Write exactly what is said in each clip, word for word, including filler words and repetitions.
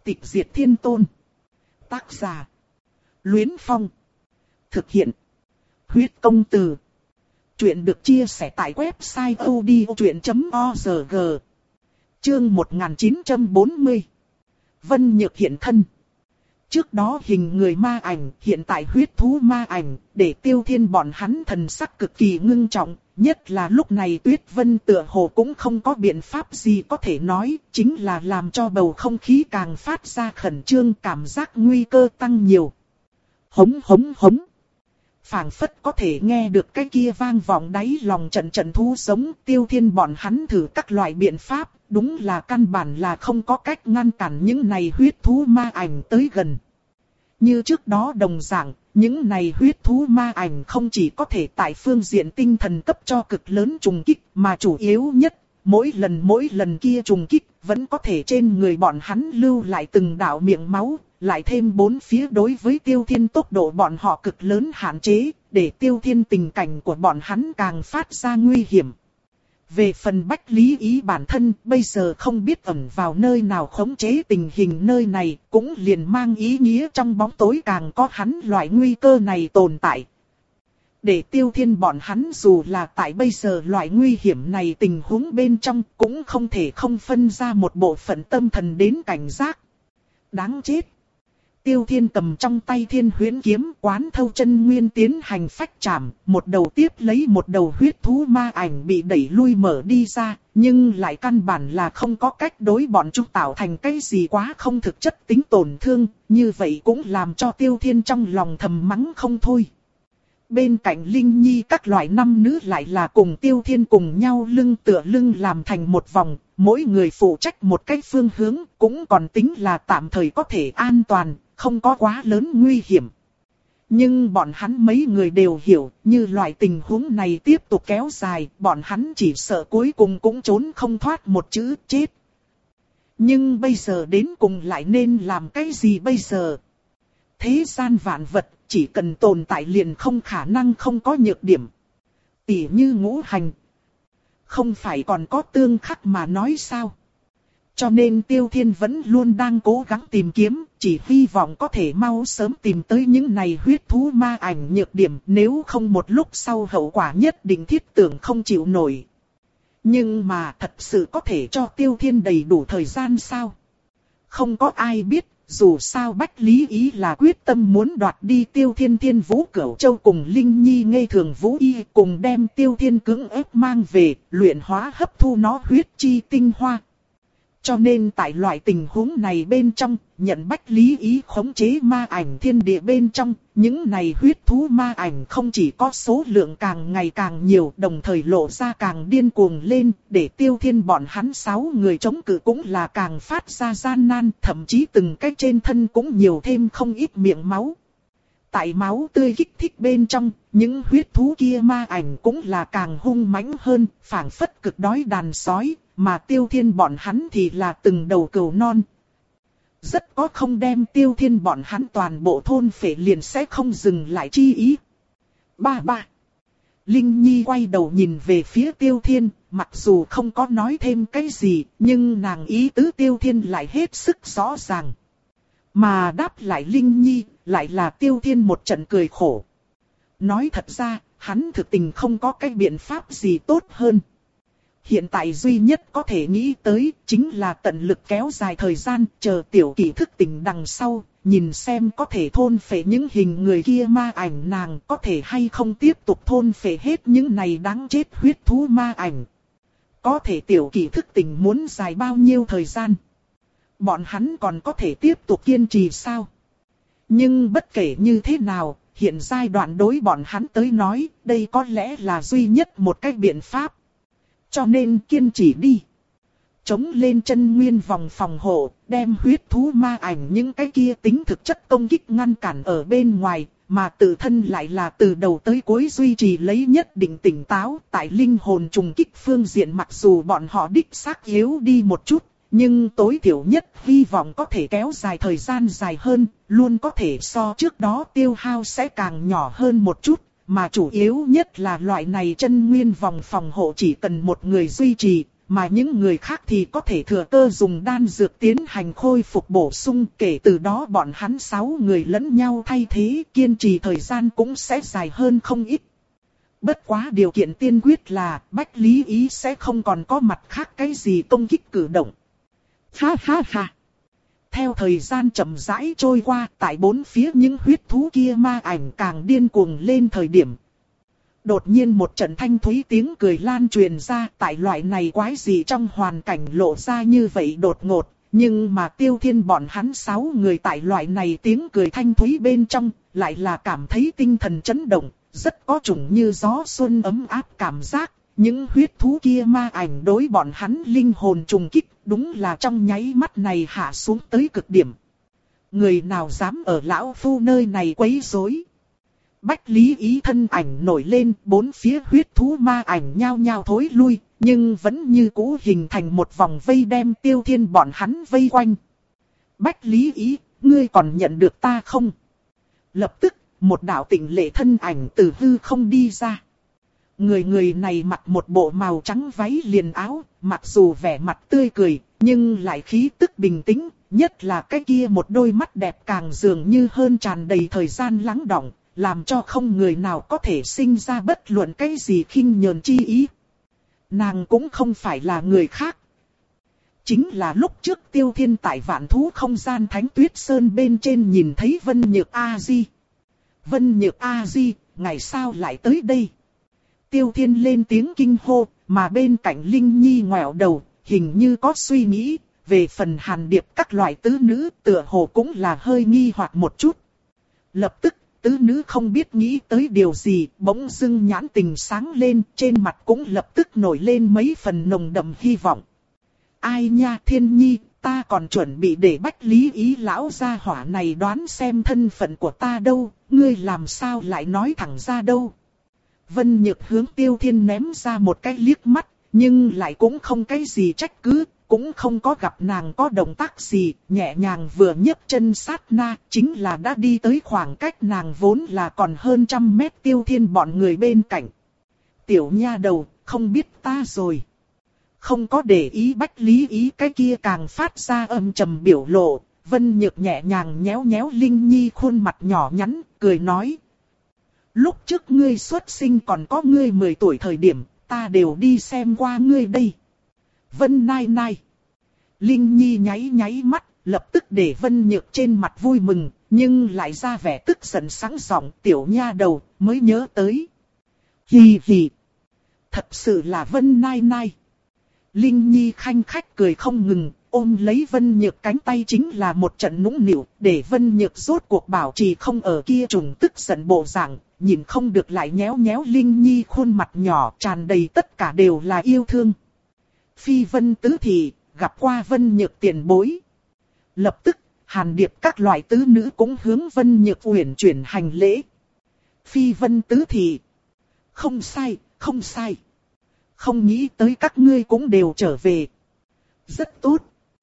Tịch diệt thiên tôn. Tác giả: Luyến Phong. Thực hiện: Huyết Công Từ. Chuyện được chia sẻ tại website odchuyện chấm org. Chương một nghìn chín trăm bốn mươi. Vân Nhược hiện thân. Trước đó hình người ma ảnh, hiện tại huyết thú ma ảnh, để Tiêu Thiên bọn hắn thần sắc cực kỳ ngưng trọng. Nhất là lúc này Tuyết Vân tựa hồ cũng không có biện pháp gì có thể nói, chính là làm cho bầu không khí càng phát ra khẩn trương, cảm giác nguy cơ tăng nhiều. Hống hống hống. Phảng phất có thể nghe được cái kia vang vọng đáy lòng trận trận thú giống. Tiêu Thiên bọn hắn thử các loại biện pháp, đúng là căn bản là không có cách ngăn cản những này huyết thú ma ảnh tới gần. Như trước đó đồng dạng, những này huyết thú ma ảnh không chỉ có thể tại phương diện tinh thần cấp cho cực lớn trùng kích, mà chủ yếu nhất, mỗi lần mỗi lần kia trùng kích, vẫn có thể trên người bọn hắn lưu lại từng đạo miệng máu, lại thêm bốn phía đối với Tiêu Thiên tốc độ bọn họ cực lớn hạn chế, để Tiêu Thiên tình cảnh của bọn hắn càng phát ra nguy hiểm. Về phần Bách Lý Ý bản thân, bây giờ không biết ẩn vào nơi nào khống chế tình hình nơi này, cũng liền mang ý nghĩa trong bóng tối càng có hắn loại nguy cơ này tồn tại. Để Tiêu Thiên bọn hắn dù là tại bây giờ loại nguy hiểm này tình huống bên trong, cũng không thể không phân ra một bộ phận tâm thần đến cảnh giác. Đáng chết! Tiêu Thiên cầm trong tay Thiên Huyễn kiếm, quán thâu chân nguyên tiến hành phách chạm, một đầu tiếp lấy một đầu huyết thú ma ảnh bị đẩy lui mở đi ra, nhưng lại căn bản là không có cách đối bọn chúng tạo thành cái gì quá không thực chất tính tổn thương, như vậy cũng làm cho Tiêu Thiên trong lòng thầm mắng không thôi. Bên cạnh Linh Nhi các loại nam nữ lại là cùng Tiêu Thiên cùng nhau lưng tựa lưng làm thành một vòng, mỗi người phụ trách một cái phương hướng, cũng còn tính là tạm thời có thể an toàn, không có quá lớn nguy hiểm. Nhưng bọn hắn mấy người đều hiểu, như loại tình huống này tiếp tục kéo dài, bọn hắn chỉ sợ cuối cùng cũng trốn không thoát một chữ chết. Nhưng bây giờ đến cùng lại nên làm cái gì bây giờ? Thế gian vạn vật, chỉ cần tồn tại liền không khả năng không có nhược điểm. Tỉ như ngũ hành. Không phải còn có tương khắc mà nói sao? Cho nên Tiêu Thiên vẫn luôn đang cố gắng tìm kiếm, chỉ hy vọng có thể mau sớm tìm tới những này huyết thú ma ảnh nhược điểm, nếu không một lúc sau hậu quả nhất định thiết tưởng không chịu nổi. Nhưng mà thật sự có thể cho Tiêu Thiên đầy đủ thời gian sao? Không có ai biết, dù sao Bách Lý Ý là quyết tâm muốn đoạt đi Tiêu Thiên Thiên Vũ Cửu Châu cùng Linh Nhi Ngây Thường Vũ Y cùng đem Tiêu Thiên cưỡng ép mang về, luyện hóa hấp thu nó huyết chi tinh hoa. Cho nên tại loại tình huống này bên trong, nhận Bách Lý Ý khống chế ma ảnh thiên địa bên trong, những này huyết thú ma ảnh không chỉ có số lượng càng ngày càng nhiều, đồng thời lộ ra càng điên cuồng lên, để Tiêu Thiên bọn hắn sáu người chống cự cũng là càng phát ra gian nan, thậm chí từng cái trên thân cũng nhiều thêm không ít miệng máu. Tại máu tươi kích thích bên trong, những huyết thú kia ma ảnh cũng là càng hung mãnh hơn, phảng phất cực đói đàn sói, mà Tiêu Thiên bọn hắn thì là từng đầu cừu non. Rất có không đem Tiêu Thiên bọn hắn toàn bộ thôn phệ liền sẽ không dừng lại chi ý. Ba ba. Linh Nhi quay đầu nhìn về phía Tiêu Thiên, mặc dù không có nói thêm cái gì, nhưng nàng ý tứ Tiêu Thiên lại hết sức rõ ràng. Mà đáp lại Linh Nhi, lại là Tiêu Thiên một trận cười khổ. Nói thật ra, hắn thực tình không có cái biện pháp gì tốt hơn. Hiện tại duy nhất có thể nghĩ tới, chính là tận lực kéo dài thời gian, chờ tiểu kỷ thức tỉnh đằng sau, nhìn xem có thể thôn phệ những hình người kia ma ảnh nàng, có thể hay không tiếp tục thôn phệ hết những này đáng chết huyết thú ma ảnh. Có thể tiểu kỷ thức tỉnh muốn dài bao nhiêu thời gian? Bọn hắn còn có thể tiếp tục kiên trì sao? Nhưng bất kể như thế nào, hiện giai đoạn đối bọn hắn tới nói, đây có lẽ là duy nhất một cách biện pháp. Cho nên kiên trì đi. Chống lên chân nguyên vòng phòng hộ, đem huyết thú ma ảnh những cái kia tính thực chất công kích ngăn cản ở bên ngoài, mà tự thân lại là từ đầu tới cuối duy trì lấy nhất định tỉnh táo. Tại linh hồn trùng kích phương diện mặc dù bọn họ đích xác yếu đi một chút, nhưng tối thiểu nhất hy vọng có thể kéo dài thời gian dài hơn, luôn có thể so trước đó tiêu hao sẽ càng nhỏ hơn một chút. Mà chủ yếu nhất là loại này chân nguyên vòng phòng hộ chỉ cần một người duy trì, mà những người khác thì có thể thừa cơ dùng đan dược tiến hành khôi phục bổ sung. Kể từ đó bọn hắn sáu người lẫn nhau thay thế, kiên trì thời gian cũng sẽ dài hơn không ít. Bất quá điều kiện tiên quyết là Bách Lý Ý sẽ không còn có mặt khác cái gì công kích cử động. Ha ha ha! Theo thời gian chậm rãi trôi qua, tại bốn phía những huyết thú kia ma ảnh càng điên cuồng lên thời điểm. Đột nhiên một trận thanh thúy tiếng cười lan truyền ra, tại loại này quái gì trong hoàn cảnh lộ ra như vậy đột ngột. Nhưng mà Tiêu Thiên bọn hắn sáu người tại loại này tiếng cười thanh thúy bên trong, lại là cảm thấy tinh thần chấn động, rất có chủng như gió xuân ấm áp cảm giác. Những huyết thú kia ma ảnh đối bọn hắn linh hồn trùng kích, đúng là trong nháy mắt này hạ xuống tới cực điểm. Người nào dám ở lão phu nơi này quấy rối? Bách Lý Ý thân ảnh nổi lên, bốn phía huyết thú ma ảnh nhao nhao thối lui, nhưng vẫn như cũ hình thành một vòng vây đem Tiêu Thiên bọn hắn vây quanh. Bách Lý Ý, ngươi còn nhận được ta không? Lập tức, một đạo tịnh lệ thân ảnh từ hư không đi ra. Người người này mặc một bộ màu trắng váy liền áo, mặc dù vẻ mặt tươi cười, nhưng lại khí tức bình tĩnh, nhất là cái kia một đôi mắt đẹp càng dường như hơn tràn đầy thời gian lắng đọng, làm cho không người nào có thể sinh ra bất luận cái gì khinh nhờn chi ý. Nàng cũng không phải là người khác. Chính là lúc trước Tiêu Thiên tại vạn thú không gian Thánh Tuyết Sơn bên trên nhìn thấy Vân Nhược A-di. Vân Nhược A-di, ngày sao lại tới đây? Tiêu Thiên lên tiếng kinh hô, mà bên cạnh Linh Nhi ngoẹo đầu, hình như có suy nghĩ. Về phần Hàn Điệp các loại tứ nữ tựa hồ cũng là hơi nghi hoặc một chút. Lập tức, tứ nữ không biết nghĩ tới điều gì, bỗng dưng nhãn tình sáng lên, trên mặt cũng lập tức nổi lên mấy phần nồng đậm hy vọng. Ai nha Thiên Nhi, ta còn chuẩn bị để Bách Lý Ý lão gia hỏa này đoán xem thân phận của ta đâu, ngươi làm sao lại nói thẳng ra đâu. Vân Nhược hướng Tiêu Thiên ném ra một cái liếc mắt, nhưng lại cũng không cái gì trách cứ, cũng không có gặp nàng có động tác gì, nhẹ nhàng vừa nhấc chân sát na, chính là đã đi tới khoảng cách nàng vốn là còn hơn trăm mét Tiêu Thiên bọn người bên cạnh. Tiểu nha đầu, không biết ta rồi. Không có để ý Bách Lý Ý cái kia càng phát ra âm trầm biểu lộ, Vân Nhược nhẹ nhàng nhéo nhéo Linh Nhi khuôn mặt nhỏ nhắn, cười nói. Lúc trước ngươi xuất sinh còn có ngươi mười tuổi thời điểm, ta đều đi xem qua ngươi đây. Vân Nai Nai. Linh Nhi nháy nháy mắt, lập tức để Vân Nhược trên mặt vui mừng, nhưng lại ra vẻ tức giận sáng giọng, tiểu nha đầu, mới nhớ tới. Hì hì. Thật sự là Vân Nai Nai. Linh Nhi khanh khách cười không ngừng, ôm lấy Vân Nhược cánh tay chính là một trận nũng nịu, để Vân Nhược rốt cuộc bảo trì không ở kia trùng tức giận bộ dạng, nhìn không được lại nhéo nhéo Linh Nhi khuôn mặt nhỏ tràn đầy tất cả đều là yêu thương. Phi Vân tứ thị, gặp qua Vân Nhược tiền bối. Lập tức, Hàn Điệp các loại tứ nữ cũng hướng Vân Nhược uyển chuyển hành lễ. Phi Vân tứ thị. Không sai, không sai. Không nghĩ tới các ngươi cũng đều trở về. Rất tốt.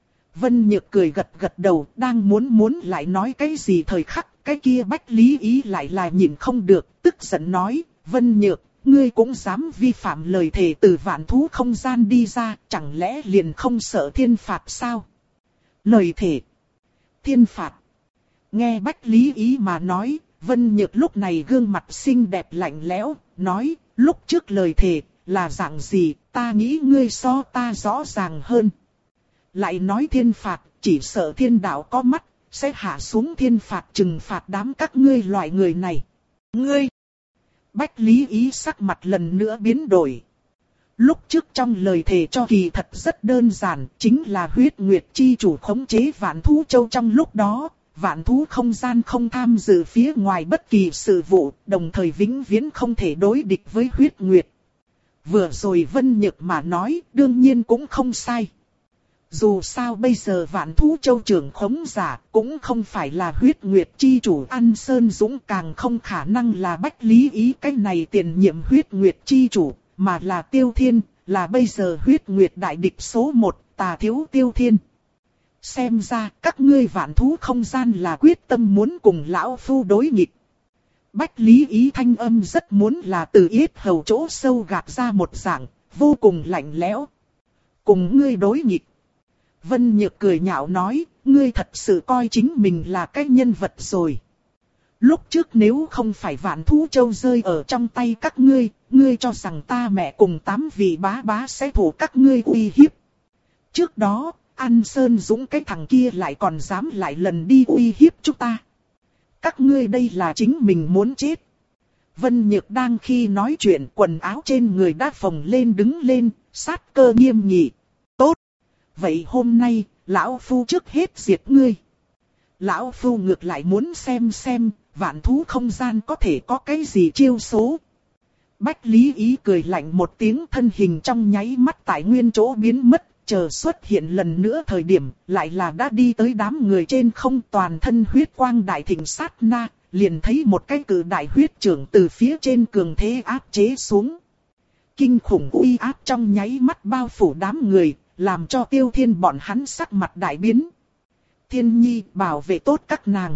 Vân Nhược cười gật gật đầu, đang muốn muốn lại nói cái gì thời khắc, cái kia Bách Lý Ý lại là nhìn không được, tức giận nói, Vân Nhược, ngươi cũng dám vi phạm lời thề từ vạn thú không gian đi ra, chẳng lẽ liền không sợ thiên phạt sao? Lời thề. Thiên phạt. Nghe Bách Lý Ý mà nói, Vân Nhược lúc này gương mặt xinh đẹp lạnh lẽo, nói, lúc trước lời thề là dạng gì, ta nghĩ ngươi so ta rõ ràng hơn. Lại nói thiên phạt, chỉ sợ thiên đạo có mắt, sẽ hạ xuống thiên phạt trừng phạt đám các ngươi loại người này. Ngươi! Bách Lý Ý sắc mặt lần nữa biến đổi. Lúc trước trong lời thề cho kỳ thật rất đơn giản, chính là huyết nguyệt chi chủ khống chế vạn thú châu trong lúc đó, vạn thú không gian không tham dự phía ngoài bất kỳ sự vụ, đồng thời vĩnh viễn không thể đối địch với huyết nguyệt. Vừa rồi Vân Nhược mà nói, đương nhiên cũng không sai. Dù sao bây giờ vạn thú châu trưởng khống giả cũng không phải là huyết nguyệt chi chủ An Sơn Dũng, càng không khả năng là Bách Lý Ý cái này tiền nhiệm huyết nguyệt chi chủ, mà là Tiêu Thiên, là bây giờ huyết nguyệt đại địch số một, Tà Thiếu Tiêu Thiên. Xem ra các ngươi vạn thú không gian là quyết tâm muốn cùng lão phu đối nghịch. Bách Lý Ý thanh âm rất muốn là từ yết hầu chỗ sâu gạt ra một dạng, vô cùng lạnh lẽo. Cùng ngươi đối nghịch. Vân Nhược cười nhạo nói, ngươi thật sự coi chính mình là cái nhân vật rồi. Lúc trước nếu không phải Vạn Thú Châu rơi ở trong tay các ngươi, ngươi cho rằng ta mẹ cùng tám vị bá bá sẽ thủ các ngươi uy hiếp. Trước đó, An Sơn Dũng cái thằng kia lại còn dám lại lần đi uy hiếp chúng ta. Các ngươi đây là chính mình muốn chết. Vân Nhược đang khi nói chuyện, quần áo trên người đã phồng lên đứng lên, sát cơ nghiêm nghị. Tốt. Vậy hôm nay, lão phu trước hết diệt ngươi. Lão phu ngược lại muốn xem xem, vạn thú không gian có thể có cái gì chiêu số. Bách Lý Ý cười lạnh một tiếng, thân hình trong nháy mắt tại nguyên chỗ biến mất, chờ xuất hiện lần nữa thời điểm, lại là đã đi tới đám người trên không, toàn thân huyết quang đại thịnh sát na, liền thấy một cái cự đại huyết trưởng từ phía trên cường thế áp chế xuống. Kinh khủng uy áp trong nháy mắt bao phủ đám người, làm cho Tiêu Thiên bọn hắn sắc mặt đại biến. Thiên Nhi, bảo vệ tốt các nàng.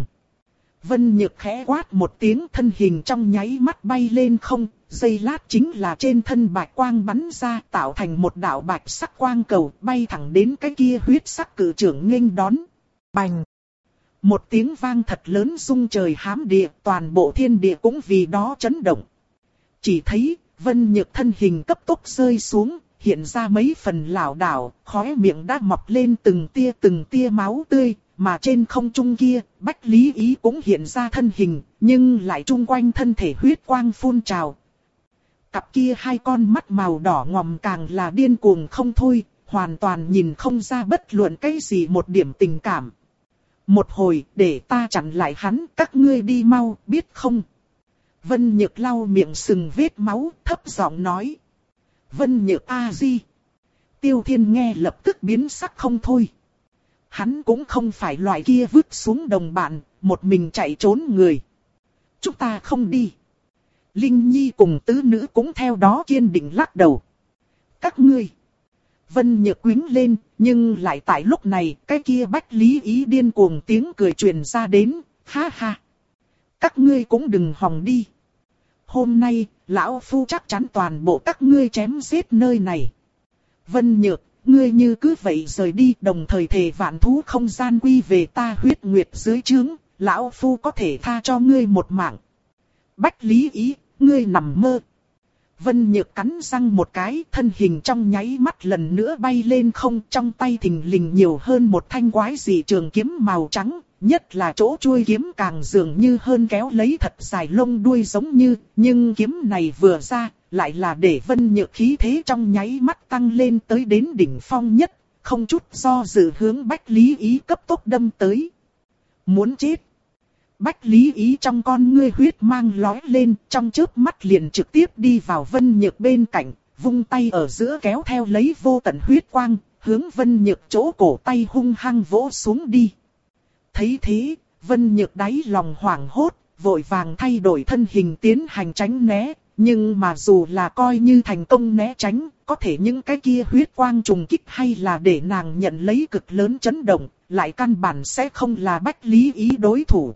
Vân Nhược khẽ quát một tiếng, thân hình trong nháy mắt bay lên không, giây lát chính là trên thân bạch quang bắn ra, tạo thành một đạo bạch sắc quang cầu, bay thẳng đến cái kia huyết sắc cự trưởng nghênh đón. Bành! Một tiếng vang thật lớn rung trời hám địa, toàn bộ thiên địa cũng vì đó chấn động. Chỉ thấy, Vân Nhược thân hình cấp tốc rơi xuống, hiện ra mấy phần lảo đảo, khóe miệng đã mọc lên từng tia từng tia máu tươi. Mà trên không trung kia, Bách Lý Ý cũng hiện ra thân hình, nhưng lại chung quanh thân thể huyết quang phun trào. Cặp kia hai con mắt màu đỏ ngòm càng là điên cuồng không thôi, hoàn toàn nhìn không ra bất luận cái gì một điểm tình cảm. Một hồi, để ta chặn lại hắn, các ngươi đi mau, biết không? Vân Nhược lau miệng sừng vết máu, thấp giọng nói. Vân Nhược A-di. Tiêu Thiên nghe lập tức biến sắc không thôi. Hắn cũng không phải loại kia vứt xuống đồng bạn, một mình chạy trốn người. Chúng ta không đi. Linh Nhi cùng tứ nữ cũng theo đó kiên định lắc đầu. Các ngươi. Vân Nhược quýnh lên, nhưng lại tại lúc này, cái kia Bách Lý Ý điên cuồng tiếng cười truyền ra đến, ha ha. Các ngươi cũng đừng hòng đi. Hôm nay, lão phu chắc chắn toàn bộ các ngươi chém giết nơi này. Vân Nhược. Ngươi như cứ vậy rời đi, đồng thời thề vạn thú không gian quy về ta huyết nguyệt dưới trướng, lão phu có thể tha cho ngươi một mạng. Bách Lý Ý, ngươi nằm mơ. Vân Nhược cắn răng một cái, thân hình trong nháy mắt lần nữa bay lên không, trong tay thình lình nhiều hơn một thanh quái dị trường kiếm màu trắng, nhất là chỗ chuôi kiếm càng dường như hơn kéo lấy thật dài lông đuôi giống như, nhưng kiếm này vừa ra, lại là để Vân Nhược khí thế trong nháy mắt tăng lên tới đến đỉnh phong nhất, không chút do dự hướng Bách Lý Ý cấp tốc đâm tới. Muốn chết. Bách Lý Ý trong con ngươi huyết mang lói lên, trong chớp mắt liền trực tiếp đi vào Vân Nhược bên cạnh, vung tay ở giữa kéo theo lấy vô tận huyết quang, hướng Vân Nhược chỗ cổ tay hung hăng vỗ xuống đi. Thấy thế, Vân Nhược đáy lòng hoảng hốt, vội vàng thay đổi thân hình tiến hành tránh né. Nhưng mà dù là coi như thành công né tránh, có thể những cái kia huyết quang trùng kích hay là để nàng nhận lấy cực lớn chấn động, lại căn bản sẽ không là Bách Lý Ý đối thủ.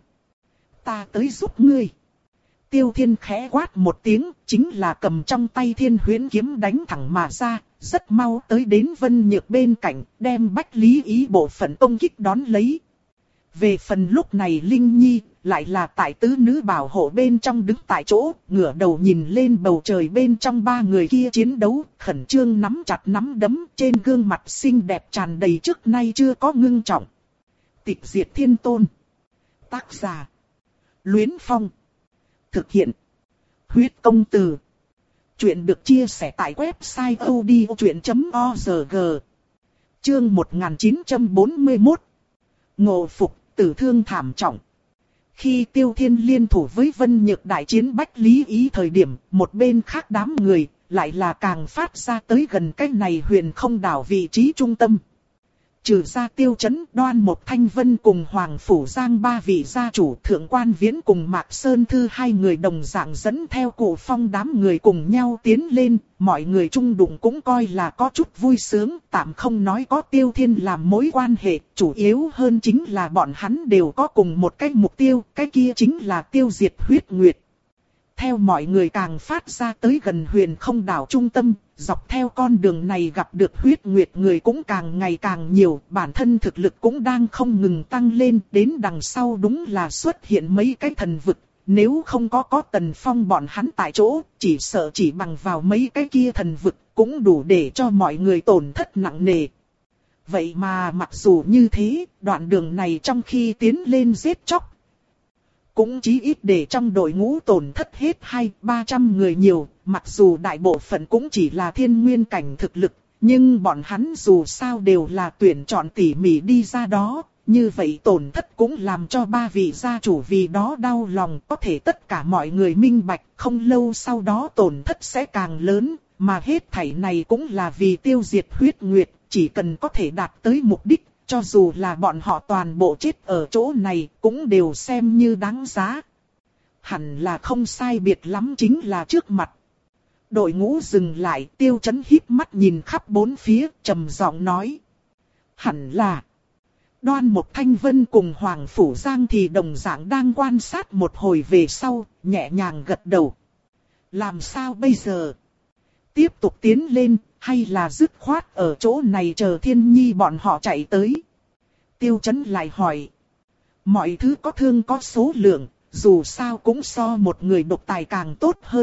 Ta tới giúp ngươi. Tiêu Thiên khẽ quát một tiếng, chính là cầm trong tay Thiên Huyễn kiếm đánh thẳng mà ra, rất mau tới đến Vân Nhược bên cạnh, đem Bách Lý Ý bộ phận công kích đón lấy. Về phần lúc này Linh Nhi, lại là tại tứ nữ bảo hộ bên trong đứng tại chỗ, ngửa đầu nhìn lên bầu trời bên trong ba người kia chiến đấu, khẩn trương nắm chặt nắm đấm, trên gương mặt xinh đẹp tràn đầy trước nay chưa có ngưng trọng. Tịch diệt thiên tôn. Tác giả. Luyến Phong. Thực hiện. Huyết công từ. Chuyện được chia sẻ tại website odchuyện chấm org. Chương một nghìn chín trăm bốn mươi mốt. Ngộ phục, tử thương thảm trọng. Khi Tiêu Thiên liên thủ với Vân Nhược đại chiến Bách Lý Ý thời điểm, một bên khác đám người, lại là càng phát ra tới gần cái này huyền không đảo vị trí trung tâm. Trừ ra Tiêu Chấn, Đoan Một Thanh Vân cùng Hoàng Phủ Giang ba vị gia chủ, Thượng Quan Viễn cùng Mạc Sơn Thư hai người đồng dạng dẫn theo Cụ Phong đám người cùng nhau tiến lên, mọi người chung đụng cũng coi là có chút vui sướng, tạm không nói có Tiêu Thiên làm mối quan hệ, chủ yếu hơn chính là bọn hắn đều có cùng một cái mục tiêu, cái kia chính là tiêu diệt huyết nguyệt. theo mọi người càng phát ra tới gần huyền không đảo trung tâm, dọc theo con đường này gặp được huyết nguyệt người cũng càng ngày càng nhiều, bản thân thực lực cũng đang không ngừng tăng lên, đến đằng sau đúng là xuất hiện mấy cái thần vực. Nếu không có có Tần Phong bọn hắn tại chỗ, chỉ sợ chỉ bằng vào mấy cái kia thần vực, cũng đủ để cho mọi người tổn thất nặng nề. Vậy mà mặc dù như thế, đoạn đường này trong khi tiến lên giết chóc, cũng chí ít để trong đội ngũ tổn thất hết hai ba trăm người nhiều, mặc dù đại bộ phận cũng chỉ là thiên nguyên cảnh thực lực, nhưng bọn hắn dù sao đều là tuyển chọn tỉ mỉ đi ra đó. Như vậy tổn thất cũng làm cho ba vị gia chủ vì đó đau lòng, có thể tất cả mọi người minh bạch, không lâu sau đó tổn thất sẽ càng lớn, mà hết thảy này cũng là vì tiêu diệt huyết nguyệt, chỉ cần có thể đạt tới mục đích, cho dù là bọn họ toàn bộ chết ở chỗ này, cũng đều xem như đáng giá. Hẳn là không sai biệt lắm chính là trước mặt. Đội ngũ dừng lại, Tiêu Chấn híp mắt nhìn khắp bốn phía, trầm giọng nói. Hẳn là... Đoan Mộc Thanh Vân cùng Hoàng Phủ Giang thì đồng dạng đang quan sát một hồi về sau, nhẹ nhàng gật đầu. Làm sao bây giờ? Tiếp tục tiến lên, hay là dứt khoát ở chỗ này chờ Thiên Nhi bọn họ chạy tới? Tiêu Chấn lại hỏi. Mọi thứ có thương có số lượng, dù sao cũng so một người độc tài càng tốt hơn.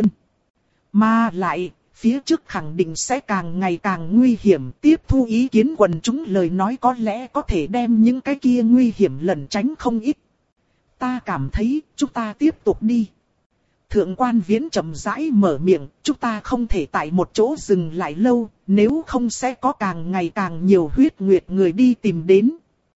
Mà lại... Phía trước khẳng định sẽ càng ngày càng nguy hiểm, tiếp thu ý kiến quần chúng lời nói có lẽ có thể đem những cái kia nguy hiểm lẩn tránh không ít. Ta cảm thấy chúng ta tiếp tục đi. Thượng quan Viễn chậm rãi mở miệng, chúng ta không thể tại một chỗ dừng lại lâu, nếu không sẽ có càng ngày càng nhiều huyết nguyệt người đi tìm đến.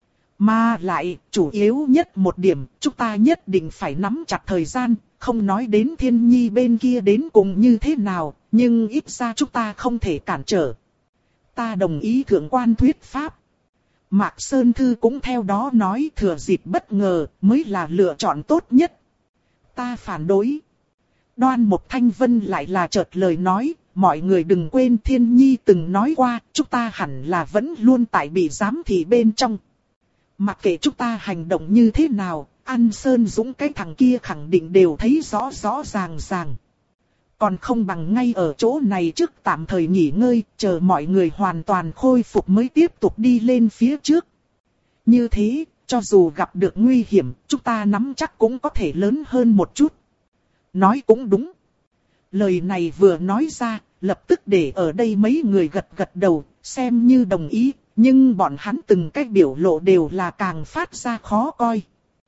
Mà lại, chủ yếu nhất một điểm, chúng ta nhất định phải nắm chặt thời gian, không nói đến Thiên Nhi bên kia đến cùng như thế nào, nhưng ít ra chúng ta không thể cản trở. Ta đồng ý thượng quan thuyết pháp. Mạc Sơn Thư cũng theo đó nói thừa dịp bất ngờ mới là lựa chọn tốt nhất. Ta phản đối. Đoan Mộc Thanh Vân lại là chợt lời nói, mọi người đừng quên Thiên Nhi từng nói qua, chúng ta hẳn là vẫn luôn tại bị giám thị bên trong. Mặc kệ chúng ta hành động như thế nào, An Sơn Dũng cái thằng kia khẳng định đều thấy rõ rõ ràng ràng. Còn không bằng ngay ở chỗ này trước tạm thời nghỉ ngơi, chờ mọi người hoàn toàn khôi phục mới tiếp tục đi lên phía trước. Như thế, cho dù gặp được nguy hiểm, chúng ta nắm chắc cũng có thể lớn hơn một chút. Nói cũng đúng. Lời này vừa nói ra, lập tức để ở đây mấy người gật gật đầu, xem như đồng ý, nhưng bọn hắn từng cái biểu lộ đều là càng phát ra khó coi.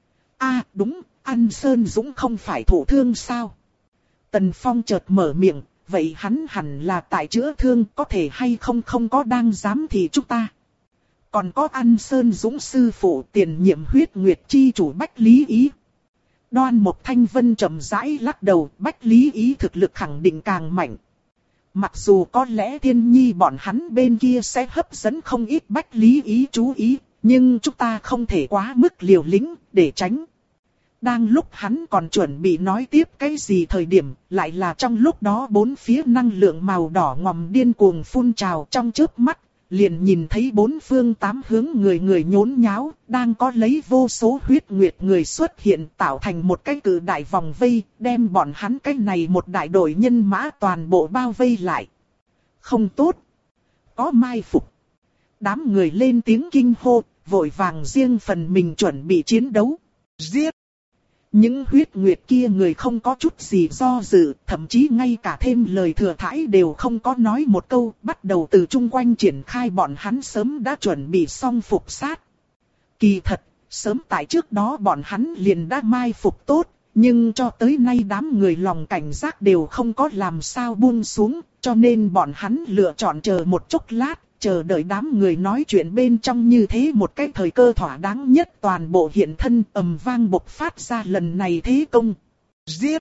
À đúng, An Sơn Dũng không phải thụ thương sao? Tần Phong chợt mở miệng, vậy hắn hẳn là tại chữa thương, có thể hay không không có đang giám thị chúng ta. Còn có An Sơn Dũng sư phụ tiền nhiệm huyết nguyệt chi chủ Bách Lý Ý. Đoan Mộc Thanh Vân chậm rãi lắc đầu, Bách Lý Ý thực lực khẳng định càng mạnh. Mặc dù có lẽ Thiên Nhi bọn hắn bên kia sẽ hấp dẫn không ít Bách Lý Ý chú ý, nhưng chúng ta không thể quá mức liều lĩnh, để tránh. Đang lúc hắn còn chuẩn bị nói tiếp cái gì thời điểm, lại là trong lúc đó bốn phía năng lượng màu đỏ ngòm điên cuồng phun trào trong chớp mắt, liền nhìn thấy bốn phương tám hướng người người nhốn nháo, đang có lấy vô số huyết nguyệt người xuất hiện tạo thành một cái cự đại vòng vây, đem bọn hắn cái này một đại đội nhân mã toàn bộ bao vây lại. Không tốt! Có mai phục! Đám người lên tiếng kinh hô, vội vàng riêng phần mình chuẩn bị chiến đấu. Giết! Những huyết nguyệt kia người không có chút gì do dự, thậm chí ngay cả thêm lời thừa thãi đều không có nói một câu, bắt đầu từ chung quanh triển khai bọn hắn sớm đã chuẩn bị xong phục sát. Kỳ thật, sớm tại trước đó bọn hắn liền đã mai phục tốt, nhưng cho tới nay đám người lòng cảnh giác đều không có làm sao buông xuống, cho nên bọn hắn lựa chọn chờ một chốc lát. Chờ đợi đám người nói chuyện bên trong như thế một cái thời cơ thỏa đáng nhất toàn bộ hiện thân ầm vang bộc phát ra lần này thế công. Giết!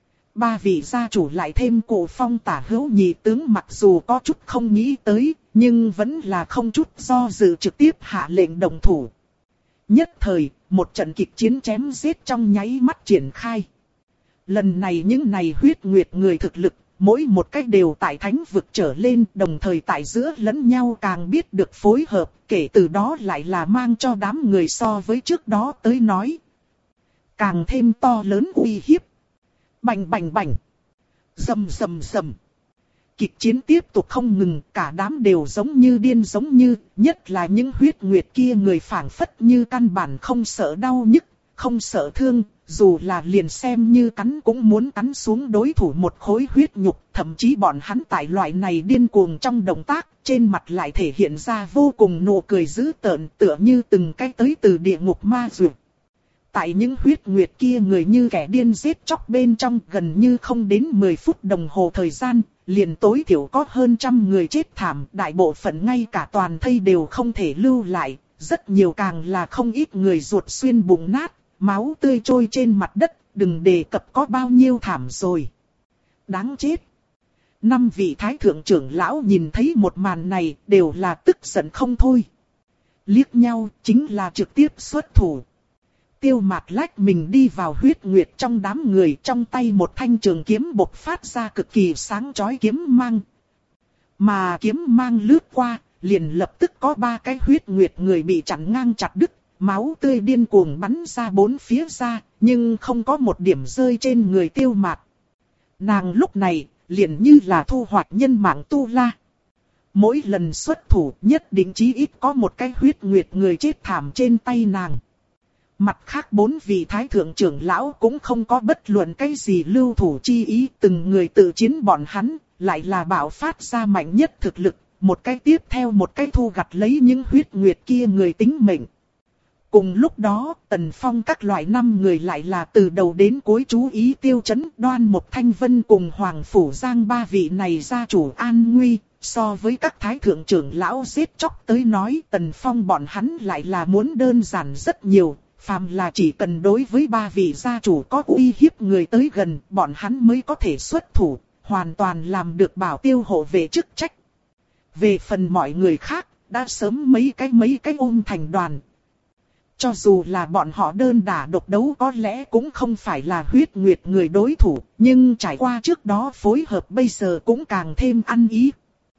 Ba vị gia chủ lại thêm Cụ Phong tả hữu nhị tướng mặc dù có chút không nghĩ tới, nhưng vẫn là không chút do dự trực tiếp hạ lệnh động thủ. Nhất thời, một trận kịch chiến chém giết trong nháy mắt triển khai. Lần này những này huyết nguyệt người thực lực, mỗi một cách đều tại thánh vực trở lên, đồng thời tại giữa lẫn nhau càng biết được phối hợp, kể từ đó lại là mang cho đám người so với trước đó tới nói. Càng thêm to lớn uy hiếp. Bành bành bành. Rầm rầm rầm. Kịch chiến tiếp tục không ngừng, cả đám đều giống như điên giống như, nhất là những huyết nguyệt kia người phảng phất như căn bản không sợ đau nhức, không sợ thương, dù là liền xem như cắn cũng muốn cắn xuống đối thủ một khối huyết nhục, thậm chí bọn hắn tại loại này điên cuồng trong động tác, trên mặt lại thể hiện ra vô cùng nụ cười dữ tợn, tựa như từng cái tới từ địa ngục ma dược. Tại những huyết nguyệt kia người như kẻ điên giết chóc bên trong, gần như không đến mười phút đồng hồ thời gian, liền tối thiểu có hơn trăm người chết thảm, đại bộ phận ngay cả toàn thây đều không thể lưu lại, rất nhiều càng là không ít người ruột xuyên bụng nát, máu tươi trôi trên mặt đất, đừng đề cập có bao nhiêu thảm rồi. Đáng chết. Năm vị thái thượng trưởng lão nhìn thấy một màn này đều là tức giận không thôi. Liếc nhau chính là trực tiếp xuất thủ. Tiêu Mạt lách mình đi vào huyết nguyệt trong đám người, trong tay một thanh trường kiếm bộc phát ra cực kỳ sáng chói kiếm mang. Mà kiếm mang lướt qua, liền lập tức có ba cái huyết nguyệt người bị chặn ngang chặt đứt, máu tươi điên cuồng bắn ra bốn phía ra, nhưng không có một điểm rơi trên người Tiêu Mạt. Nàng lúc này, liền như là thu hoạch nhân mạng tu la. Mỗi lần xuất thủ nhất định chí ít có một cái huyết nguyệt người chết thảm trên tay nàng. Mặt khác bốn vị thái thượng trưởng lão cũng không có bất luận cái gì lưu thủ chi ý, từng người tự chiến bọn hắn, lại là bạo phát ra mạnh nhất thực lực, một cái tiếp theo một cái thu gặt lấy những huyết nguyệt kia người tính mệnh. Cùng lúc đó, Tần Phong các loại năm người lại là từ đầu đến cuối chú ý Tiêu Chấn, Đoan Mộc Thanh Vân cùng Hoàng Phủ Giang ba vị này gia chủ an nguy. So với các thái thượng trưởng lão giết chóc tới nói, Tần Phong bọn hắn lại là muốn đơn giản rất nhiều. Phàm là chỉ cần đối với ba vị gia chủ có uy hiếp người tới gần, bọn hắn mới có thể xuất thủ, hoàn toàn làm được bảo tiêu hộ vệ chức trách. Về phần mọi người khác, đã sớm mấy cái mấy cái ôm thành đoàn. Cho dù là bọn họ đơn đả độc đấu có lẽ cũng không phải là huyết nguyệt người đối thủ, nhưng trải qua trước đó phối hợp bây giờ cũng càng thêm ăn ý.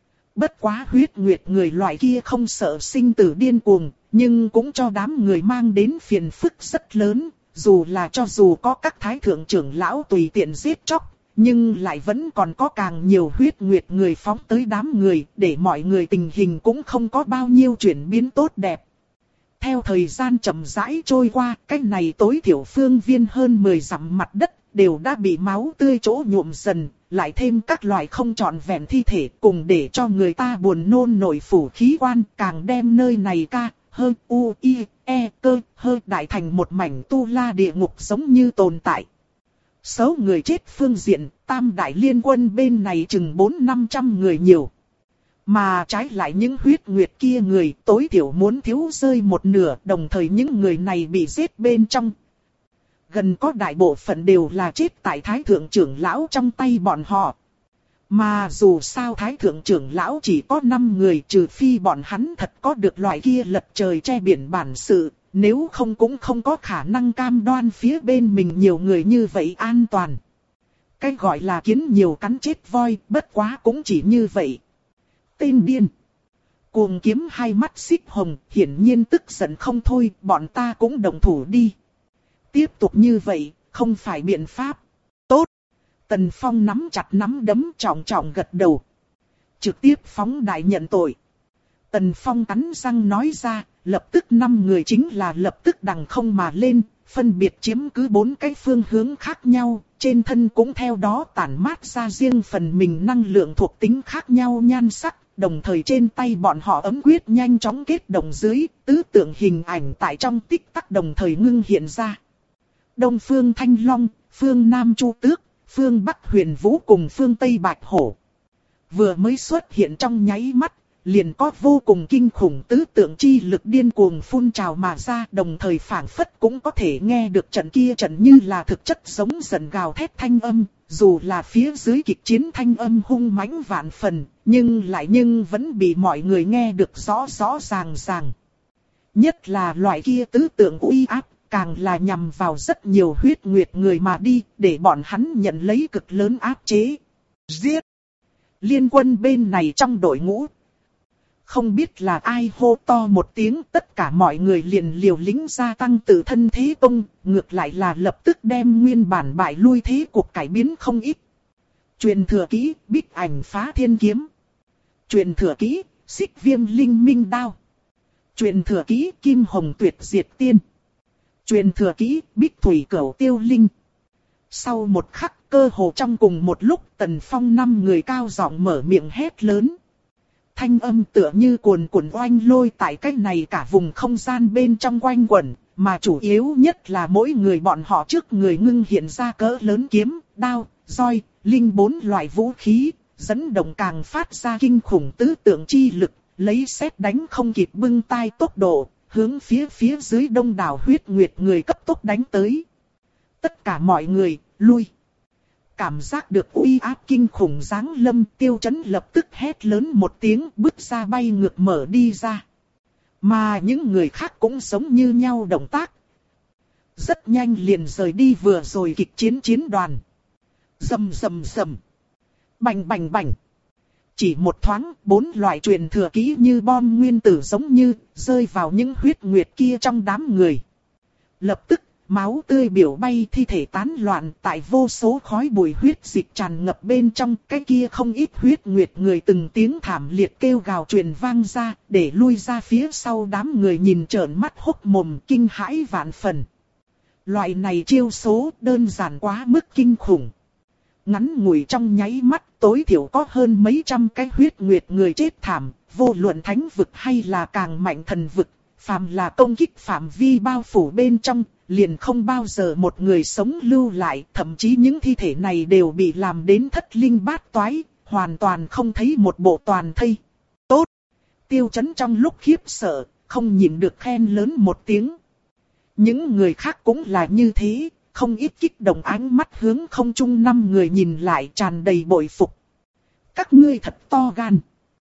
Bất quá huyết nguyệt người loại kia không sợ sinh tử điên cuồng, nhưng cũng cho đám người mang đến phiền phức rất lớn, dù là cho dù có các thái thượng trưởng lão tùy tiện giết chóc, nhưng lại vẫn còn có càng nhiều huyết nguyệt người phóng tới đám người, để mọi người tình hình cũng không có bao nhiêu chuyển biến tốt đẹp. Theo thời gian chậm rãi trôi qua, cái này tối thiểu phương viên hơn mười dặm mặt đất đều đã bị máu tươi chỗ nhuộm dần, lại thêm các loại không trọn vẹn thi thể cùng để cho người ta buồn nôn nổi phủ khí quan, càng đem nơi này ca, hơi, u, i, e, cơ, hơi đại thành một mảnh tu la địa ngục giống như tồn tại. Số người chết phương diện, tam đại liên quân bên này chừng bốn năm trăm người nhiều. Mà trái lại những huyết nguyệt kia người tối thiểu muốn thiếu rơi một nửa, đồng thời những người này bị giết bên trong. Gần có đại bộ phận đều là chết tại thái thượng trưởng lão trong tay bọn họ. Mà dù sao thái thượng trưởng lão chỉ có năm người, trừ phi bọn hắn thật có được loại kia lật trời che biển bản sự, nếu không cũng không có khả năng cam đoan phía bên mình nhiều người như vậy an toàn. Cái gọi là kiến nhiều cắn chết voi, bất quá cũng chỉ như vậy. Tên điên. Cuồng kiếm hai mắt xích hồng, hiển nhiên tức giận không thôi, bọn ta cũng đồng thủ đi. Tiếp tục như vậy, không phải biện pháp. Tốt. Tần Phong nắm chặt nắm đấm trọng trọng gật đầu. Trực tiếp phóng đại nhận tội. Tần Phong cắn răng nói ra, lập tức năm người chính là lập tức đằng không mà lên, phân biệt chiếm cứ bốn cái phương hướng khác nhau, trên thân cũng theo đó tản mát ra riêng phần mình năng lượng thuộc tính khác nhau nhan sắc, đồng thời trên tay bọn họ ấm quyết nhanh chóng kết động dưới, tứ tượng hình ảnh tại trong tích tắc đồng thời ngưng hiện ra. Đông phương Thanh Long, phương Nam Chu Tước, phương Bắc Huyền Vũ cùng phương Tây Bạch Hổ. Vừa mới xuất hiện trong nháy mắt, liền có vô cùng kinh khủng tứ tượng chi lực điên cuồng phun trào mà ra, đồng thời phảng phất cũng có thể nghe được trận kia trận như là thực chất giống dần gào thét thanh âm, dù là phía dưới kịch chiến thanh âm hung mãnh vạn phần, nhưng lại nhưng vẫn bị mọi người nghe được rõ rõ ràng ràng. Nhất là loại kia tứ tượng uy áp, càng là nhằm vào rất nhiều huyết nguyệt người mà đi, để bọn hắn nhận lấy cực lớn áp chế. Giết! Liên quân bên này trong đội ngũ Không biết là ai hô to một tiếng, tất cả mọi người liền liều lĩnh gia tăng tự thân thế công, ngược lại là lập tức đem nguyên bản bại lui thế cuộc cải biến không ít. Truyền thừa kỹ, Bích Ảnh Phá Thiên Kiếm. Truyền thừa kỹ, Xích Viêm Linh Minh Đao. Truyền thừa kỹ, Kim Hồng Tuyệt Diệt Tiên. Truyền thừa kỹ, Bích Thủy Cửu Tiêu Linh. Sau một khắc, cơ hồ trong cùng một lúc, Tần Phong năm người cao giọng mở miệng hét lớn. Thanh âm tựa như cuồn cuộn oanh lôi tại cách này cả vùng không gian bên trong quanh quẩn, mà chủ yếu nhất là mỗi người bọn họ trước người ngưng hiện ra cỡ lớn kiếm, đao, roi, linh bốn loại vũ khí, dẫn động càng phát ra kinh khủng tứ tượng chi lực, lấy sét đánh không kịp bưng tai tốc độ, hướng phía phía dưới đông đảo huyết nguyệt người cấp tốc đánh tới. Tất cả mọi người, lui. Cảm giác được uy áp kinh khủng giáng lâm, Tiêu Chấn lập tức hét lớn một tiếng, bước ra bay ngược mở đi ra. Mà những người khác cũng giống như nhau động tác. Rất nhanh liền rời đi vừa rồi kịch chiến chiến đoàn. Rầm rầm rầm. Bành bành bành. Chỉ một thoáng, bốn loại truyền thừa kỹ như bom nguyên tử giống như, rơi vào những huyết nguyệt kia trong đám người. Lập tức, máu tươi biểu bay, thi thể tán loạn, tại vô số khói bụi huyết dịch tràn ngập bên trong, cái kia không ít huyết nguyệt người từng tiếng thảm liệt kêu gào truyền vang ra, để lui ra phía sau đám người nhìn trợn mắt hốc mồm kinh hãi vạn phần. Loại này chiêu số đơn giản quá mức kinh khủng. Ngắn ngủi trong nháy mắt, tối thiểu có hơn mấy trăm cái huyết nguyệt người chết thảm, vô luận thánh vực hay là càng mạnh thần vực, phàm là công kích phạm vi bao phủ bên trong, liền không bao giờ một người sống lưu lại, thậm chí những thi thể này đều bị làm đến thất linh bát toái, hoàn toàn không thấy một bộ toàn thây. Tốt! Tiêu Chấn trong lúc khiếp sợ, không nhịn được khen lớn một tiếng. Những người khác cũng là như thế, không ít kích động ánh mắt hướng không trung năm người nhìn lại tràn đầy bội phục. Các ngươi thật to gan.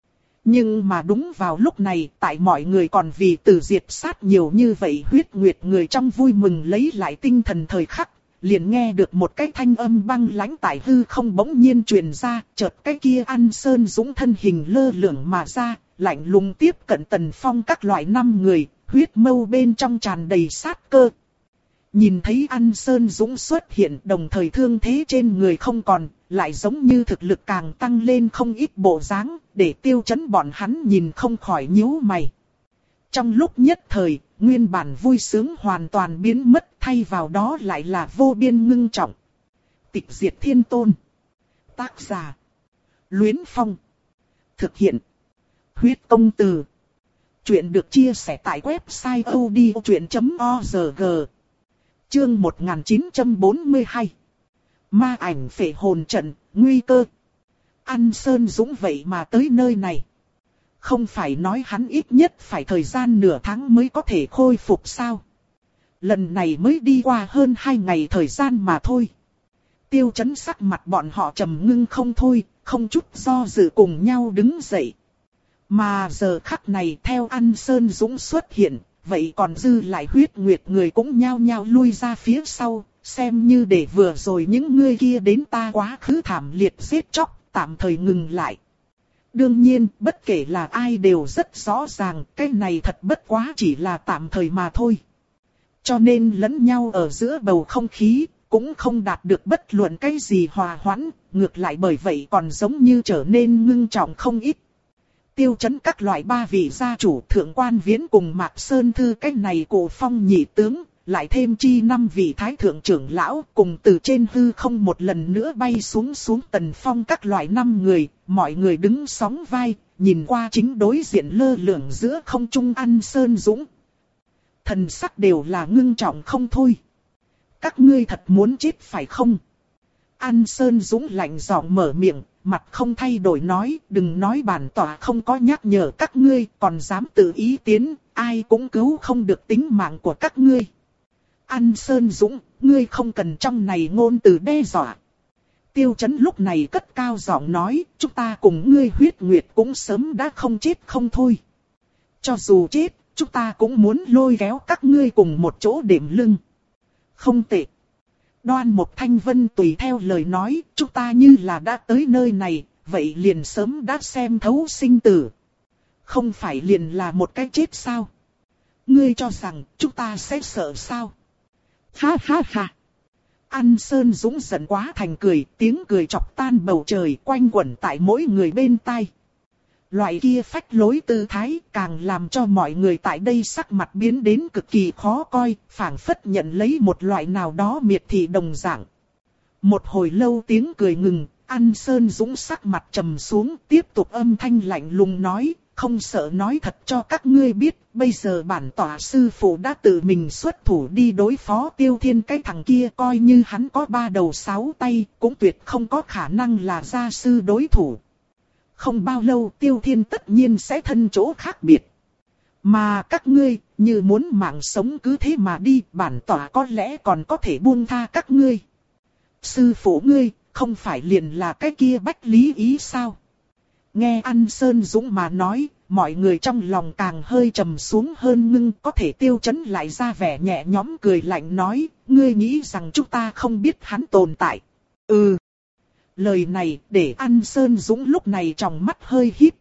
Nhưng mà đúng vào lúc này, tại mọi người còn vì tử diệt sát nhiều như vậy huyết nguyệt người trong vui mừng lấy lại tinh thần thời khắc, liền nghe được một cái thanh âm băng lãnh tại hư không bỗng nhiên truyền ra, chợt cái kia An Sơn Dũng thân hình lơ lửng mà ra, lạnh lùng tiếp cận Tần Phong các loại năm người, huyết mâu bên trong tràn đầy sát cơ. Nhìn thấy An Sơn Dũng xuất hiện, đồng thời thương thế trên người không còn, lại giống như thực lực càng tăng lên không ít bộ dáng, để Tiêu Chấn bọn hắn nhìn không khỏi nhíu mày. Trong lúc nhất thời, nguyên bản vui sướng hoàn toàn biến mất, thay vào đó lại là vô biên ngưng trọng. Tịch Diệt Thiên Tôn. Tác giả: Luyến Phong. Thực hiện: Huyết Công Từ. Chuyện được chia sẻ tại website o d o chuyện chấm org. Chương một nghìn chín trăm bốn mươi hai. Ma ảnh phệ hồn trận, nguy cơ. An Sơn Dũng vậy mà tới nơi này. Không phải nói hắn ít nhất phải thời gian nửa tháng mới có thể khôi phục sao? Lần này mới đi qua hơn hai ngày thời gian mà thôi. Tiêu Chấn sắc mặt bọn họ trầm ngưng không thôi, không chút do dự cùng nhau đứng dậy. Mà giờ khắc này theo An Sơn Dũng xuất hiện, vậy còn dư lại huyết nguyệt người cũng nhao nhao lui ra phía sau, xem như để vừa rồi những người kia đến ta quá khứ thảm liệt giết chóc, tạm thời ngừng lại. Đương nhiên, bất kể là ai đều rất rõ ràng, cái này thật bất quá chỉ là tạm thời mà thôi. Cho nên lẫn nhau ở giữa bầu không khí, cũng không đạt được bất luận cái gì hòa hoãn, ngược lại bởi vậy còn giống như trở nên ngưng trọng không ít. Tiêu Chấn các loại ba vị gia chủ Thượng Quan Viễn cùng Mạc Sơn Thư cách này Cổ Phong nhị tướng, lại thêm chi năm vị thái thượng trưởng lão cùng từ trên hư không một lần nữa bay xuống xuống Tần Phong các loại năm người, mọi người đứng sóng vai, nhìn qua chính đối diện lơ lửng giữa không trung An Sơn Dũng. Thần sắc đều là ngưng trọng không thôi. Các ngươi thật muốn chết phải không? An Sơn Dũng lạnh giọng mở miệng, mặt không thay đổi nói, đừng nói bản tỏa không có nhắc nhở các ngươi, còn dám tự ý tiến, ai cũng cứu không được tính mạng của các ngươi. An Sơn Dũng, ngươi không cần trong này ngôn từ đe dọa. Tiêu Chấn lúc này cất cao giọng nói, chúng ta cùng ngươi huyết nguyệt cũng sớm đã không chết không thôi. Cho dù chết, chúng ta cũng muốn lôi kéo các ngươi cùng một chỗ đệm lưng. Không tệ. Đoan Mục Thanh Vân tùy theo lời nói, chúng ta như là đã tới nơi này, vậy liền sớm đã xem thấu sinh tử. không phải liền là một cái chết sao? Ngươi cho rằng chúng ta sẽ sợ sao? Ha ha ha! An Sơn Dũng giận quá thành cười, tiếng cười chọc tan bầu trời quanh quẩn tại mỗi người bên tai. Loại kia phách lối tư thái càng làm cho mọi người tại đây sắc mặt biến đến cực kỳ khó coi, phảng phất nhận lấy một loại nào đó miệt thị đồng dạng. Một hồi lâu tiếng cười ngừng, An Sơn Dũng sắc mặt trầm xuống, tiếp tục âm thanh lạnh lùng nói, không sợ nói thật cho các ngươi biết, bây giờ bản tỏa sư phụ đã tự mình xuất thủ đi đối phó Tiêu Thiên cái thằng kia, coi như hắn có ba đầu sáu tay, cũng tuyệt không có khả năng là gia sư đối thủ. Không bao lâu Tiêu Thiên tất nhiên sẽ thân chỗ khác biệt. Mà các ngươi, như muốn mạng sống cứ thế mà đi, bản tỏa có lẽ còn có thể buông tha các ngươi. Sư phụ ngươi, không phải liền là cái kia Bách Lý Ý sao? Nghe An Sơn Dũng mà nói, mọi người trong lòng càng hơi trầm xuống hơn ngưng, có thể Tiêu Chấn lại ra vẻ nhẹ nhõm cười lạnh nói, ngươi nghĩ rằng chúng ta không biết hắn tồn tại. Ừ. Lời này để An Sơn Dũng lúc này trong mắt hơi híp.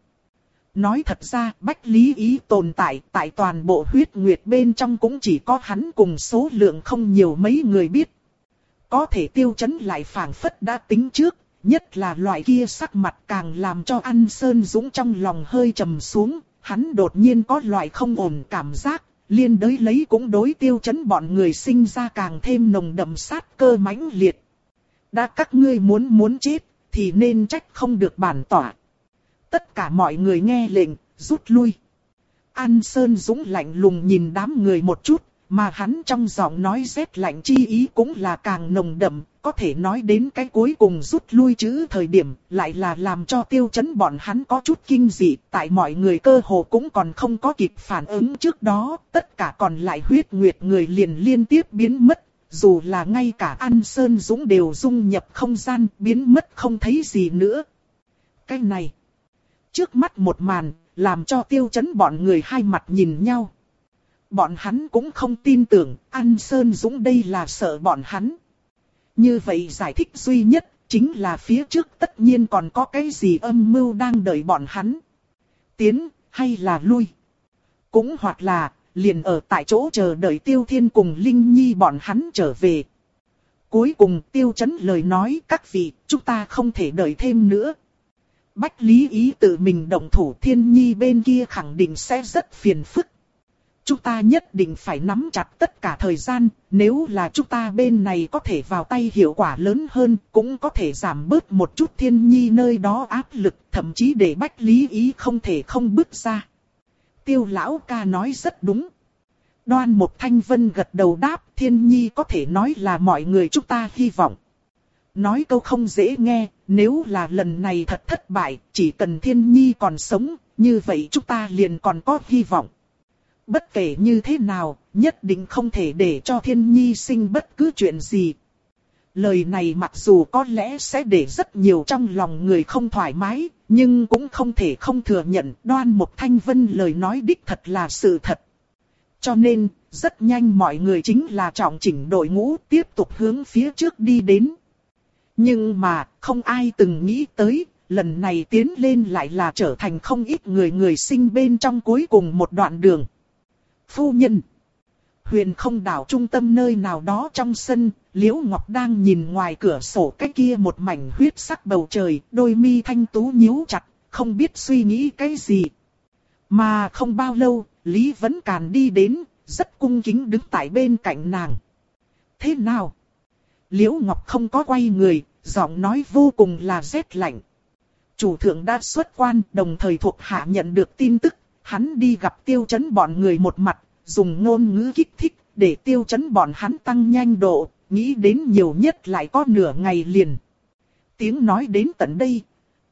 Nói thật ra Bách Lý Ý tồn tại tại toàn bộ huyết nguyệt bên trong cũng chỉ có hắn cùng số lượng không nhiều mấy người biết. Có thể Tiêu Chấn lại phảng phất đã tính trước, nhất là loại kia sắc mặt càng làm cho An Sơn Dũng trong lòng hơi trầm xuống, hắn đột nhiên có loại không ổn cảm giác, liên đới lấy cũng đối Tiêu Chấn bọn người sinh ra càng thêm nồng đậm sát cơ mãnh liệt. Đã các ngươi muốn muốn chết, thì nên trách không được bản tỏa. Tất cả mọi người nghe lệnh, rút lui. An Sơn Dũng lạnh lùng nhìn đám người một chút, mà hắn trong giọng nói rét lạnh chi ý cũng là càng nồng đậm, có thể nói đến cái cuối cùng rút lui chữ thời điểm, lại là làm cho Tiêu Chấn bọn hắn có chút kinh dị, tại mọi người cơ hồ cũng còn không có kịp phản ứng trước đó, tất cả còn lại huyết nguyệt người liền liên tiếp biến mất, dù là ngay cả An Sơn Dũng đều dung nhập không gian, biến mất không thấy gì nữa. Cái này, trước mắt một màn, làm cho Tiêu Chấn bọn người hai mặt nhìn nhau. Bọn hắn cũng không tin tưởng An Sơn Dũng đây là sợ bọn hắn. Như vậy giải thích duy nhất chính là phía trước tất nhiên còn có cái gì âm mưu đang đợi bọn hắn. Tiến hay là lui. Cũng hoặc là liền ở tại chỗ chờ đợi Tiêu Thiên cùng Linh Nhi bọn hắn trở về. Cuối cùng Tiêu Chấn lời nói các vị chúng ta không thể đợi thêm nữa. Bách Lý Ý tự mình động thủ Thiên Nhi bên kia khẳng định sẽ rất phiền phức. Chúng ta nhất định phải nắm chặt tất cả thời gian, nếu là chúng ta bên này có thể vào tay hiệu quả lớn hơn, cũng có thể giảm bớt một chút Thiên Nhi nơi đó áp lực, thậm chí để Bách Lý Ý không thể không bước ra. Tiêu lão ca nói rất đúng. Đoan Mục Thanh Vân gật đầu đáp, Thiên Nhi có thể nói là mọi người chúng ta hy vọng. Nói câu không dễ nghe, nếu là lần này thật thất bại, chỉ cần Thiên Nhi còn sống, như vậy chúng ta liền còn có hy vọng. Bất kể như thế nào, nhất định không thể để cho Thiên Nhi sinh bất cứ chuyện gì. Lời này mặc dù có lẽ sẽ để rất nhiều trong lòng người không thoải mái, nhưng cũng không thể không thừa nhận Đoan Mục Thanh Vân lời nói đích thật là sự thật. Cho nên, rất nhanh mọi người chính là trọng chỉnh đội ngũ tiếp tục hướng phía trước đi đến. Nhưng mà, không ai từng nghĩ tới, lần này tiến lên lại là trở thành không ít người người sinh bên trong cuối cùng một đoạn đường. Phu nhân. Huyền Không đảo trung tâm nơi nào đó trong sân, Liễu Ngọc đang nhìn ngoài cửa sổ cái kia một mảnh huyết sắc bầu trời, đôi mi thanh tú nhíu chặt, không biết suy nghĩ cái gì. Mà không bao lâu, Lý Vấn Càn đi đến, rất cung kính đứng tại bên cạnh nàng. Thế nào? Liễu Ngọc không có quay người, giọng nói vô cùng là rét lạnh. Chủ thượng đã xuất quan, đồng thời thuộc hạ nhận được tin tức. Hắn đi gặp Tiêu Chấn bọn người một mặt, dùng ngôn ngữ kích thích, để Tiêu Chấn bọn hắn tăng nhanh độ, nghĩ đến nhiều nhất lại có nửa ngày liền. Tiếng nói đến tận đây.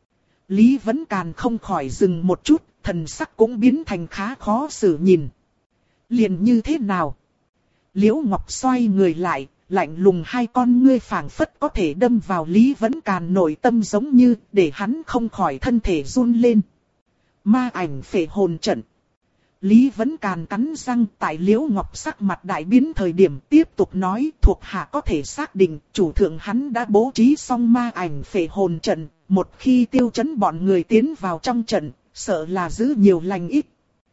Lý Vấn Càn không khỏi dừng một chút, thần sắc cũng biến thành khá khó xử nhìn. Liền như thế nào? Liễu Ngọc xoay người lại, lạnh lùng hai con ngươi phảng phất có thể đâm vào Lý Vấn Càn nội tâm giống như, để hắn không khỏi thân thể run lên. Ma ảnh phệ hồn trận. Lý Vấn Càn cắn răng tại Liễu Ngọc sắc mặt đại biến thời điểm tiếp tục nói thuộc hạ có thể xác định chủ thượng hắn đã bố trí xong ma ảnh phệ hồn trận. Một khi Tiêu Chấn bọn người tiến vào trong trận, sợ là giữ nhiều lành ít.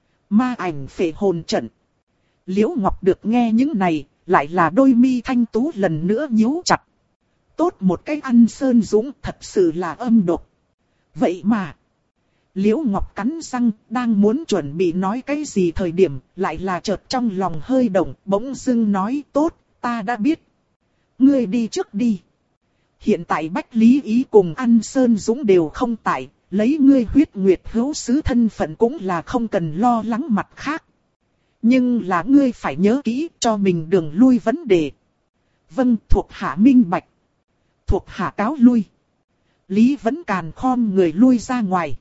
Ma ảnh phệ hồn trận. Liễu Ngọc được nghe những này, lại là đôi mi thanh tú lần nữa nhíu chặt. Tốt một cái ăn Sơn Dũng, thật sự là âm độc. Vậy mà, Liễu Ngọc cắn răng, đang muốn chuẩn bị nói cái gì thời điểm, lại là chợt trong lòng hơi động, bỗng dưng nói tốt, ta đã biết. Ngươi đi trước đi. Hiện tại Bách Lý Ý cùng An Sơn Dũng đều không tại, lấy ngươi huyết nguyệt hữu sứ thân phận cũng là không cần lo lắng mặt khác. Nhưng là ngươi phải nhớ kỹ cho mình đường lui vấn đề. Vâng, thuộc hạ minh bạch. Thuộc hạ cáo lui. Lý Vấn Càn khom người lui ra ngoài.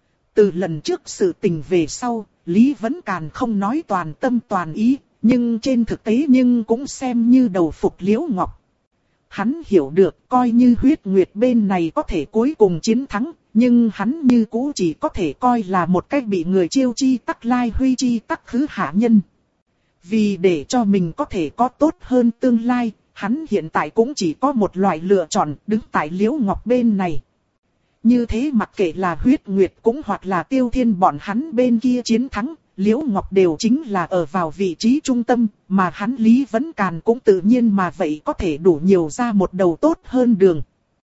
Từ lần trước sự tình về sau, Lý Vấn Càn không nói toàn tâm toàn ý, nhưng trên thực tế nhưng cũng xem như đầu phục Liễu Ngọc. Hắn hiểu được coi như huyết nguyệt bên này có thể cuối cùng chiến thắng, nhưng hắn như cũ chỉ có thể coi là một cách bị người chiêu chi tắc lai huy chi tắc khứ hạ nhân. Vì để cho mình có thể có tốt hơn tương lai, hắn hiện tại cũng chỉ có một loại lựa chọn đứng tại Liễu Ngọc bên này. Như thế mặc kệ là huyết nguyệt cũng hoặc là Tiêu Thiên bọn hắn bên kia chiến thắng, Liễu Ngọc đều chính là ở vào vị trí trung tâm, mà hắn Lý Vấn Càn cũng tự nhiên mà vậy có thể đủ nhiều ra một đầu tốt hơn đường.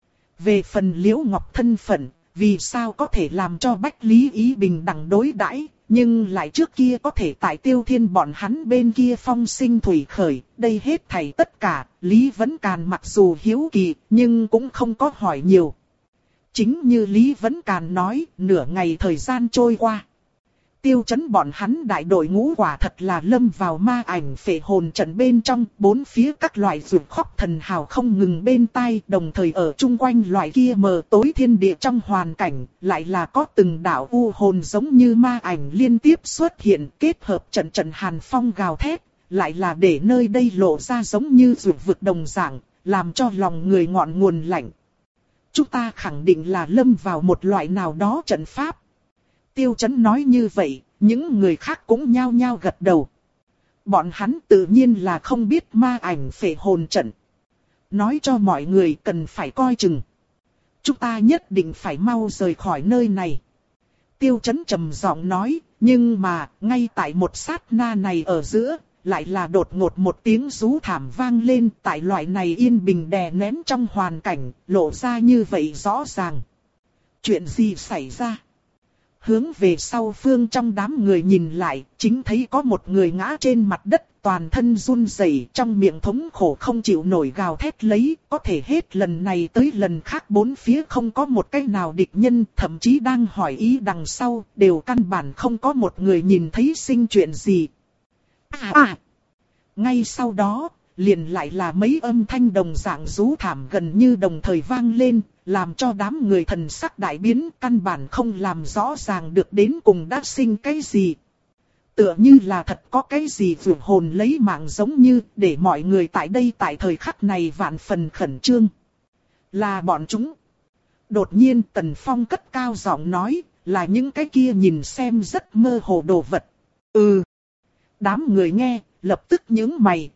Về phần Liễu Ngọc thân phận, vì sao có thể làm cho Bách Lý Ý bình đẳng đối đãi, nhưng lại trước kia có thể tại Tiêu Thiên bọn hắn bên kia phong sinh thủy khởi, đây hết thảy tất cả, Lý Vấn Càn mặc dù hiếu kỳ, nhưng cũng không có hỏi nhiều. Chính như Lý Vấn Càn nói, nửa ngày thời gian trôi qua. Tiêu Chấn bọn hắn đại đội ngũ quả thật là lâm vào ma ảnh phệ hồn trận bên trong, bốn phía các loại rượu khóc thần hào không ngừng bên tai, đồng thời ở chung quanh loại kia mờ tối thiên địa trong hoàn cảnh, lại là có từng đạo u hồn giống như ma ảnh liên tiếp xuất hiện, kết hợp trận trận hàn phong gào thét, lại là để nơi đây lộ ra giống như rượu vực đồng dạng, làm cho lòng người ngọn nguồn lạnh. Chúng ta khẳng định là lâm vào một loại nào đó trận pháp. Tiêu Chấn nói như vậy, những người khác cũng nhao nhao gật đầu. Bọn hắn tự nhiên là không biết ma ảnh phệ hồn trận. Nói cho mọi người cần phải coi chừng. Chúng ta nhất định phải mau rời khỏi nơi này. Tiêu Chấn trầm giọng nói, nhưng mà, ngay tại một sát na này ở giữa, lại là đột ngột một tiếng rú thảm vang lên, tại loại này yên bình đè nén trong hoàn cảnh, lộ ra như vậy rõ ràng. Chuyện gì xảy ra? Hướng về sau phương trong đám người nhìn lại, chính thấy có một người ngã trên mặt đất, toàn thân run rẩy, trong miệng thống khổ không chịu nổi gào thét lấy, có thể hết lần này tới lần khác bốn phía không có một cái nào địch nhân, thậm chí đang hỏi ý đằng sau, đều căn bản không có một người nhìn thấy sinh chuyện gì. À à! Ngay sau đó, liền lại là mấy âm thanh đồng dạng rú thảm gần như đồng thời vang lên, làm cho đám người thần sắc đại biến, căn bản không làm rõ ràng được đến cùng đã sinh cái gì. Tựa như là thật có cái gì vượt hồn lấy mạng giống như, để mọi người tại đây tại thời khắc này vạn phần khẩn trương. Là bọn chúng. Đột nhiên Tần Phong cất cao giọng nói, là những cái kia nhìn xem rất mơ hồ đồ vật. Ừ. Đám người nghe, lập tức nhướng mày.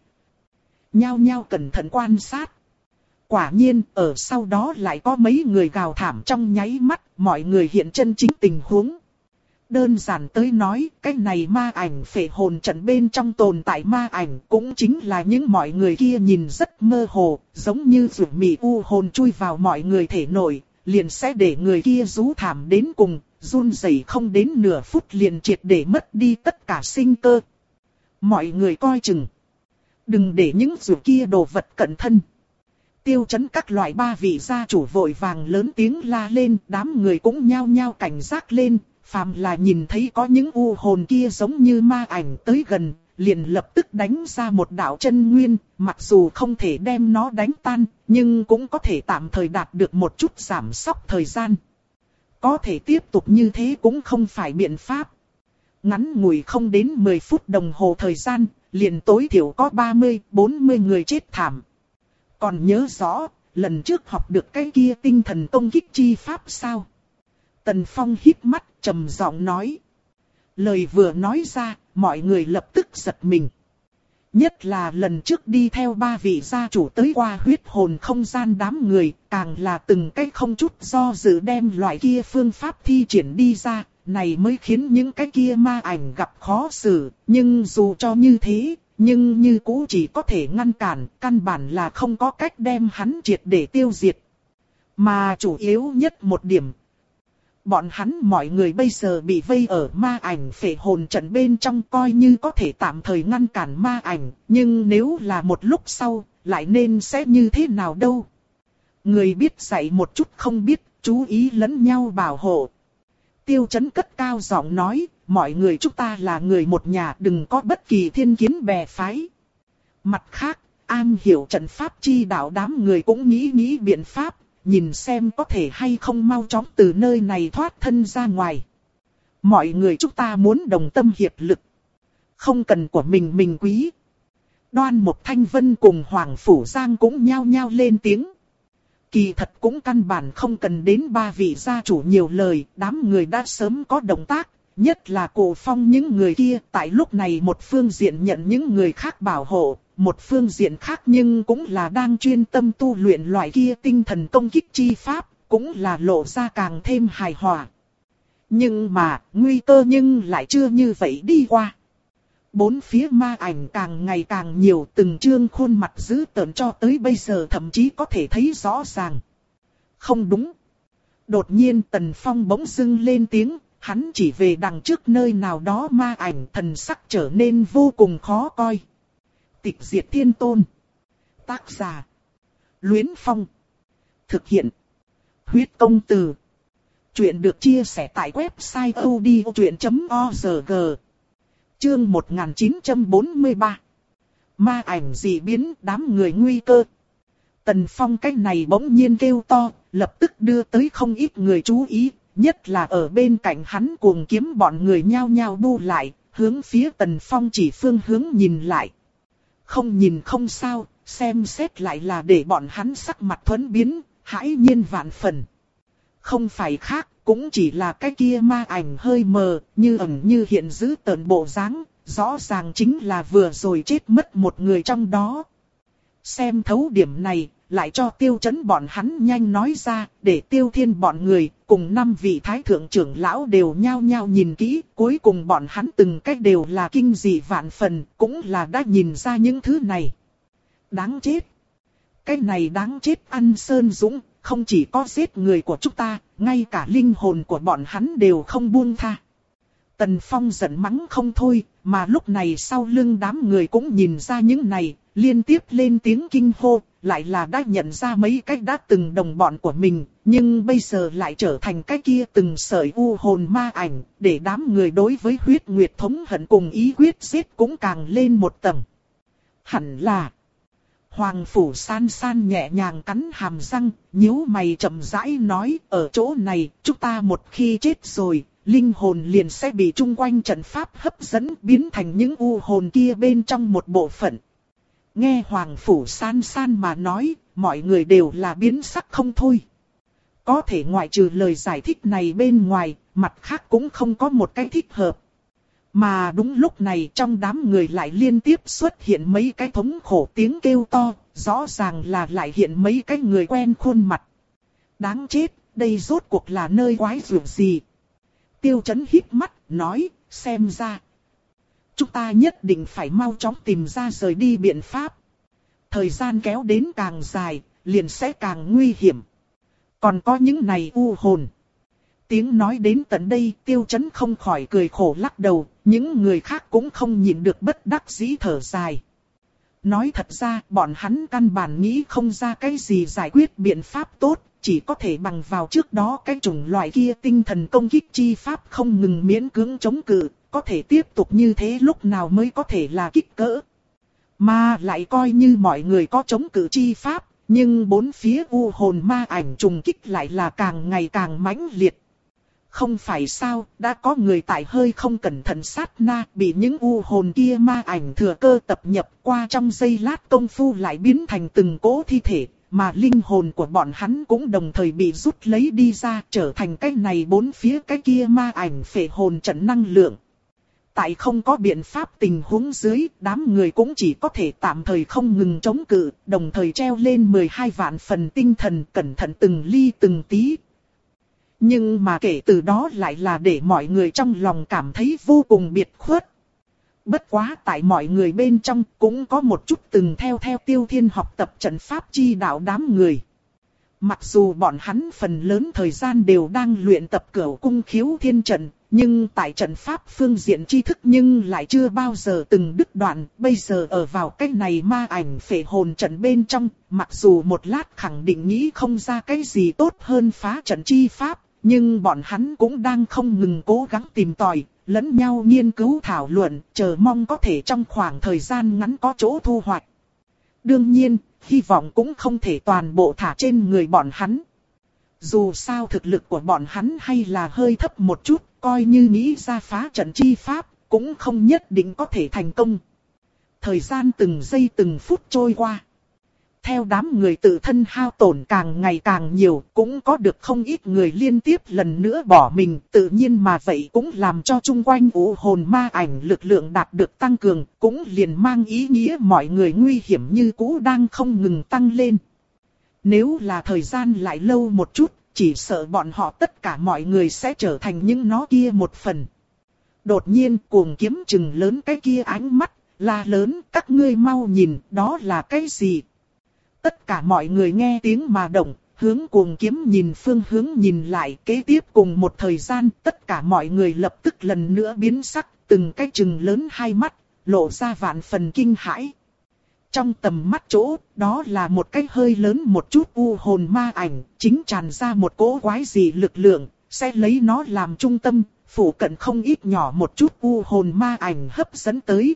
Nhao nhao cẩn thận quan sát. Quả nhiên, ở sau đó lại có mấy người gào thảm trong nháy mắt, mọi người hiện chân chính tình huống. Đơn giản tới nói, cái này ma ảnh phệ hồn trận bên trong tồn tại ma ảnh cũng chính là những mọi người kia nhìn rất mơ hồ, giống như rượu mị u hồn chui vào mọi người thể nội, liền sẽ để người kia rú thảm đến cùng, run rẩy không đến nửa phút liền triệt để mất đi tất cả sinh cơ. Mọi người coi chừng. Đừng để những rượu kia đồ vật cận thân. Tiêu Chấn các loại ba vị gia chủ vội vàng lớn tiếng la lên, đám người cũng nhao nhao cảnh giác lên, phàm là nhìn thấy có những u hồn kia giống như ma ảnh tới gần, liền lập tức đánh ra một đạo chân nguyên, mặc dù không thể đem nó đánh tan, nhưng cũng có thể tạm thời đạt được một chút giảm sóc thời gian. Có thể tiếp tục như thế cũng không phải biện pháp. Ngắn ngủi không đến mười phút đồng hồ thời gian, liền tối thiểu có ba mươi bốn mươi người chết thảm. Còn nhớ rõ, lần trước học được cái kia tinh thần công kích chi pháp sao? Tần Phong hít mắt, trầm giọng nói. Lời vừa nói ra, mọi người lập tức giật mình. Nhất là lần trước đi theo ba vị gia chủ tới qua huyết hồn không gian đám người, càng là từng cái không chút do dự đem loại kia phương pháp thi triển đi ra, này mới khiến những cái kia ma ảnh gặp khó xử, nhưng dù cho như thế, nhưng như cũ chỉ có thể ngăn cản, căn bản là không có cách đem hắn triệt để tiêu diệt. Mà chủ yếu nhất một điểm, bọn hắn mọi người bây giờ bị vây ở ma ảnh phệ hồn trận bên trong, coi như có thể tạm thời ngăn cản ma ảnh, nhưng nếu là một lúc sau, lại nên sẽ như thế nào đâu. Người biết dạy một chút không biết, chú ý lẫn nhau bảo hộ. Tiêu Chấn cất cao giọng nói, mọi người chúng ta là người một nhà, đừng có bất kỳ thiên kiến bè phái. Mặt khác, an hiểu trận pháp chi đạo đám người cũng nghĩ nghĩ biện pháp, nhìn xem có thể hay không mau chóng từ nơi này thoát thân ra ngoài. Mọi người chúng ta muốn đồng tâm hiệp lực, không cần của mình mình quý. Đoan Mục Thanh Vân cùng Hoàng Phủ Giang cũng nhao nhao lên tiếng. Kỳ thật cũng căn bản không cần đến ba vị gia chủ nhiều lời, đám người đã sớm có động tác, nhất là Cổ Phong những người kia, tại lúc này một phương diện nhận những người khác bảo hộ, một phương diện khác nhưng cũng là đang chuyên tâm tu luyện loại kia tinh thần công kích chi pháp, cũng là lộ ra càng thêm hài hòa. Nhưng mà, nguy cơ nhưng lại chưa như vậy đi qua. Bốn phía ma ảnh càng ngày càng nhiều, từng trương khuôn mặt dữ tợn cho tới bây giờ thậm chí có thể thấy rõ ràng. Không đúng. Đột nhiên Tần Phong bỗng dưng lên tiếng, hắn chỉ về đằng trước nơi nào đó ma ảnh, thần sắc trở nên vô cùng khó coi. Tịch Diệt Thiên Tôn. Tác giả: Luyến Phong. Thực hiện: Huyết Công Từ. Chuyện được chia sẻ tại website odchuyện chấm org. Chương một nghìn chín trăm bốn mươi ba. Ma ảnh dị biến, đám người nguy cơ. Tần Phong cách này bỗng nhiên kêu to, lập tức đưa tới không ít người chú ý, nhất là ở bên cạnh hắn cuồng kiếm bọn người nhao nhao bu lại, hướng phía Tần Phong chỉ phương hướng nhìn lại. Không nhìn không sao, xem xét lại là để bọn hắn sắc mặt thuẫn biến, hãi nhiên vạn phần. Không phải khác, cũng chỉ là cái kia ma ảnh hơi mờ, như ẩn như hiện giữ tợn bộ dáng, rõ ràng chính là vừa rồi chết mất một người trong đó. Xem thấu điểm này, lại cho Tiêu Chấn bọn hắn nhanh nói ra, để Tiêu Thiên bọn người, cùng năm vị thái thượng trưởng lão đều nhao nhao nhìn kỹ, cuối cùng bọn hắn từng cách đều là kinh dị vạn phần, cũng là đã nhìn ra những thứ này. Đáng chết! Cái này đáng chết ăn Sơn Dũng, không chỉ có giết người của chúng ta, ngay cả linh hồn của bọn hắn đều không buông tha. Tần Phong giận mắng không thôi, mà lúc này sau lưng đám người cũng nhìn ra những này, liên tiếp lên tiếng kinh hô, lại là đã nhận ra mấy cách đã từng đồng bọn của mình, nhưng bây giờ lại trở thành cái kia từng sợi u hồn ma ảnh, để đám người đối với huyết nguyệt thống hận cùng ý quyết giết cũng càng lên một tầng. Hẳn là... Hoàng Phủ San San nhẹ nhàng cắn hàm răng, nhíu mày chậm rãi nói, ở chỗ này, chúng ta một khi chết rồi, linh hồn liền sẽ bị chung quanh trận pháp hấp dẫn, biến thành những u hồn kia bên trong một bộ phận. Nghe Hoàng Phủ San San mà nói, mọi người đều là biến sắc không thôi. Có thể ngoại trừ lời giải thích này bên ngoài, mặt khác cũng không có một cái thích hợp. Mà đúng lúc này trong đám người lại liên tiếp xuất hiện mấy cái thống khổ tiếng kêu to, rõ ràng là lại hiện mấy cái người quen khuôn mặt. Đáng chết, đây rốt cuộc là nơi quái rượu gì? Tiêu Chấn híp mắt, nói, xem ra. Chúng ta nhất định phải mau chóng tìm ra rời đi biện pháp. Thời gian kéo đến càng dài, liền sẽ càng nguy hiểm. Còn có những này u hồn. Tiếng nói đến tận đây, Tiêu Chấn không khỏi cười khổ lắc đầu, những người khác cũng không nhịn được bất đắc dĩ thở dài. Nói thật ra, bọn hắn căn bản nghĩ không ra cái gì giải quyết biện pháp tốt, chỉ có thể bằng vào trước đó cái chủng loại kia tinh thần công kích chi pháp không ngừng miễn cưỡng chống cự, có thể tiếp tục như thế lúc nào mới có thể là kích cỡ. Mà lại coi như mọi người có chống cự chi pháp, nhưng bốn phía u hồn ma ảnh trùng kích lại là càng ngày càng mãnh liệt. Không phải sao, đã có người tại hơi không cẩn thận sát na, bị những u hồn kia ma ảnh thừa cơ tập nhập qua trong giây lát công phu lại biến thành từng cỗ thi thể, mà linh hồn của bọn hắn cũng đồng thời bị rút lấy đi ra, trở thành cái này bốn phía cái kia ma ảnh phệ hồn trận năng lượng. Tại không có biện pháp tình huống dưới, đám người cũng chỉ có thể tạm thời không ngừng chống cự, đồng thời treo lên mười hai vạn phần tinh thần cẩn thận từng ly từng tí. Nhưng mà kể từ đó lại là để mọi người trong lòng cảm thấy vô cùng biệt khuất. Bất quá tại mọi người bên trong cũng có một chút từng theo theo Tiêu Thiên học tập trận pháp chi đạo đám người. Mặc dù bọn hắn phần lớn thời gian đều đang luyện tập Cửu Cung Khiếu Thiên Trận, nhưng tại trận pháp phương diện tri thức nhưng lại chưa bao giờ từng đứt đoạn. Bây giờ ở vào cái này ma ảnh phệ hồn trận bên trong, mặc dù một lát khẳng định nghĩ không ra cái gì tốt hơn phá trận chi pháp, nhưng bọn hắn cũng đang không ngừng cố gắng tìm tòi, lẫn nhau nghiên cứu thảo luận, chờ mong có thể trong khoảng thời gian ngắn có chỗ thu hoạch. Đương nhiên, hy vọng cũng không thể toàn bộ thả trên người bọn hắn. Dù sao thực lực của bọn hắn hay là hơi thấp một chút, coi như nghĩ ra phá trận chi pháp, cũng không nhất định có thể thành công. Thời gian từng giây từng phút trôi qua. Theo đám người tự thân hao tổn càng ngày càng nhiều, cũng có được không ít người liên tiếp lần nữa bỏ mình, tự nhiên mà vậy cũng làm cho chung quanh u hồn ma ảnh lực lượng đạt được tăng cường, cũng liền mang ý nghĩa mọi người nguy hiểm như cũ đang không ngừng tăng lên. Nếu là thời gian lại lâu một chút, chỉ sợ bọn họ tất cả mọi người sẽ trở thành những nó kia một phần. Đột nhiên Cuồng Kiếm chừng lớn cái kia ánh mắt, la lớn, các ngươi mau nhìn, đó là cái gì? Tất cả mọi người nghe tiếng mà động, hướng Cuồng Kiếm nhìn phương hướng nhìn lại, kế tiếp cùng một thời gian, tất cả mọi người lập tức lần nữa biến sắc, từng cái chừng lớn hai mắt, lộ ra vạn phần kinh hãi. Trong tầm mắt chỗ, đó là một cái hơi lớn một chút u hồn ma ảnh, chính tràn ra một cỗ quái dị lực lượng, sẽ lấy nó làm trung tâm, phủ cận không ít nhỏ một chút u hồn ma ảnh hấp dẫn tới.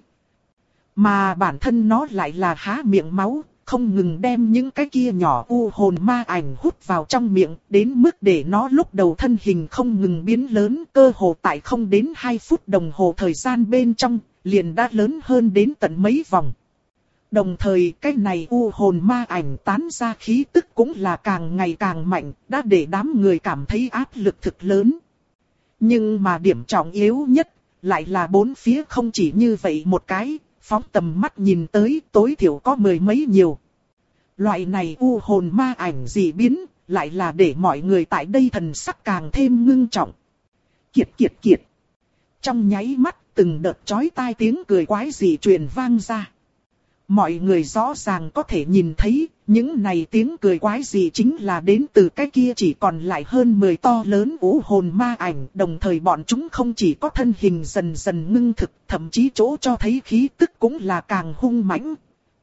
Mà bản thân nó lại là há miệng máu, không ngừng đem những cái kia nhỏ u hồn ma ảnh hút vào trong miệng, đến mức để nó lúc đầu thân hình không ngừng biến lớn, cơ hồ tại không đến hai phút đồng hồ thời gian bên trong, liền đã lớn hơn đến tận mấy vòng. Đồng thời cái này u hồn ma ảnh tán ra khí tức cũng là càng ngày càng mạnh, đã để đám người cảm thấy áp lực thực lớn. Nhưng mà điểm trọng yếu nhất, lại là bốn phía không chỉ như vậy một cái, phóng tầm mắt nhìn tới tối thiểu có mười mấy nhiều. Loại này u hồn ma ảnh dị biến, lại là để mọi người tại đây thần sắc càng thêm ngưng trọng. Kiệt kiệt kiệt. Trong nháy mắt từng đợt chói tai tiếng cười quái dị truyền vang ra. Mọi người rõ ràng có thể nhìn thấy, những này tiếng cười quái dị chính là đến từ cái kia chỉ còn lại hơn mười to lớn u hồn ma ảnh. Đồng thời bọn chúng không chỉ có thân hình dần dần ngưng thực, thậm chí chỗ cho thấy khí tức cũng là càng hung mãnh.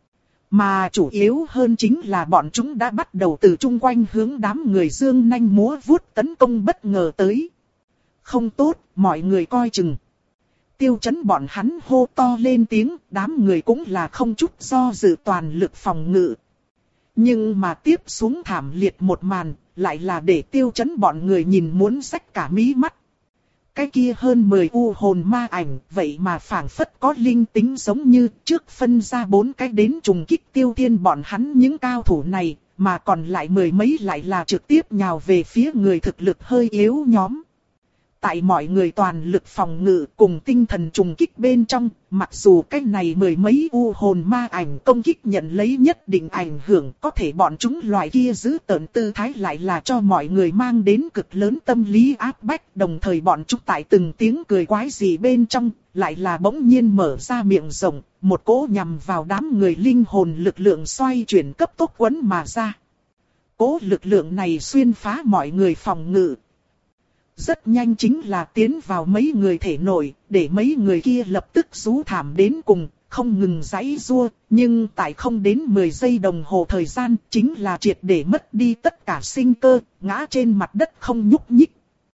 Mà chủ yếu hơn chính là bọn chúng đã bắt đầu từ chung quanh hướng đám người dương nanh múa vuốt tấn công bất ngờ tới. Không tốt, mọi người coi chừng. Tiêu Chấn bọn hắn hô to lên tiếng, đám người cũng là không chút do dự toàn lực phòng ngự. Nhưng mà tiếp xuống thảm liệt một màn, lại là để Tiêu Chấn bọn người nhìn muốn rách cả mí mắt. Cái kia hơn mười u hồn ma ảnh, vậy mà phảng phất có linh tính giống như trước phân ra bốn cái đến trùng kích Tiêu Thiên bọn hắn những cao thủ này, mà còn lại mười mấy lại là trực tiếp nhào về phía người thực lực hơi yếu nhóm. Tại mọi người toàn lực phòng ngự cùng tinh thần trùng kích bên trong, mặc dù cái này mười mấy u hồn ma ảnh công kích nhận lấy nhất định ảnh hưởng, có thể bọn chúng loại kia giữ tợn tư thái lại là cho mọi người mang đến cực lớn tâm lý áp bách. Đồng thời bọn chúng tại từng tiếng cười quái gì bên trong, lại là bỗng nhiên mở ra miệng rộng, một cỗ nhằm vào đám người linh hồn lực lượng xoay chuyển cấp tốc quấn mà ra. Cỗ lực lượng này xuyên phá mọi người phòng ngự. Rất nhanh chính là tiến vào mấy người thể nội, để mấy người kia lập tức rú thảm đến cùng, không ngừng giãy giụa, nhưng tại không đến mười giây đồng hồ thời gian, chính là triệt để mất đi tất cả sinh cơ, ngã trên mặt đất không nhúc nhích.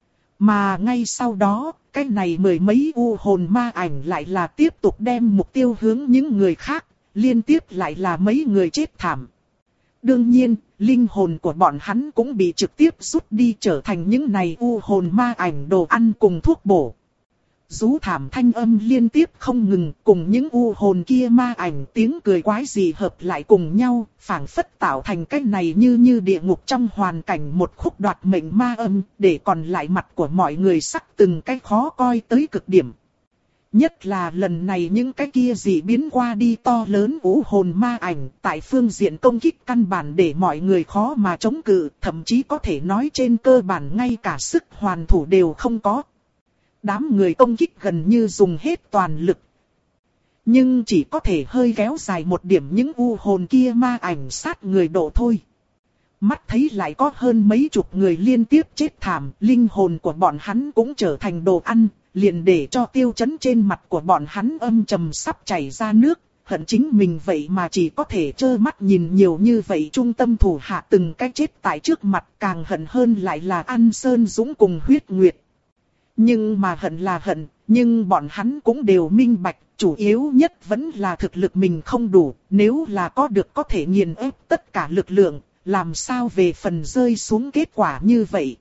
Mà ngay sau đó, cái này mười mấy u hồn ma ảnh lại là tiếp tục đem mục tiêu hướng những người khác, liên tiếp lại là mấy người chết thảm. Đương nhiên, linh hồn của bọn hắn cũng bị trực tiếp rút đi trở thành những này u hồn ma ảnh đồ ăn cùng thuốc bổ. Rú thảm thanh âm liên tiếp không ngừng, cùng những u hồn kia ma ảnh tiếng cười quái dị hợp lại cùng nhau, phảng phất tạo thành cái này như như địa ngục trong hoàn cảnh một khúc đoạt mệnh ma âm, để còn lại mặt của mọi người sắc từng cái khó coi tới cực điểm. Nhất là lần này những cái kia dị biến qua đi to lớn vũ hồn ma ảnh tại phương diện công kích căn bản để mọi người khó mà chống cự, thậm chí có thể nói trên cơ bản ngay cả sức hoàn thủ đều không có. Đám người công kích gần như dùng hết toàn lực. Nhưng chỉ có thể hơi kéo dài một điểm những u hồn kia ma ảnh sát người độ thôi. Mắt thấy lại có hơn mấy chục người liên tiếp chết thảm, linh hồn của bọn hắn cũng trở thành đồ ăn, liền để cho Tiêu Chấn trên mặt của bọn hắn âm trầm sắp chảy ra nước, hận chính mình vậy mà chỉ có thể trơ mắt nhìn nhiều như vậy trung tâm thủ hạ từng cái chết tại trước mặt, càng hận hơn lại là An Sơn Dũng cùng Huyết Nguyệt. Nhưng mà hận là hận, nhưng bọn hắn cũng đều minh bạch, chủ yếu nhất vẫn là thực lực mình không đủ, nếu là có được có thể nghiền ép tất cả lực lượng, làm sao về phần rơi xuống kết quả như vậy.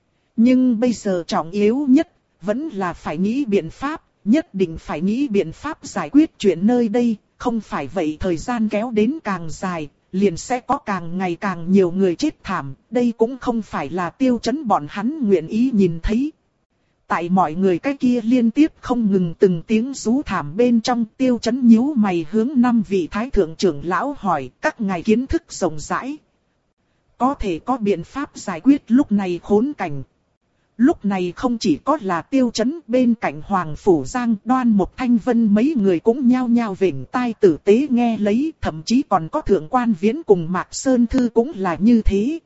Nhưng bây giờ trọng yếu nhất, vẫn là phải nghĩ biện pháp, nhất định phải nghĩ biện pháp giải quyết chuyện nơi đây, không phải vậy thời gian kéo đến càng dài, liền sẽ có càng ngày càng nhiều người chết thảm, đây cũng không phải là Tiêu Chấn bọn hắn nguyện ý nhìn thấy. Tại mọi người cái kia liên tiếp không ngừng từng tiếng rú thảm bên trong, Tiêu Chấn nhíu mày hướng năm vị thái thượng trưởng lão hỏi, các ngài kiến thức rộng rãi, có thể có biện pháp giải quyết lúc này khốn cảnh. Lúc này không chỉ có là Tiêu Chấn, bên cạnh Hoàng Phủ Giang, Đoan Mộc Thanh Vân mấy người cũng nhao nhao vểnh tai tử tế nghe lấy, thậm chí còn có Thượng Quan Viễn cùng Mạc Sơn Thư cũng là như thế.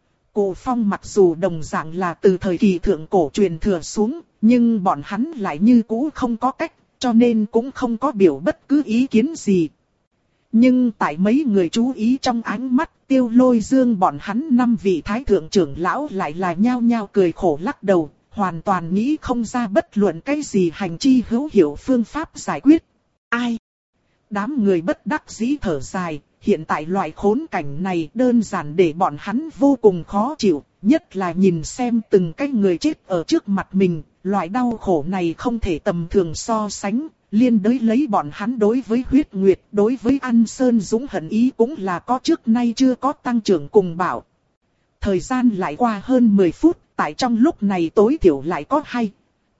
Cổ Phong mặc dù đồng dạng là từ thời kỳ thượng cổ truyền thừa xuống, nhưng bọn hắn lại như cũ không có cách, cho nên cũng không có biểu bất cứ ý kiến gì. Nhưng tại mấy người chú ý trong ánh mắt, Tiêu Lôi Dương bọn hắn năm vị thái thượng trưởng lão lại là nhao nhao cười khổ lắc đầu, hoàn toàn nghĩ không ra bất luận cái gì hành chi hữu hiệu phương pháp giải quyết. Ai? Đám người bất đắc dĩ thở dài, hiện tại loại khốn cảnh này đơn giản để bọn hắn vô cùng khó chịu, nhất là nhìn xem từng cái người chết ở trước mặt mình, loại đau khổ này không thể tầm thường so sánh. Liên đới lấy bọn hắn đối với Huyết Nguyệt, đối với An Sơn Dũng hận ý cũng là có trước nay chưa có tăng trưởng cùng bảo. Thời gian lại qua hơn mười phút, tại trong lúc này tối thiểu lại có hai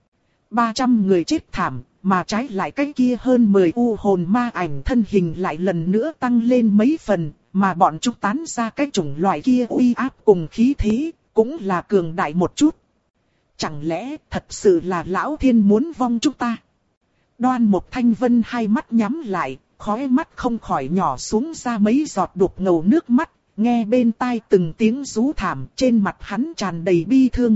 ba trăm người chết thảm, mà trái lại cái kia hơn mười u hồn ma ảnh thân hình lại lần nữa tăng lên mấy phần, mà bọn chúng tán ra cái chủng loại kia uy áp cùng khí thế, cũng là cường đại một chút. Chẳng lẽ thật sự là Lão Thiên muốn vong chúng ta? Đoan Mộc Thanh Vân hai mắt nhắm lại, khóe mắt không khỏi nhỏ xuống ra mấy giọt đục ngầu nước mắt, nghe bên tai từng tiếng rú thảm, trên mặt hắn tràn đầy bi thương.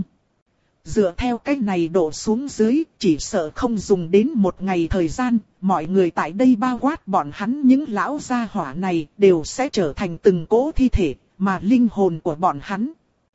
Dựa theo cách này đổ xuống dưới, chỉ sợ không dùng đến một ngày thời gian, mọi người tại đây bao quát bọn hắn những lão gia hỏa này đều sẽ trở thành từng cỗ thi thể, mà linh hồn của bọn hắn.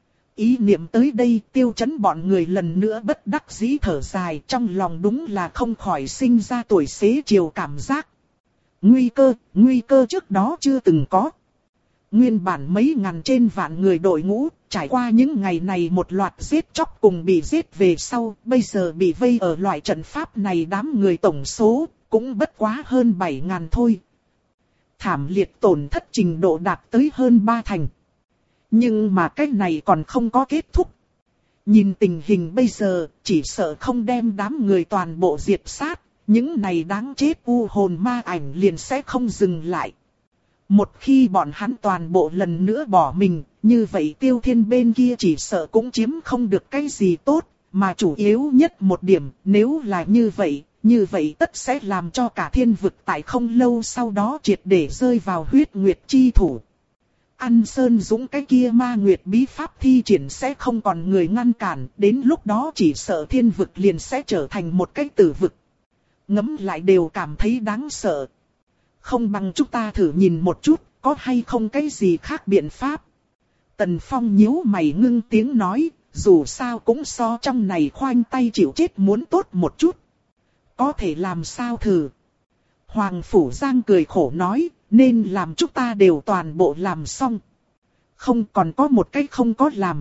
Ý niệm tới đây, Tiêu Chấn bọn người lần nữa bất đắc dĩ thở dài, trong lòng đúng là không khỏi sinh ra tuổi xế chiều cảm giác. Nguy cơ, nguy cơ trước đó chưa từng có. Nguyên bản mấy ngàn trên vạn người đội ngũ, trải qua những ngày này một loạt giết chóc cùng bị giết về sau, bây giờ bị vây ở loại trận pháp này đám người tổng số, cũng bất quá hơn bảy ngàn thôi. Thảm liệt tổn thất trình độ đạt tới hơn ba thành. Nhưng mà cái này còn không có kết thúc. Nhìn tình hình bây giờ, chỉ sợ không đem đám người toàn bộ diệt sát, những này đáng chết u hồn ma ảnh liền sẽ không dừng lại. Một khi bọn hắn toàn bộ lần nữa bỏ mình, như vậy Tiêu Thiên bên kia chỉ sợ cũng chiếm không được cái gì tốt, mà chủ yếu nhất một điểm, nếu là như vậy, như vậy tất sẽ làm cho cả thiên vực tại không lâu sau đó triệt để rơi vào huyết nguyệt chi thủ. An Sơn Dũng cái kia ma nguyệt bí pháp thi triển sẽ không còn người ngăn cản, đến lúc đó chỉ sợ thiên vực liền sẽ trở thành một cái tử vực. Ngẫm lại đều cảm thấy đáng sợ. Không bằng chúng ta thử nhìn một chút, có hay không cái gì khác biện pháp. Tần Phong nhíu mày ngưng tiếng nói, dù sao cũng so trong này khoanh tay chịu chết muốn tốt một chút. Có thể làm sao thử. Hoàng Phủ Giang cười khổ nói, nên làm chúng ta đều toàn bộ làm xong. Không còn có một cái không có làm.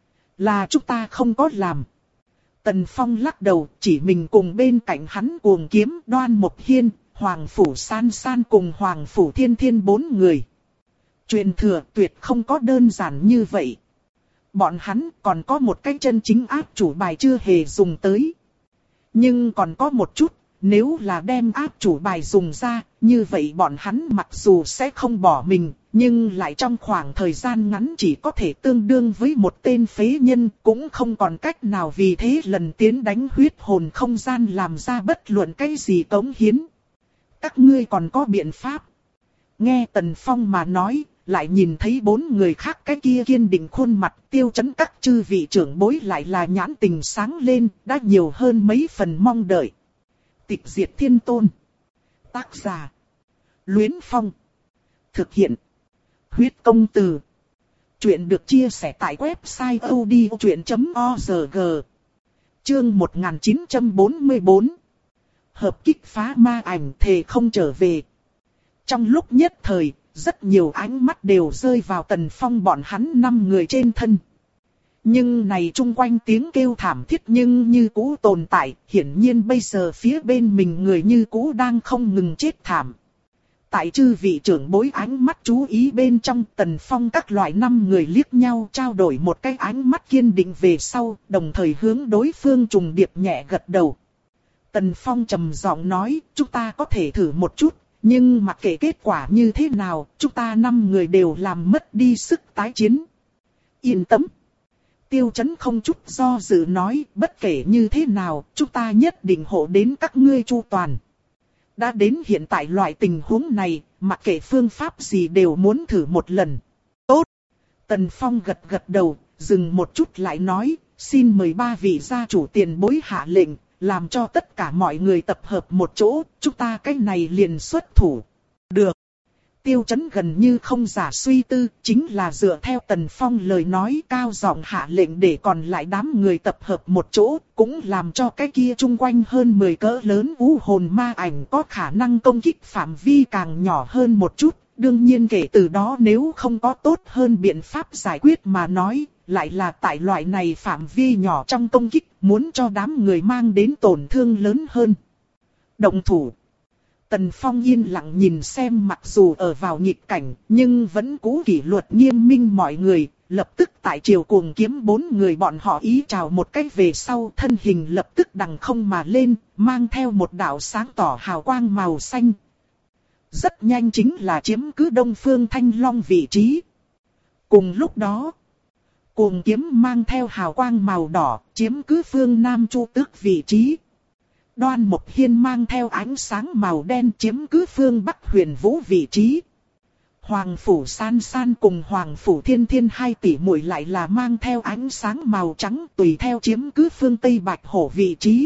Là chúng ta không có làm. Tần Phong lắc đầu, chỉ mình cùng bên cạnh hắn cuồng kiếm Đoan Mộc Hiên, Hoàng Phủ San San cùng Hoàng Phủ Thiên Thiên bốn người. Truyền thừa tuyệt không có đơn giản như vậy. Bọn hắn còn có một cái chân chính áp chủ bài chưa hề dùng tới. Nhưng còn có một chút, nếu là đem áp chủ bài dùng ra, như vậy bọn hắn mặc dù sẽ không bỏ mình, nhưng lại trong khoảng thời gian ngắn chỉ có thể tương đương với một tên phế nhân, cũng không còn cách nào vì thế lần tiến đánh huyết hồn không gian làm ra bất luận cái gì cống hiến. Các ngươi còn có biện pháp. Nghe Tần Phong mà nói, lại nhìn thấy bốn người khác cái kia kiên định khuôn mặt, Tiêu Chấn các chư vị trưởng bối lại là nhãn tình sáng lên, đã nhiều hơn mấy phần mong đợi. Tịch diệt thiên tôn. Tác giả: Luyến Phong. Thực hiện: Huyết công từ. Chuyện được chia sẻ tại website odchuyện chấm org. Chương một nghìn chín trăm bốn mươi tư. Hợp kích phá ma ảnh thề không trở về. Trong lúc nhất thời, rất nhiều ánh mắt đều rơi vào Tần Phong bọn hắn năm người trên thân. Nhưng này chung quanh tiếng kêu thảm thiết nhưng như cũ tồn tại, hiển nhiên bây giờ phía bên mình người như cũ đang không ngừng chết thảm. Tại chư vị trưởng bối ánh mắt chú ý bên trong, Tần Phong các loại năm người liếc nhau trao đổi một cái ánh mắt kiên định về sau, đồng thời hướng đối phương trùng điệp nhẹ gật đầu. Tần Phong trầm giọng nói, chúng ta có thể thử một chút, nhưng mặc kệ kết quả như thế nào, chúng ta năm người đều làm mất đi sức tái chiến. Yên tâm. Tiêu Chấn không chút do dự nói, bất kể như thế nào, chúng ta nhất định hộ đến các ngươi chu toàn. Đã đến hiện tại loại tình huống này, mặc kệ phương pháp gì đều muốn thử một lần. Tốt. Tần Phong gật gật đầu, dừng một chút lại nói, xin mời ba vị gia chủ tiền bối hạ lệnh, làm cho tất cả mọi người tập hợp một chỗ, chúng ta cái này liền xuất thủ. Được. Tiêu Chấn gần như không giả suy tư, chính là dựa theo Tần Phong lời nói cao giọng hạ lệnh để còn lại đám người tập hợp một chỗ, cũng làm cho cái kia chung quanh hơn mười cỡ lớn vũ hồn ma ảnh có khả năng công kích phạm vi càng nhỏ hơn một chút. Đương nhiên kể từ đó nếu không có tốt hơn biện pháp giải quyết mà nói, lại là tại loại này phạm vi nhỏ trong công kích, muốn cho đám người mang đến tổn thương lớn hơn. Động thủ. Tần Phong yên lặng nhìn xem, mặc dù ở vào nghịch cảnh, nhưng vẫn cũ kỷ luật nghiêm minh mọi người, lập tức tại triều cuồng kiếm bốn người bọn họ ý chào một cách về sau, thân hình lập tức đằng không mà lên, mang theo một đạo sáng tỏ hào quang màu xanh. Rất nhanh chính là chiếm cứ Đông Phương Thanh Long vị trí. Cùng lúc đó, cuồng kiếm mang theo hào quang màu đỏ, chiếm cứ phương Nam Chu Tước vị trí. Đoan Mộc Hiên mang theo ánh sáng màu đen chiếm cứ phương Bắc Huyền Vũ vị trí. Hoàng Phủ San San cùng Hoàng Phủ Thiên Thiên hai tỷ muội lại là mang theo ánh sáng màu trắng tùy theo chiếm cứ phương Tây Bạch Hổ vị trí.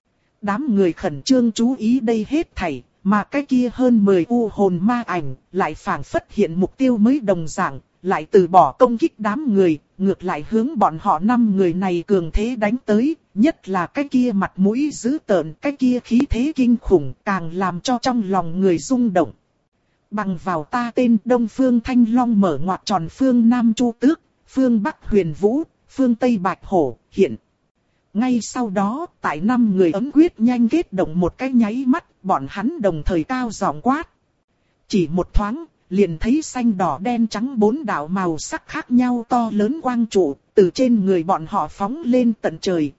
Đám người khẩn trương chú ý đây hết thảy, mà cái kia hơn mười u hồn ma ảnh lại phảng phất hiện mục tiêu mới đồng dạng, lại từ bỏ công kích đám người, ngược lại hướng bọn họ năm người này cường thế đánh tới, nhất là cái kia mặt mũi dữ tợn, cái kia khí thế kinh khủng, càng làm cho trong lòng người rung động. Bằng vào ta tên Đông Phương Thanh Long mở ngoặc tròn phương Nam Chu Tước, phương Bắc Huyền Vũ, phương Tây Bạch Hổ, hiện. Ngay sau đó, tại năm người ấm quyết nhanh kết động một cái nháy mắt, bọn hắn đồng thời cao giọng quát. Chỉ một thoáng, liền thấy xanh đỏ đen trắng bốn đạo màu sắc khác nhau to lớn quang trụ, từ trên người bọn họ phóng lên tận trời.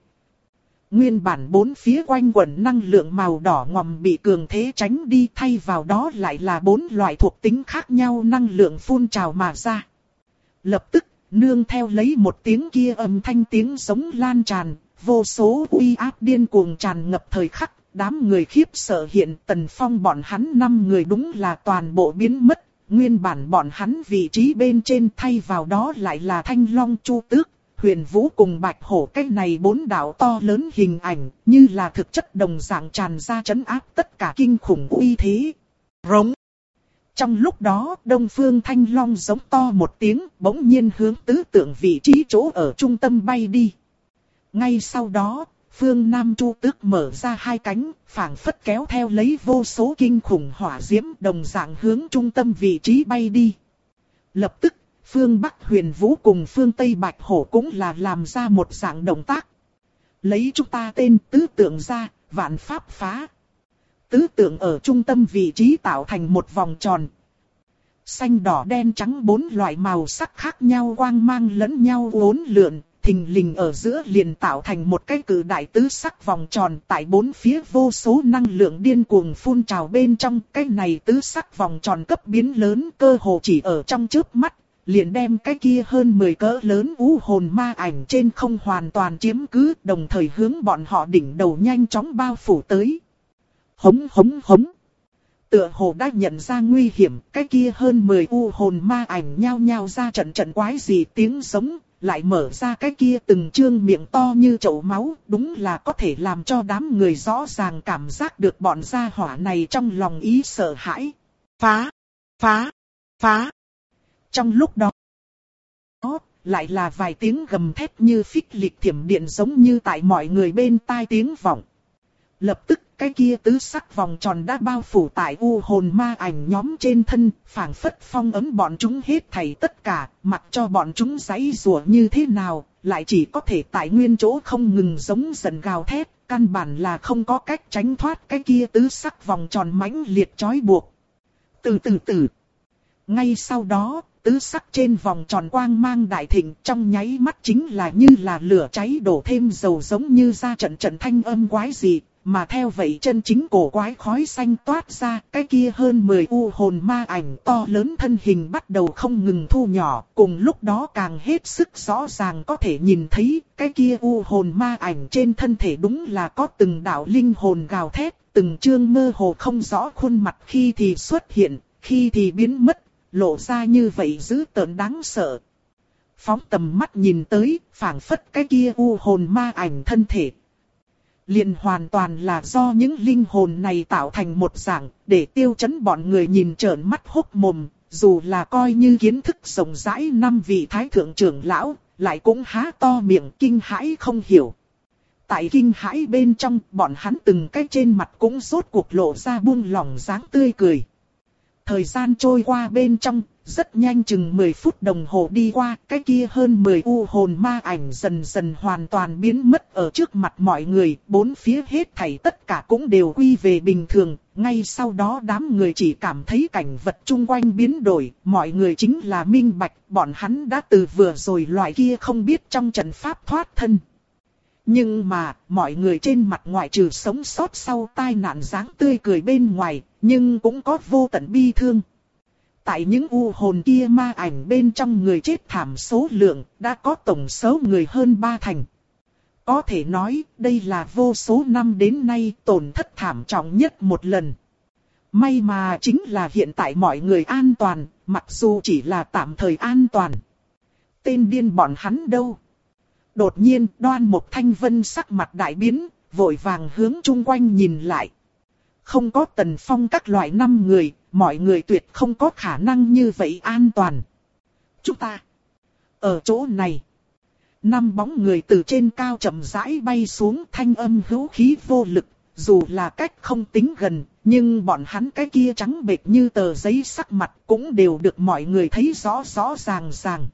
Nguyên bản bốn phía quanh quẩn năng lượng màu đỏ ngòm bị cường thế tránh đi, thay vào đó lại là bốn loại thuộc tính khác nhau năng lượng phun trào mà ra. Lập tức, nương theo lấy một tiếng kia âm thanh tiếng giống lan tràn, vô số uy áp điên cuồng tràn ngập thời khắc, đám người khiếp sợ hiện Tần Phong bọn hắn năm người đúng là toàn bộ biến mất. Nguyên bản bọn hắn vị trí bên trên thay vào đó lại là Thanh Long, Chu Tước, Huyền Vũ cùng Bạch Hổ, cái này bốn đạo to lớn hình ảnh, như là thực chất đồng dạng tràn ra trấn áp tất cả kinh khủng uy thế. Rống. Trong lúc đó, Đông Phương Thanh Long giống to một tiếng, bỗng nhiên hướng tứ tượng vị trí chỗ ở trung tâm bay đi. Ngay sau đó, phương Nam Chu Tước mở ra hai cánh, phảng phất kéo theo lấy vô số kinh khủng hỏa diễm đồng dạng hướng trung tâm vị trí bay đi. Lập tức, phương Bắc Huyền Vũ cùng phương Tây Bạch Hổ cũng là làm ra một dạng động tác. Lấy chúng ta tên tứ tượng ra, vạn pháp phá. Tứ tượng ở trung tâm vị trí tạo thành một vòng tròn. Xanh đỏ đen trắng bốn loại màu sắc khác nhau quang mang lẫn nhau uốn lượn, thình lình ở giữa liền tạo thành một cái cự đại tứ sắc vòng tròn, tại bốn phía vô số năng lượng điên cuồng phun trào bên trong. Cái này tứ sắc vòng tròn cấp biến lớn, cơ hồ chỉ ở trong chớp mắt, liền đem cái kia hơn mười cỡ lớn u hồn ma ảnh trên không hoàn toàn chiếm cứ, đồng thời hướng bọn họ đỉnh đầu nhanh chóng bao phủ tới. Hống hống hống. Tựa hồ đã nhận ra nguy hiểm, cái kia hơn mười u hồn ma ảnh nhao nhao ra trận trận quái gì tiếng giống, lại mở ra cái kia từng trương miệng to như chậu máu, đúng là có thể làm cho đám người rõ ràng cảm giác được bọn gia hỏa này trong lòng ý sợ hãi. Phá! Phá! Phá! Trong lúc đó, lại là vài tiếng gầm thét như phích lịch thiểm điện giống như tại mọi người bên tai tiếng vọng. Lập tức cái kia tứ sắc vòng tròn đã bao phủ tại u hồn ma ảnh nhóm trên thân, phảng phất phong ấn bọn chúng hết thảy tất cả, mặc cho bọn chúng giãy giụa như thế nào, lại chỉ có thể tại nguyên chỗ không ngừng giống dần gào thét, căn bản là không có cách tránh thoát cái kia tứ sắc vòng tròn mãnh liệt trói buộc. Từ từ từ. Ngay sau đó, tứ sắc trên vòng tròn quang mang đại thịnh, trong nháy mắt chính là như là lửa cháy đổ thêm dầu, giống như ra trận trận thanh âm quái dị. Mà theo vậy chân chính cổ quái khói xanh toát ra, cái kia hơn mười u hồn ma ảnh to lớn thân hình bắt đầu không ngừng thu nhỏ, cùng lúc đó càng hết sức rõ ràng có thể nhìn thấy, cái kia u hồn ma ảnh trên thân thể đúng là có từng đạo linh hồn gào thét, từng chương mơ hồ không rõ khuôn mặt khi thì xuất hiện, khi thì biến mất, lộ ra như vậy dữ tợn đáng sợ. Phóng tầm mắt nhìn tới, phảng phất cái kia u hồn ma ảnh thân thể liền hoàn toàn là do những linh hồn này tạo thành một dạng, để Tiêu Chấn bọn người nhìn trợn mắt hốc mồm, dù là coi như kiến thức rộng rãi năm vị thái thượng trưởng lão, lại cũng há to miệng kinh hãi không hiểu. Tại kinh hãi bên trong, bọn hắn từng cái trên mặt cũng rốt cuộc lộ ra buông lỏng dáng tươi cười. Thời gian trôi qua bên trong, rất nhanh chừng mười phút đồng hồ đi qua, cái kia hơn mười u hồn ma ảnh dần dần hoàn toàn biến mất ở trước mặt mọi người, bốn phía hết thảy tất cả cũng đều quy về bình thường, ngay sau đó đám người chỉ cảm thấy cảnh vật chung quanh biến đổi, mọi người chính là minh bạch, bọn hắn đã từ vừa rồi loại kia không biết trong trận pháp thoát thân. Nhưng mà, mọi người trên mặt ngoại trừ sống sót sau tai nạn dáng tươi cười bên ngoài, nhưng cũng có vô tận bi thương. Tại những u hồn kia ma ảnh bên trong người chết thảm số lượng, đã có tổng số người hơn ba thành. Có thể nói, đây là vô số năm đến nay tổn thất thảm trọng nhất một lần. May mà chính là hiện tại mọi người an toàn, mặc dù chỉ là tạm thời an toàn. Tên điên bọn hắn đâu? Đột nhiên Đoan Mộc Thanh Vân sắc mặt đại biến, vội vàng hướng chung quanh nhìn lại. Không có Tần Phong các loại năm người, mọi người tuyệt không có khả năng như vậy an toàn. Chúng ta ở chỗ này. Năm bóng người từ trên cao chậm rãi bay xuống, thanh âm hữu khí vô lực, dù là cách không tính gần, nhưng bọn hắn cái kia trắng bệch như tờ giấy sắc mặt cũng đều được mọi người thấy rõ rõ ràng ràng.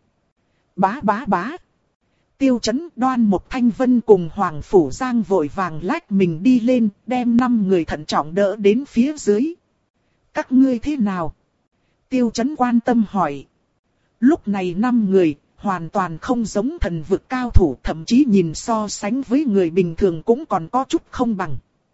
Bá bá bá. Tiêu Chấn, Đoan Mộc Thanh Vân cùng Hoàng Phủ Giang vội vàng lách mình đi lên, đem năm người thận trọng đỡ đến phía dưới. Các ngươi thế nào? Tiêu Chấn quan tâm hỏi. Lúc này năm người, hoàn toàn không giống thần vực cao thủ, thậm chí nhìn so sánh với người bình thường cũng còn có chút không bằng.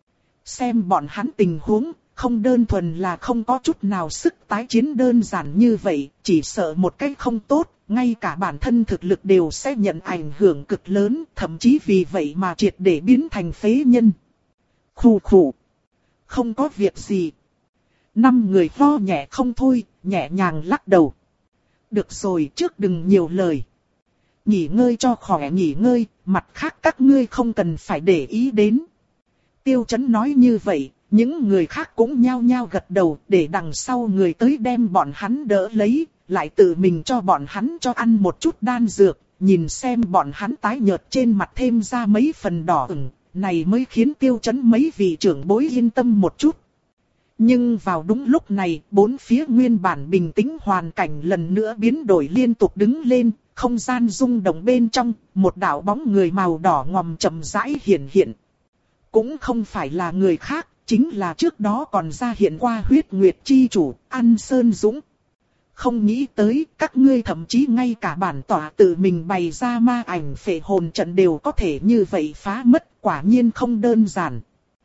Xem bọn hắn tình huống, không đơn thuần là không có chút nào sức tái chiến đơn giản như vậy, chỉ sợ một cách không tốt, ngay cả bản thân thực lực đều sẽ nhận ảnh hưởng cực lớn, thậm chí vì vậy mà triệt để biến thành phế nhân. Khù khù. Không có việc gì. Năm người lo nhẹ không thôi, nhẹ nhàng lắc đầu. Được rồi, trước đừng nhiều lời. Nghỉ ngơi cho khỏe nghỉ ngơi, mặt khác các ngươi không cần phải để ý đến. Tiêu Chấn nói như vậy, những người khác cũng nhao nhao gật đầu, để đằng sau người tới đem bọn hắn đỡ lấy, lại tự mình cho bọn hắn cho ăn một chút đan dược, nhìn xem bọn hắn tái nhợt trên mặt thêm ra mấy phần đỏ ửng, này mới khiến Tiêu Chấn mấy vị trưởng bối yên tâm một chút. Nhưng vào đúng lúc này, bốn phía nguyên bản bình tĩnh hoàn cảnh lần nữa biến đổi liên tục đứng lên, không gian rung động bên trong, một đạo bóng người màu đỏ ngòm chậm rãi hiện hiện. Cũng không phải là người khác, chính là trước đó còn ra hiện qua huyết nguyệt chi chủ, An Sơn Dũng. không nghĩ tới các ngươi thậm chí ngay cả bản tỏa tự mình bày ra ma ảnh phệ hồn trận đều có thể như vậy phá mất, quả nhiên không đơn giản.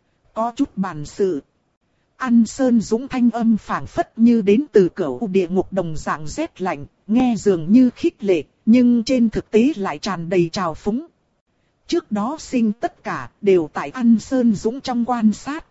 Có chút bản sự. An Sơn Dũng thanh âm phảng phất như đến từ cửu địa ngục đồng dạng rét lạnh, nghe dường như khích lệ, nhưng trên thực tế lại tràn đầy trào phúng. Trước đó sinh tất cả đều tại An Sơn Dũng trong quan sát.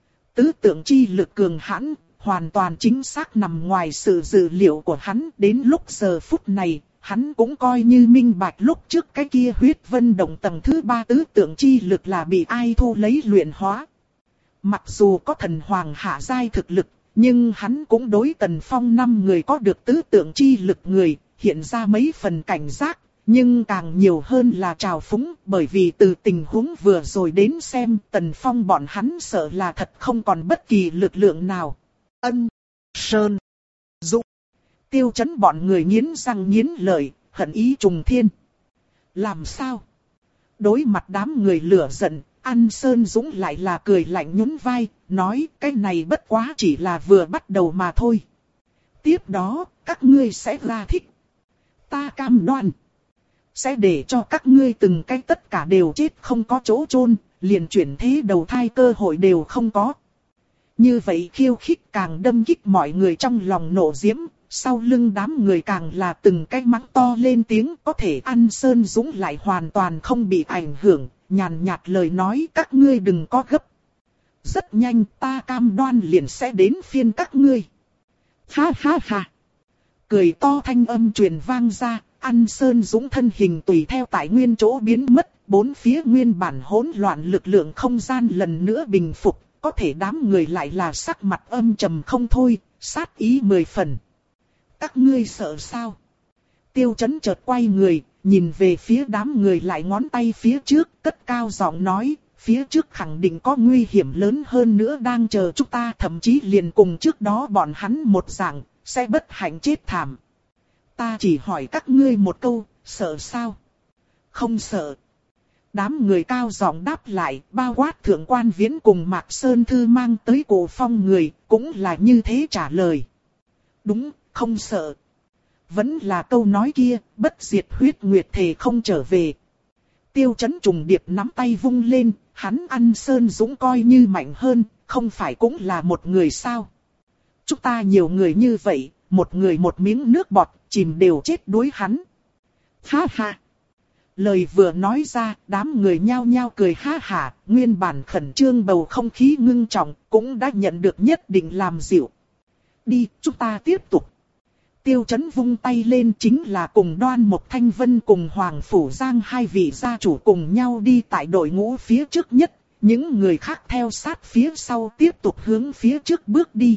Tứ tượng chi lực cường hãn, hoàn toàn chính xác nằm ngoài sự dự liệu của hắn. Đến lúc giờ phút này, hắn cũng coi như minh bạch lúc trước cái kia huyết vân động tầng thứ ba tứ tượng chi lực là bị ai thu lấy luyện hóa. Mặc dù có thần hoàng hạ giai thực lực, nhưng hắn cũng đối Tần Phong năm người có được tứ tượng chi lực người, hiện ra mấy phần cảnh giác, nhưng càng nhiều hơn là trào phúng, bởi vì từ tình huống vừa rồi đến xem Tần Phong bọn hắn sợ là thật không còn bất kỳ lực lượng nào. Ân, Sơn, Dũng, Tiêu Chấn bọn người nghiến răng nghiến lợi, hận ý trùng thiên. Làm sao? Đối mặt đám người lửa giận, An Sơn Dũng lại là cười lạnh nhún vai, nói cái này bất quá chỉ là vừa bắt đầu mà thôi. Tiếp đó, các ngươi sẽ ra thích. Ta cam đoan. Sẽ để cho các ngươi từng cái tất cả đều chết không có chỗ chôn, liền chuyển thế đầu thai cơ hội đều không có. Như vậy khiêu khích càng đâm kích mọi người trong lòng nộ diễm, sau lưng đám người càng là từng cái mắng to lên tiếng, có thể An Sơn Dũng lại hoàn toàn không bị ảnh hưởng, nhàn nhạt lời nói các ngươi đừng có gấp. Rất nhanh ta cam đoan liền sẽ đến phiên các ngươi. Ha ha ha. Cười to thanh âm truyền vang ra, An Sơn Dũng thân hình tùy theo tại nguyên chỗ biến mất, bốn phía nguyên bản hỗn loạn lực lượng không gian lần nữa bình phục, có thể đám người lại là sắc mặt âm trầm không thôi, sát ý mười phần. Các ngươi sợ sao? Tiêu Chấn chợt quay người, nhìn về phía đám người lại ngón tay phía trước, cất cao giọng nói, phía trước khẳng định có nguy hiểm lớn hơn nữa đang chờ chúng ta, thậm chí liền cùng trước đó bọn hắn một dạng, sẽ bất hạnh chết thảm. Ta chỉ hỏi các ngươi một câu, sợ sao? Không sợ. Đám người cao giọng đáp lại, bao quát Thượng Quan Viễn cùng Mạc Sơn Thư mang tới Cổ Phong người, cũng là như thế trả lời. Đúng, không sợ. Vẫn là câu nói kia, bất diệt huyết nguyệt thể không trở về. Tiêu Chấn trùng điệp nắm tay vung lên, hắn An Sơn Dũng coi như mạnh hơn, không phải cũng là một người sao? Chúng ta nhiều người như vậy, một người một miếng nước bọt, chìm đều chết đuối hắn. Ha ha! Lời vừa nói ra, đám người nhao nhao cười ha hả, nguyên bản khẩn trương bầu không khí ngưng trọng, cũng đã nhận được nhất định làm dịu. Đi, chúng ta tiếp tục. Tiêu Chấn vung tay lên chính là cùng Đoan Mộc Thanh Vân cùng Hoàng Phủ Giang hai vị gia chủ cùng nhau đi tại đội ngũ phía trước nhất, những người khác theo sát phía sau tiếp tục hướng phía trước bước đi.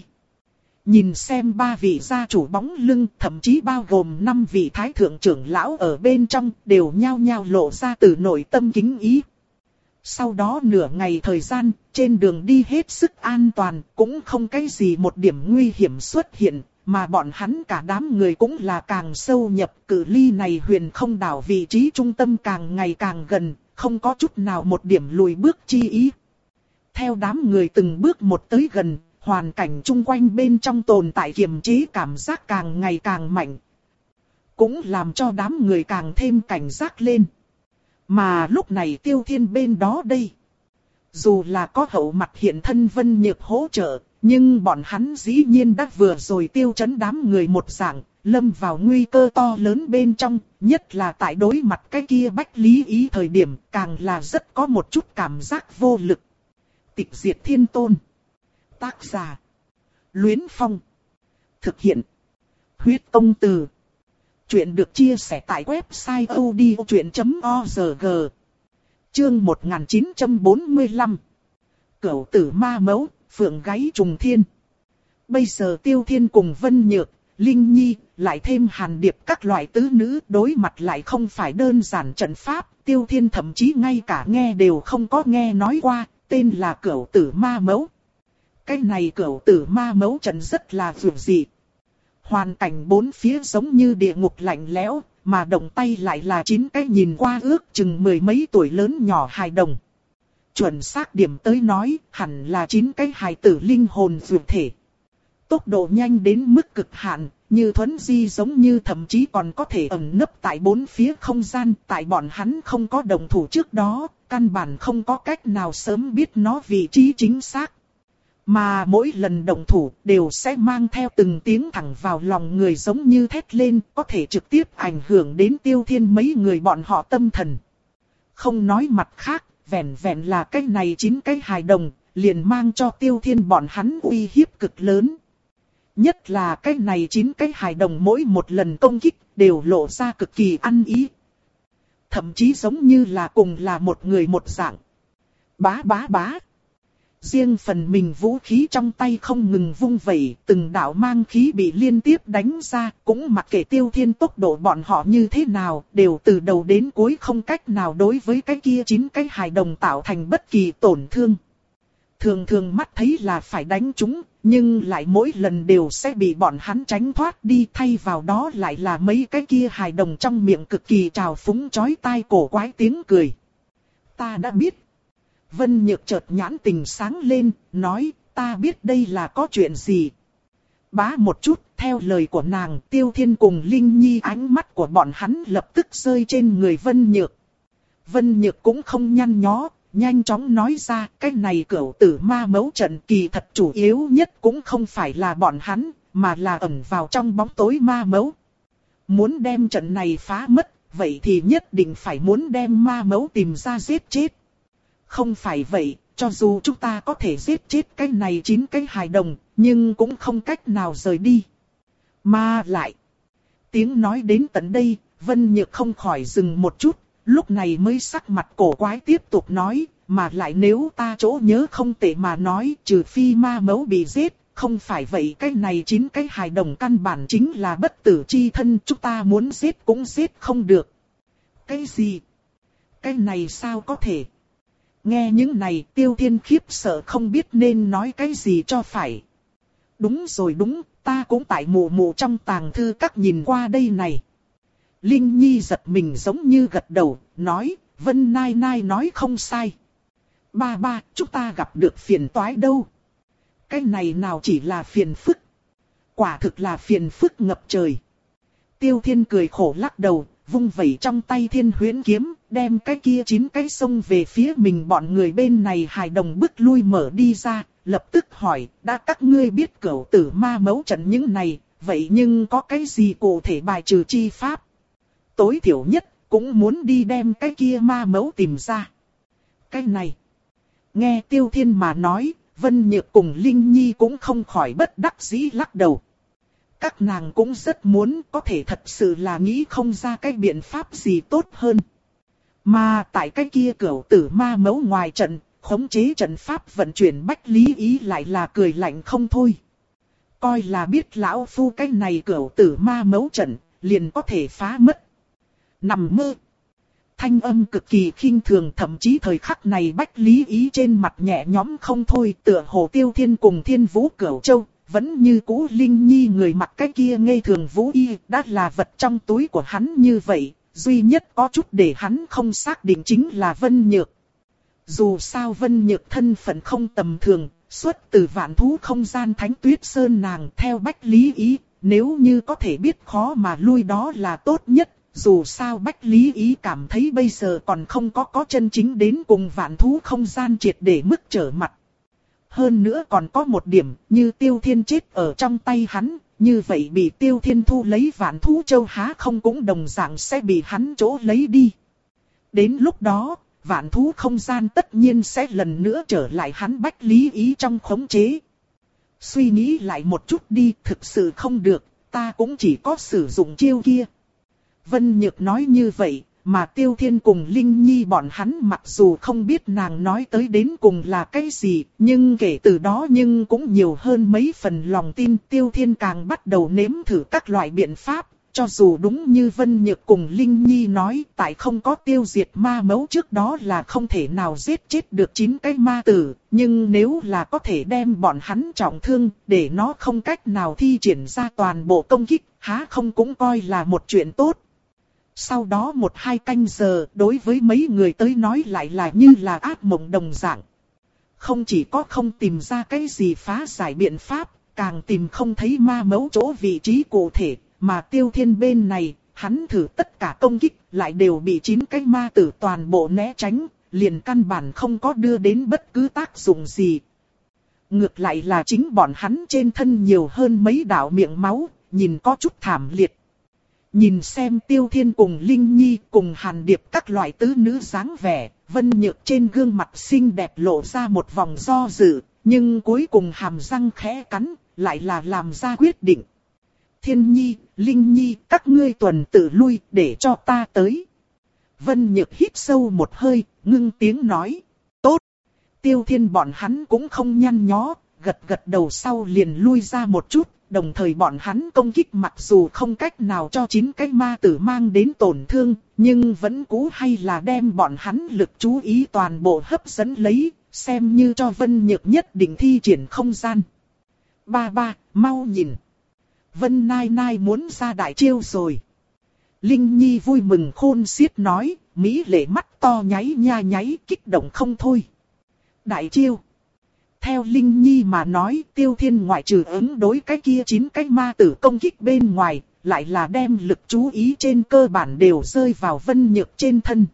Nhìn xem ba vị gia chủ bóng lưng, thậm chí bao gồm năm vị thái thượng trưởng lão ở bên trong, đều nhao nhao lộ ra từ nội tâm kính ý. Sau đó nửa ngày thời gian, trên đường đi hết sức an toàn, cũng không cái gì một điểm nguy hiểm xuất hiện, mà bọn hắn cả đám người cũng là càng sâu nhập cự ly này huyền không đảo vị trí trung tâm càng ngày càng gần, không có chút nào một điểm lùi bước chi ý. Theo đám người từng bước một tới gần, hoàn cảnh chung quanh bên trong tồn tại kiềm chế cảm giác càng ngày càng mạnh. Cũng làm cho đám người càng thêm cảnh giác lên. Mà lúc này Tiêu Thiên bên đó đây. Dù là có hậu mặt hiện thân Vân Nhược hỗ trợ, nhưng bọn hắn dĩ nhiên đã vừa rồi Tiêu Chấn đám người một dạng, lâm vào nguy cơ to lớn bên trong, nhất là tại đối mặt cái kia Bách Lý Ý thời điểm, càng là rất có một chút cảm giác vô lực. Tịch Diệt Thiên Tôn. Tác giả. Luyến Phong. Thực hiện. Huyết Tông Từ. Chuyện được chia sẻ tại website odchuyện chấm org. Chương một nghìn chín trăm bốn mươi lăm. Cửu tử ma mẫu, phượng gáy trùng thiên. Bây giờ Tiêu Thiên cùng Vân Nhược, Linh Nhi, lại thêm Hàn Điệp các loại tứ nữ đối mặt lại không phải đơn giản trận pháp. Tiêu Thiên thậm chí ngay cả nghe đều không có nghe nói qua, tên là Cửu tử ma mẫu. Cái này Cửu tử ma mẫu trận rất là dữ dị. Hoàn cảnh bốn phía giống như địa ngục lạnh lẽo, mà động tay lại là chín cái nhìn qua ước chừng mười mấy tuổi lớn nhỏ hài đồng. Chuẩn xác điểm tới nói, hẳn là chín cái hài tử linh hồn dược thể. Tốc độ nhanh đến mức cực hạn, như thuấn di giống như thậm chí còn có thể ẩn nấp tại bốn phía không gian, tại bọn hắn không có đồng thủ trước đó, căn bản không có cách nào sớm biết nó vị trí chính xác. Mà mỗi lần động thủ đều sẽ mang theo từng tiếng thẳng vào lòng người giống như thét lên, có thể trực tiếp ảnh hưởng đến Tiêu Thiên mấy người bọn họ tâm thần. Không nói mặt khác, vẹn vẹn là cái này chín cái hài đồng, liền mang cho Tiêu Thiên bọn hắn uy hiếp cực lớn. Nhất là cái này chín cái hài đồng mỗi một lần công kích đều lộ ra cực kỳ ăn ý. Thậm chí giống như là cùng là một người một dạng. Bá bá bá. Riêng phần mình vũ khí trong tay không ngừng vung vẩy, từng đạo mang khí bị liên tiếp đánh ra, cũng mặc kệ Tiêu Thiên tốc độ bọn họ như thế nào, đều từ đầu đến cuối không cách nào đối với cái kia chín cái hài đồng tạo thành bất kỳ tổn thương. Thường thường mắt thấy là phải đánh chúng, nhưng lại mỗi lần đều sẽ bị bọn hắn tránh thoát đi, thay vào đó lại là mấy cái kia hài đồng trong miệng cực kỳ trào phúng chói tai cổ quái tiếng cười. Ta đã biết. Vân Nhược chợt nhãn tình sáng lên, nói, ta biết đây là có chuyện gì. Bá một chút, theo lời của nàng, Tiêu Thiên cùng Linh Nhi ánh mắt của bọn hắn lập tức rơi trên người Vân Nhược. Vân Nhược cũng không nhăn nhó, nhanh chóng nói ra, cái này cửu tử ma mấu trận kỳ thật chủ yếu nhất cũng không phải là bọn hắn, mà là ẩn vào trong bóng tối ma mấu. Muốn đem trận này phá mất, vậy thì nhất định phải muốn đem ma mấu tìm ra giết chết. Không phải vậy, cho dù chúng ta có thể giết chết cái này chín cái hài đồng, nhưng cũng không cách nào rời đi. Mà lại, tiếng nói đến tận đây, Vân Nhược không khỏi dừng một chút, lúc này mới sắc mặt cổ quái tiếp tục nói, mà lại nếu ta chỗ nhớ không tệ mà nói, trừ phi ma mấu bị giết, không phải vậy cái này chín cái hài đồng căn bản chính là bất tử chi thân, chúng ta muốn giết cũng giết không được. Cái gì? Cái này sao có thể? Nghe những này, Tiêu Thiên khiếp sợ không biết nên nói cái gì cho phải. Đúng rồi đúng, ta cũng tại mù mù trong tàng thư các nhìn qua đây này. Linh Nhi giật mình giống như gật đầu, nói, Vân Nai Nai nói không sai. Ba ba, chúng ta gặp được phiền toái đâu. Cái này nào chỉ là phiền phức. Quả thực là phiền phức ngập trời. Tiêu Thiên cười khổ lắc đầu, vung vẩy trong tay Thiên Huyễn kiếm, đem cái kia chín cái sông về phía mình bọn người bên này hài đồng bức lui mở đi ra, lập tức hỏi, đã các ngươi biết cửu tử ma mấu trận những này, vậy nhưng có cái gì cụ thể bài trừ chi pháp? Tối thiểu nhất, cũng muốn đi đem cái kia ma mấu tìm ra. Cái này, nghe Tiêu Thiên mà nói, Vân Nhược cùng Linh Nhi cũng không khỏi bất đắc dĩ lắc đầu. Các nàng cũng rất muốn, có thể thật sự là nghĩ không ra cái biện pháp gì tốt hơn. Mà tại cái kia cửu tử ma mấu ngoài trận, khống chế trận pháp vận chuyển Bách Lý Ý lại là cười lạnh không thôi. Coi là biết lão phu cái này cửu tử ma mấu trận, liền có thể phá mất. Nằm mơ. Thanh âm cực kỳ khinh thường, thậm chí thời khắc này Bách Lý Ý trên mặt nhẹ nhõm không thôi, tựa hồ Tiêu Thiên cùng Thiên Vũ Cửu Châu. Vẫn như cũ Linh Nhi người mặc cái kia ngây thường vũ y, đã là vật trong túi của hắn như vậy, duy nhất có chút để hắn không xác định chính là Vân Nhược. Dù sao Vân Nhược thân phận không tầm thường, xuất từ vạn thú không gian Thánh Tuyết Sơn nàng theo Bách Lý Ý, nếu như có thể biết khó mà lui đó là tốt nhất, dù sao Bách Lý Ý cảm thấy bây giờ còn không có có chân chính đến cùng vạn thú không gian triệt để mức trở mặt. Hơn nữa còn có một điểm, như Tiêu Thiên chết ở trong tay hắn, như vậy bị Tiêu Thiên thu lấy vạn thú châu há không cũng đồng dạng sẽ bị hắn chỗ lấy đi. Đến lúc đó, vạn thú không gian tất nhiên sẽ lần nữa trở lại hắn Bách Lý Ý trong khống chế. Suy nghĩ lại một chút đi, thực sự không được, ta cũng chỉ có sử dụng chiêu kia. Vân Nhược nói như vậy. Mà Tiêu Thiên cùng Linh Nhi bọn hắn mặc dù không biết nàng nói tới đến cùng là cái gì, nhưng kể từ đó nhưng cũng nhiều hơn mấy phần lòng tin. Tiêu Thiên càng bắt đầu nếm thử các loại biện pháp, cho dù đúng như Vân Nhược cùng Linh Nhi nói, tại không có tiêu diệt ma mấu trước đó là không thể nào giết chết được chín cái ma tử, nhưng nếu là có thể đem bọn hắn trọng thương, để nó không cách nào thi triển ra toàn bộ công kích, há không cũng coi là một chuyện tốt. Sau đó một hai canh giờ, đối với mấy người tới nói lại là như là ác mộng đồng dạng. Không chỉ có không tìm ra cái gì phá giải biện pháp, càng tìm không thấy ma mẫu chỗ vị trí cụ thể, mà Tiêu Thiên bên này, hắn thử tất cả công kích, lại đều bị chín cái ma tử toàn bộ né tránh, liền căn bản không có đưa đến bất cứ tác dụng gì. Ngược lại là chính bọn hắn trên thân nhiều hơn mấy đạo miệng máu, nhìn có chút thảm liệt. Nhìn xem Tiêu Thiên cùng Linh Nhi cùng Hàn Điệp các loại tứ nữ dáng vẻ, Vân Nhược trên gương mặt xinh đẹp lộ ra một vòng do dự, nhưng cuối cùng hàm răng khẽ cắn, lại là làm ra quyết định. Thiên Nhi, Linh Nhi, các ngươi tuần tự lui để cho ta tới. Vân Nhược hít sâu một hơi, ngưng tiếng nói. Tốt. Tiêu Thiên bọn hắn cũng không nhăn nhó, gật gật đầu sau liền lui ra một chút. Đồng thời bọn hắn công kích mặc dù không cách nào cho chín cái ma tử mang đến tổn thương, nhưng vẫn cũ hay là đem bọn hắn lực chú ý toàn bộ hấp dẫn lấy, xem như cho Vân Nhược nhất định thi triển không gian. Ba ba, mau nhìn. Vân Nai Nai muốn ra đại chiêu rồi. Linh Nhi vui mừng khôn xiết nói, mỹ lệ mắt to nháy nha nháy kích động không thôi. Đại chiêu. Theo Linh Nhi mà nói, Tiêu Thiên ngoại trừ ứng đối cái kia chín cái ma tử công kích bên ngoài, lại là đem lực chú ý trên cơ bản đều rơi vào Vân Nhược trên thân.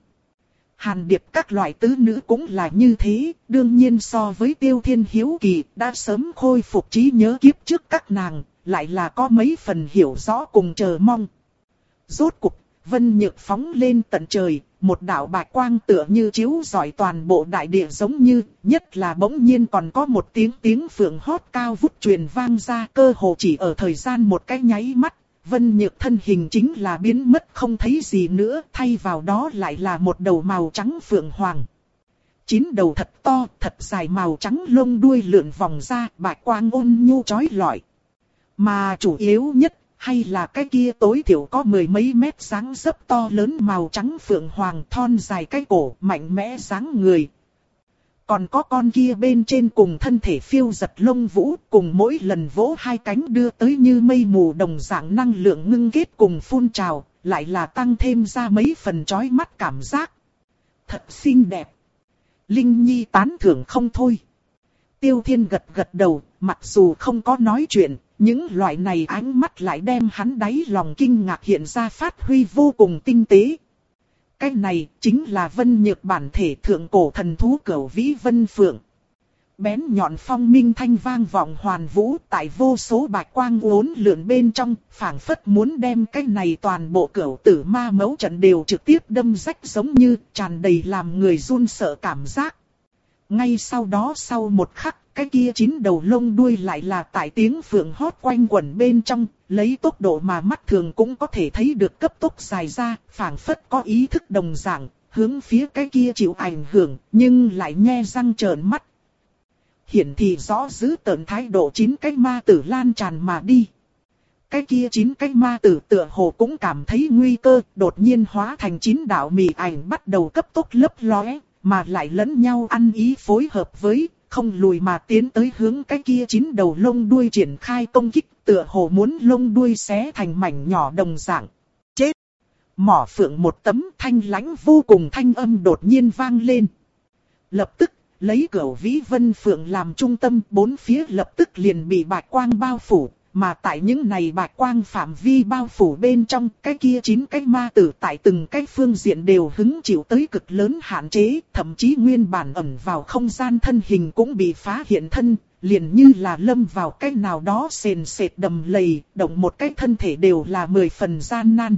Hàn Điệp các loại tứ nữ cũng là như thế, đương nhiên so với Tiêu Thiên hiếu kỳ, đã sớm khôi phục trí nhớ kiếp trước các nàng, lại là có mấy phần hiểu rõ cùng chờ mong. Rốt cục, Vân Nhược phóng lên tận trời, một đạo bạch quang tựa như chiếu rọi toàn bộ đại địa giống như, nhất là bỗng nhiên còn có một tiếng tiếng phượng hót cao vút truyền vang ra, cơ hồ chỉ ở thời gian một cái nháy mắt, Vân Nhược thân hình chính là biến mất không thấy gì nữa, thay vào đó lại là một đầu màu trắng phượng hoàng. Chín đầu thật to, thật dài màu trắng lông đuôi lượn vòng ra, bạch quang ôn nhu chói lọi. Mà chủ yếu nhất, hay là cái kia tối thiểu có mười mấy mét dáng dấp to lớn màu trắng phượng hoàng thon dài cái cổ, mạnh mẽ dáng người. Còn có con kia bên trên cùng thân thể phiêu giật lông vũ, cùng mỗi lần vỗ hai cánh đưa tới như mây mù đồng dạng năng lượng ngưng kết cùng phun trào, lại là tăng thêm ra mấy phần chói mắt cảm giác. Thật xinh đẹp. Linh Nhi tán thưởng không thôi. Tiêu Thiên gật gật đầu, mặc dù không có nói chuyện, những loại này ánh mắt lại đem hắn đáy lòng kinh ngạc hiện ra phát huy vô cùng tinh tế. Cái này chính là Vân Nhược bản thể thượng cổ thần thú Cửu Vĩ Vân Phượng. Bén nhọn phong minh thanh vang vọng hoàn vũ tại vô số bạch quang uốn lượn bên trong, phảng phất muốn đem cái này toàn bộ Cửu Tử Ma Mẫu trận đều trực tiếp đâm rách giống như tràn đầy làm người run sợ cảm giác. Ngay sau đó sau một khắc, cái kia chín đầu lông đuôi lại là tại tiếng phượng hót quanh quẩn bên trong, lấy tốc độ mà mắt thường cũng có thể thấy được cấp tốc dài ra, phảng phất có ý thức đồng dạng, hướng phía cái kia chịu ảnh hưởng, nhưng lại nhe răng trợn mắt. Hiển thị rõ giữ tợn thái độ chín cái ma tử lan tràn mà đi. Cái kia chín cái ma tử tựa hồ cũng cảm thấy nguy cơ, đột nhiên hóa thành chín đạo mị ảnh bắt đầu cấp tốc lấp lóe, mà lại lẫn nhau ăn ý phối hợp với, không lùi mà tiến tới hướng cái kia chín đầu lông đuôi triển khai công kích, tựa hồ muốn lông đuôi xé thành mảnh nhỏ đồng dạng. Chết! Mỏ phượng một tấm thanh lãnh vô cùng thanh âm đột nhiên vang lên. Lập tức, lấy Cửu Vĩ Vân Phượng làm trung tâm, bốn phía lập tức liền bị bạch quang bao phủ. Mà tại những này bạch quang phạm vi bao phủ bên trong, cái kia chín cái ma tử tại từng cái phương diện đều hứng chịu tới cực lớn hạn chế, thậm chí nguyên bản ẩn vào không gian thân hình cũng bị phá hiện thân, liền như là lâm vào cái nào đó sền sệt đầm lầy, động một cái thân thể đều là mười phần gian nan.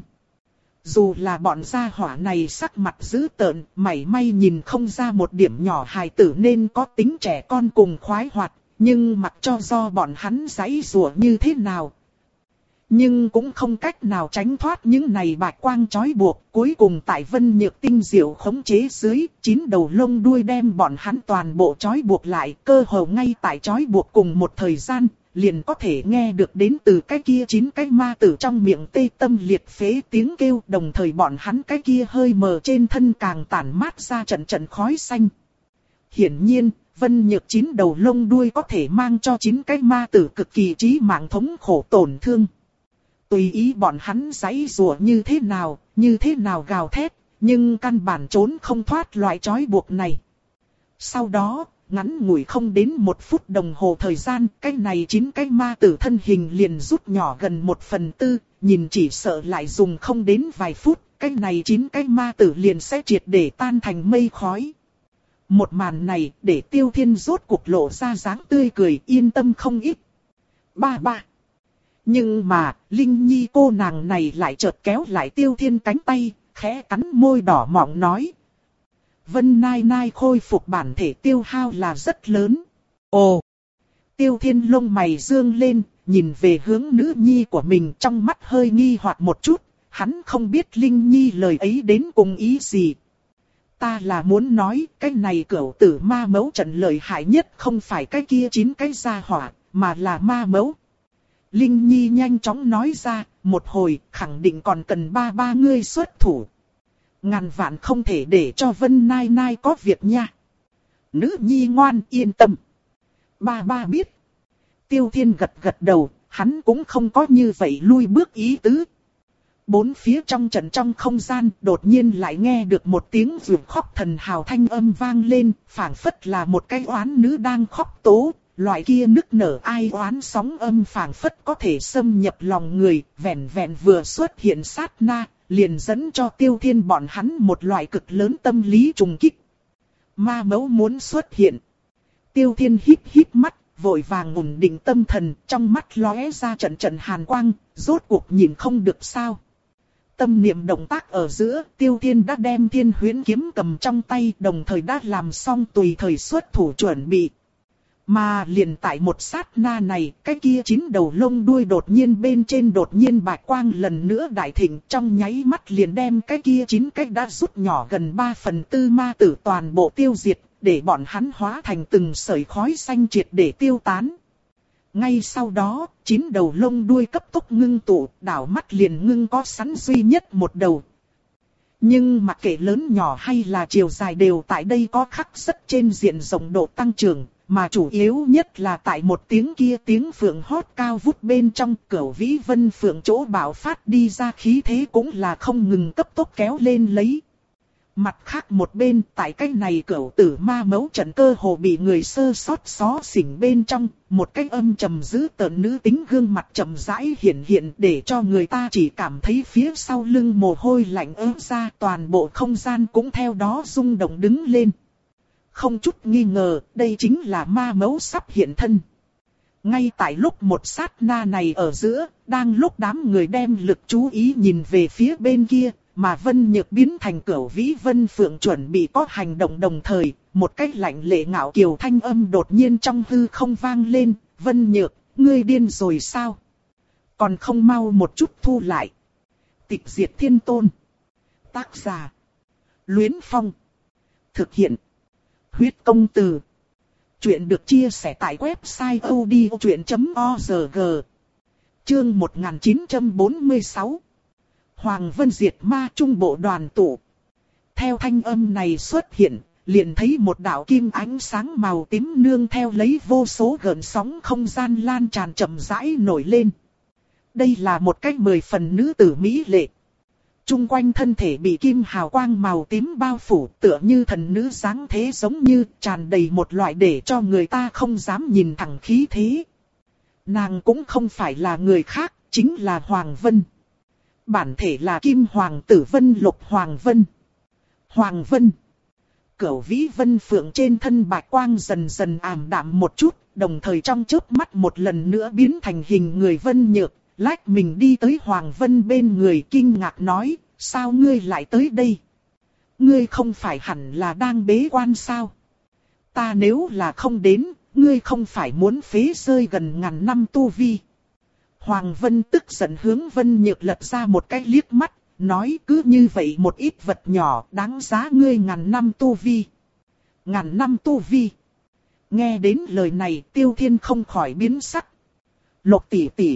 Dù là bọn gia hỏa này sắc mặt dữ tợn, mảy may nhìn không ra một điểm nhỏ hài tử nên có tính trẻ con cùng khoái hoạt. Nhưng mặc cho do bọn hắn giãy giụa như thế nào, nhưng cũng không cách nào tránh thoát những này bạch quang trói buộc. Cuối cùng tại Vân Nhược tinh diệu khống chế dưới, chín đầu lông đuôi đem bọn hắn toàn bộ trói buộc lại. Cơ hồ ngay tại trói buộc cùng một thời gian, liền có thể nghe được đến từ cái kia chín cái ma tử trong miệng tê tâm liệt phế tiếng kêu. Đồng thời bọn hắn cái kia hơi mờ trên thân càng tản mát ra trận trận khói xanh. Hiển nhiên, Vân Nhược chín đầu lông đuôi có thể mang cho chín cái ma tử cực kỳ chí mạng thống khổ tổn thương. Tùy ý bọn hắn giãy giụa như thế nào, như thế nào gào thét, nhưng căn bản trốn không thoát loại trói buộc này. Sau đó, ngắn ngủi không đến một phút đồng hồ thời gian, cái này chín cái ma tử thân hình liền rút nhỏ gần một phần tư, nhìn chỉ sợ lại dùng không đến vài phút, cái này chín cái ma tử liền sẽ triệt để tan thành mây khói. Một màn này để Tiêu Thiên rốt cuộc lộ ra dáng tươi cười yên tâm không ít. Ba ba. Nhưng mà, Linh Nhi cô nàng này lại chợt kéo lại Tiêu Thiên cánh tay, khẽ cắn môi đỏ mọng nói. Vân Nai Nai khôi phục bản thể tiêu hao là rất lớn. Ồ! Tiêu Thiên lông mày dương lên, nhìn về hướng nữ nhi của mình trong mắt hơi nghi hoặc một chút, hắn không biết Linh Nhi lời ấy đến cùng ý gì. Ta là muốn nói, cái này cửu tử ma mẫu trận lợi hại nhất không phải cái kia chín cái gia hỏa, mà là ma mẫu. Linh Nhi nhanh chóng nói ra, một hồi khẳng định còn cần ba ba ngươi xuất thủ. Ngàn vạn không thể để cho Vân Nai Nai có việc nha. Nữ nhi ngoan yên tâm. Ba ba biết. Tiêu Thiên gật gật đầu, hắn cũng không có như vậy lui bước ý tứ. Bốn phía trong trận trong không gian đột nhiên lại nghe được một tiếng vượt khóc thần hào thanh âm vang lên, phảng phất là một cái oán nữ đang khóc tố. Loại kia nức nở ai oán sóng âm phảng phất có thể xâm nhập lòng người, vẹn vẹn vừa xuất hiện sát na, liền dẫn cho Tiêu Thiên bọn hắn một loại cực lớn tâm lý trùng kích. Ma mẫu muốn xuất hiện. Tiêu Thiên híp híp mắt, vội vàng ổn định tâm thần, trong mắt lóe ra trận trận hàn quang, rốt cuộc nhìn không được sao. Tâm niệm động tác ở giữa, Tiêu Thiên đã đem Thiên Huyễn kiếm cầm trong tay, đồng thời đã làm xong tùy thời xuất thủ chuẩn bị. Mà liền tại một sát na này, cái kia chín đầu lông đuôi đột nhiên bên trên đột nhiên bạch quang lần nữa đại thịnh, trong nháy mắt liền đem cái kia chín cái đã rút nhỏ gần ba phần tư ma tử toàn bộ tiêu diệt, để bọn hắn hóa thành từng sợi khói xanh triệt để tiêu tán. Ngay sau đó, chín đầu lông đuôi cấp tốc ngưng tụ, đảo mắt liền ngưng có sẵn duy nhất một đầu. Nhưng mặc kệ lớn nhỏ hay là chiều dài đều tại đây có khắc rất trên diện rộng độ tăng trưởng. Mà chủ yếu nhất là tại một tiếng kia tiếng phượng hót cao vút bên trong Cửu Vĩ Vân Phượng chỗ bạo phát đi ra khí thế cũng là không ngừng cấp tốc kéo lên lấy. Mặt khác một bên tại cái này Cửu Tử Ma Mẫu trận cơ hồ bị người sơ sót xó xỉnh bên trong, một cái âm trầm dữ tợn nữ tính gương mặt trầm rãi hiện hiện để cho người ta chỉ cảm thấy phía sau lưng mồ hôi lạnh ớt ra, toàn bộ không gian cũng theo đó rung động đứng lên. Không chút nghi ngờ, đây chính là ma mẫu sắp hiện thân. Ngay tại lúc một sát na này ở giữa, đang lúc đám người đem lực chú ý nhìn về phía bên kia, mà Vân Nhược biến thành Cửu Vĩ Vân Phượng chuẩn bị có hành động đồng thời, một cái lạnh lệ ngạo kiều thanh âm đột nhiên trong hư không vang lên, Vân Nhược, ngươi điên rồi sao? Còn không mau một chút thu lại. Tịch diệt thiên tôn. Tác giả. Luyến Phong. Thực hiện. Huyết công từ. Chuyện được chia sẻ tại website odchuyện chấm org. Chương một nghìn chín trăm bốn mươi sáu. Hoàng Vân diệt ma trung bộ đoàn tụ. Theo thanh âm này xuất hiện, liền thấy một đạo kim ánh sáng màu tím nương theo lấy vô số gợn sóng không gian lan tràn chậm rãi nổi lên. Đây là một cách mười phần nữ tử mỹ lệ. Trung quanh thân thể bị kim hào quang màu tím bao phủ, tựa như thần nữ dáng thế, giống như tràn đầy một loại để cho người ta không dám nhìn thẳng khí thế. Nàng cũng không phải là người khác, chính là Hoàng Vân. Bản thể là Kim Hoàng tử Vân Lục Hoàng Vân. Hoàng Vân. Cửu Vĩ Vân Phượng trên thân bạch quang dần dần ảm đạm một chút, đồng thời trong chớp mắt một lần nữa biến thành hình người Vân Nhược. Lách mình đi tới Hoàng Vân bên người kinh ngạc nói, sao ngươi lại tới đây? Ngươi không phải hẳn là đang bế quan sao? Ta nếu là không đến, ngươi không phải muốn phế rơi gần ngàn năm tu vi. Hoàng Vân tức giận hướng Vân Nhược lật ra một cái liếc mắt, nói cứ như vậy một ít vật nhỏ đáng giá ngươi ngàn năm tu vi. Ngàn năm tu vi. Nghe đến lời này Tiêu Thiên không khỏi biến sắc. Lục tỷ tỷ.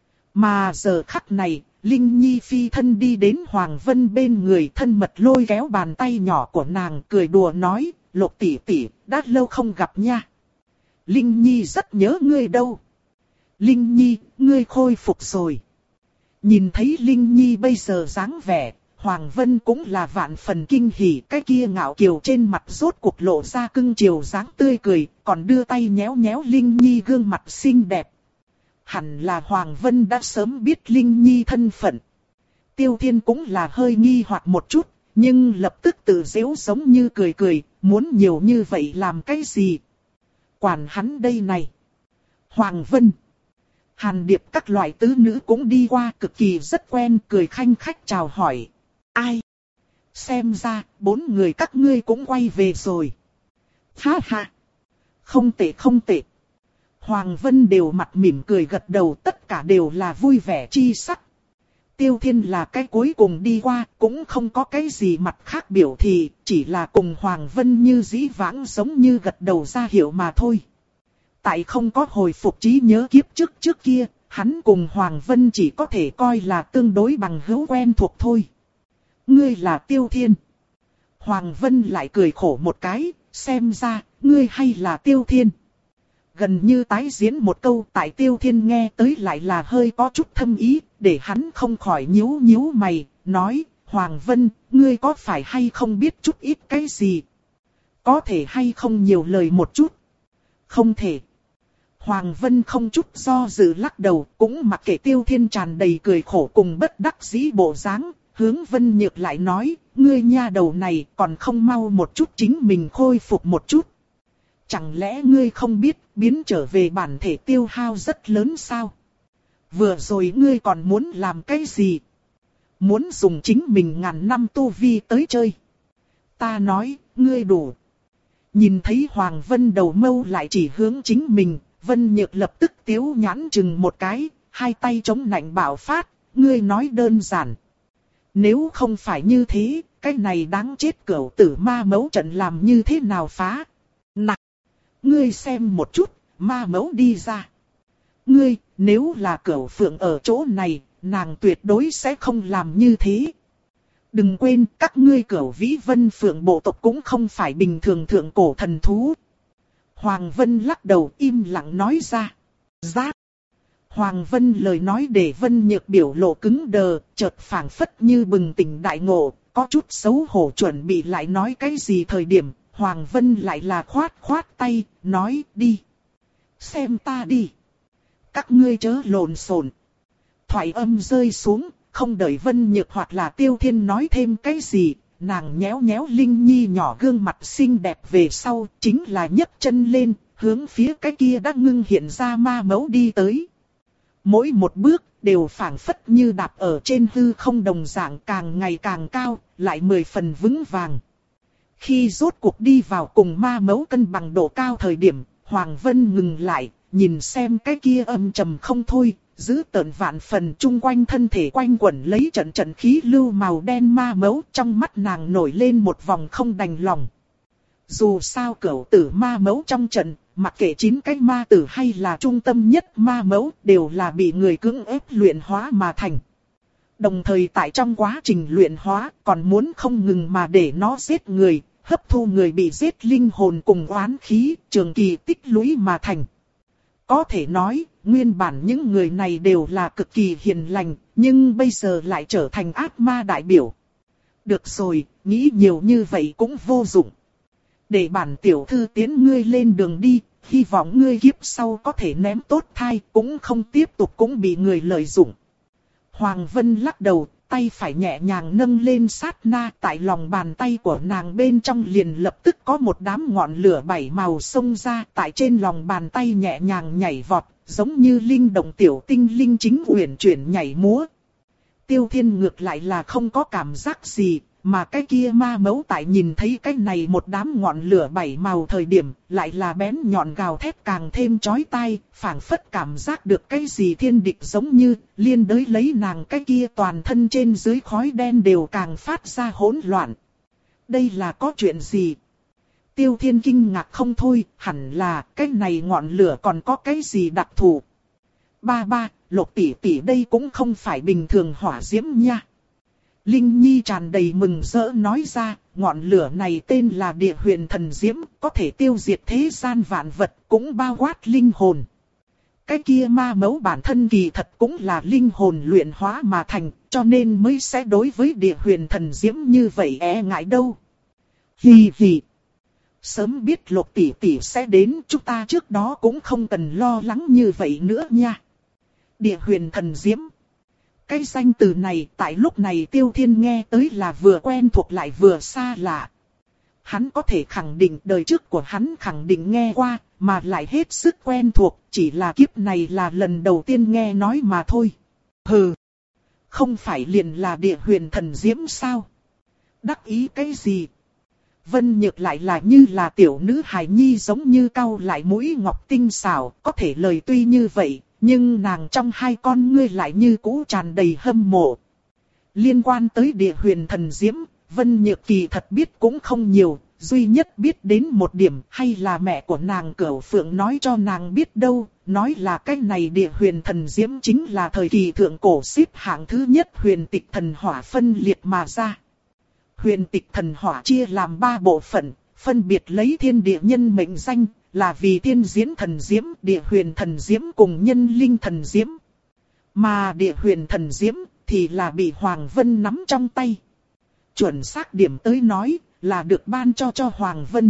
Mà giờ khắc này, Linh Nhi phi thân đi đến Hoàng Vân bên người, thân mật lôi kéo bàn tay nhỏ của nàng, cười đùa nói, Lục tỷ tỷ, đã lâu không gặp nha. Linh Nhi rất nhớ ngươi đâu. Linh Nhi, ngươi khôi phục rồi. Nhìn thấy Linh Nhi bây giờ dáng vẻ, Hoàng Vân cũng là vạn phần kinh hỉ, cái kia ngạo kiều trên mặt rốt cuộc lộ ra cưng chiều dáng tươi cười, còn đưa tay nhéo nhéo Linh Nhi gương mặt xinh đẹp. Hẳn là Hoàng Vân đã sớm biết Linh Nhi thân phận. Tiêu Thiên cũng là hơi nghi hoặc một chút, nhưng lập tức tự giễu giống như cười cười, muốn nhiều như vậy làm cái gì? Quản hắn đây này. Hoàng Vân, Hàn Điệp các loại tứ nữ cũng đi qua cực kỳ rất quen, cười khanh khách chào hỏi. Ai? Xem ra, bốn người các ngươi cũng quay về rồi. Ha ha! Không tệ không tệ. Hoàng Vân đều mặt mỉm cười gật đầu, tất cả đều là vui vẻ chi sắc. Tiêu Thiên là cái cuối cùng đi qua, cũng không có cái gì mặt khác biểu thị, chỉ là cùng Hoàng Vân như dĩ vãng giống như gật đầu ra hiệu mà thôi. Tại không có hồi phục trí nhớ kiếp trước trước kia, hắn cùng Hoàng Vân chỉ có thể coi là tương đối bằng hữu quen thuộc thôi. Ngươi là Tiêu Thiên. Hoàng Vân lại cười khổ một cái, xem ra, ngươi hay là Tiêu Thiên. Gần như tái diễn một câu, tại Tiêu Thiên nghe tới lại là hơi có chút thâm ý, để hắn không khỏi nhíu nhíu mày, nói, Hoàng Vân, ngươi có phải hay không biết chút ít cái gì? Có thể hay không nhiều lời một chút? Không thể. Hoàng Vân không chút do dự lắc đầu, cũng mặc kệ Tiêu Thiên tràn đầy cười khổ cùng bất đắc dĩ bộ dáng, hướng Vân Nhược lại nói, ngươi nha đầu này còn không mau một chút chính mình khôi phục một chút. Chẳng lẽ ngươi không biết biến trở về bản thể tiêu hao rất lớn sao? Vừa rồi ngươi còn muốn làm cái gì? Muốn dùng chính mình ngàn năm tu vi tới chơi. Ta nói, ngươi đủ. Nhìn thấy Hoàng Vân đầu mâu lại chỉ hướng chính mình, Vân Nhược lập tức tiếu nhãn chừng một cái, hai tay chống nạnh bạo phát, ngươi nói đơn giản. Nếu không phải như thế, cái này đáng chết cửu tử ma mẫu trận làm như thế nào phá? Nặc! Ngươi xem một chút, ma mẫu đi ra. Ngươi, nếu là cửu phượng ở chỗ này, nàng tuyệt đối sẽ không làm như thế. Đừng quên, các ngươi cửu vĩ vân phượng bộ tộc cũng không phải bình thường thượng cổ thần thú. Hoàng Vân lắc đầu im lặng nói ra. Giác! Hoàng Vân lời nói để Vân Nhược biểu lộ cứng đờ, chợt phảng phất như bừng tỉnh đại ngộ, có chút xấu hổ chuẩn bị lại nói cái gì thời điểm, Hoàng Vân lại là khoát khoát tay, nói đi. Xem ta đi. Các ngươi chớ lộn xộn. Thoại âm rơi xuống, không đợi Vân Nhược hoặc là Tiêu Thiên nói thêm cái gì, nàng nhéo nhéo Linh Nhi nhỏ gương mặt xinh đẹp về sau, chính là nhấc chân lên, hướng phía cái kia đã ngưng hiện ra ma mẫu đi tới. Mỗi một bước đều phảng phất như đạp ở trên hư không đồng dạng, càng ngày càng cao, lại mười phần vững vàng. Khi rốt cuộc đi vào cùng ma mẫu cân bằng độ cao thời điểm, Hoàng Vân ngừng lại, nhìn xem cái kia âm trầm không thôi, giữ tợn vạn phần chung quanh thân thể quanh quẩn lấy trận trận khí lưu màu đen ma mẫu, trong mắt nàng nổi lên một vòng không đành lòng. Dù sao cửu tử ma mẫu trong trận, mặc kệ chín cái ma tử hay là trung tâm nhất ma mẫu đều là bị người cưỡng ép luyện hóa mà thành. Đồng thời tại trong quá trình luyện hóa còn muốn không ngừng mà để nó giết người, hấp thu người bị giết linh hồn cùng oán khí, trường kỳ tích lũy mà thành. Có thể nói, nguyên bản những người này đều là cực kỳ hiền lành, nhưng bây giờ lại trở thành ác ma đại biểu. Được rồi, nghĩ nhiều như vậy cũng vô dụng. Để bản tiểu thư tiến ngươi lên đường đi, hy vọng ngươi kiếp sau có thể ném tốt thai, cũng không tiếp tục cũng bị người lợi dụng. Hoàng Vân lắc đầu, tay phải nhẹ nhàng nâng lên sát na, tại lòng bàn tay của nàng bên trong liền lập tức có một đám ngọn lửa bảy màu xông ra, tại trên lòng bàn tay nhẹ nhàng nhảy vọt, giống như linh động tiểu tinh linh chính uyển chuyển nhảy múa. Tiêu Thiên ngược lại là không có cảm giác gì, mà cái kia ma mẫu tại nhìn thấy cái này một đám ngọn lửa bảy màu thời điểm, lại là bén nhọn gào thét càng thêm chói tai, phảng phất cảm giác được cái gì thiên địch giống như, liên đới lấy nàng cái kia toàn thân trên dưới khói đen đều càng phát ra hỗn loạn. Đây là có chuyện gì? Tiêu Thiên kinh ngạc không thôi, hẳn là cái này ngọn lửa còn có cái gì đặc thù. Ba ba, Lục tỷ tỷ đây cũng không phải bình thường hỏa diễm nha. Linh Nhi tràn đầy mừng rỡ nói ra, ngọn lửa này tên là địa huyền thần diễm, có thể tiêu diệt thế gian vạn vật, cũng bao quát linh hồn. cái kia ma mẫu bản thân kỳ thật cũng là linh hồn luyện hóa mà thành, cho nên mới sẽ đối với địa huyền thần diễm như vậy e ngại đâu. Hì hì. Sớm biết Lục tỷ tỷ sẽ đến, chúng ta trước đó cũng không cần lo lắng như vậy nữa nha. Địa huyền thần diễm. Cái danh từ này tại lúc này Tiêu Thiên nghe tới là vừa quen thuộc lại vừa xa lạ. Hắn có thể khẳng định đời trước của hắn khẳng định nghe qua, mà lại hết sức quen thuộc, chỉ là kiếp này là lần đầu tiên nghe nói mà thôi. Hừ, không phải liền là địa huyền thần diễm sao? Đắc ý cái gì? Vân Nhược lại là như là tiểu nữ hài nhi giống như cau lại mũi ngọc tinh xảo, có thể lời tuy như vậy, nhưng nàng trong hai con ngươi lại như cũ tràn đầy hâm mộ. Liên quan tới địa huyền thần diễm, Vân Nhược kỳ thật biết cũng không nhiều, duy nhất biết đến một điểm hay là mẹ của nàng Cửu Phượng nói cho nàng biết đâu, nói là cái này địa huyền thần diễm chính là thời kỳ thượng cổ xếp hạng thứ nhất huyền tịch thần hỏa phân liệt mà ra. Huyền tịch thần hỏa chia làm ba bộ phận, phân biệt lấy thiên địa nhân mệnh danh, là vì thiên diễn thần diễm, địa huyền thần diễm cùng nhân linh thần diễm. Mà địa huyền thần diễm thì là bị Hoàng Vân nắm trong tay. Chuẩn xác điểm tới nói là được ban cho cho Hoàng Vân.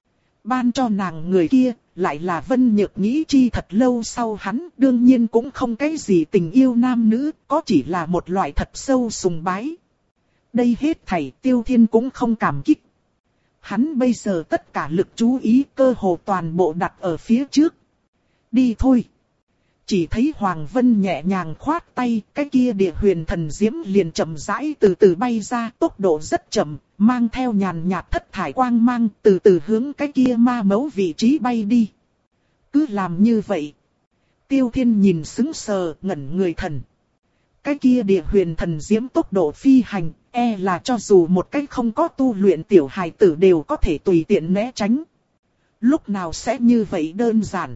Ban cho nàng người kia lại là Vân Nhược nghĩ chi thật lâu sau hắn, đương nhiên cũng không cái gì tình yêu nam nữ, có chỉ là một loại thật sâu sùng bái. Đây hết thảy Tiêu Thiên cũng không cảm kích. Hắn bây giờ tất cả lực chú ý cơ hồ toàn bộ đặt ở phía trước. Đi thôi. Chỉ thấy Hoàng Vân nhẹ nhàng khoát tay, cái kia địa huyền thần diễm liền chậm rãi từ từ bay ra, tốc độ rất chậm, mang theo nhàn nhạt thất thải quang mang, từ từ hướng cái kia ma mẫu vị trí bay đi. Cứ làm như vậy. Tiêu Thiên nhìn sững sờ, ngẩn người thần. Cái kia địa huyền thần diễm tốc độ phi hành, e là cho dù một cái không có tu luyện tiểu hài tử đều có thể tùy tiện né tránh. Lúc nào sẽ như vậy đơn giản.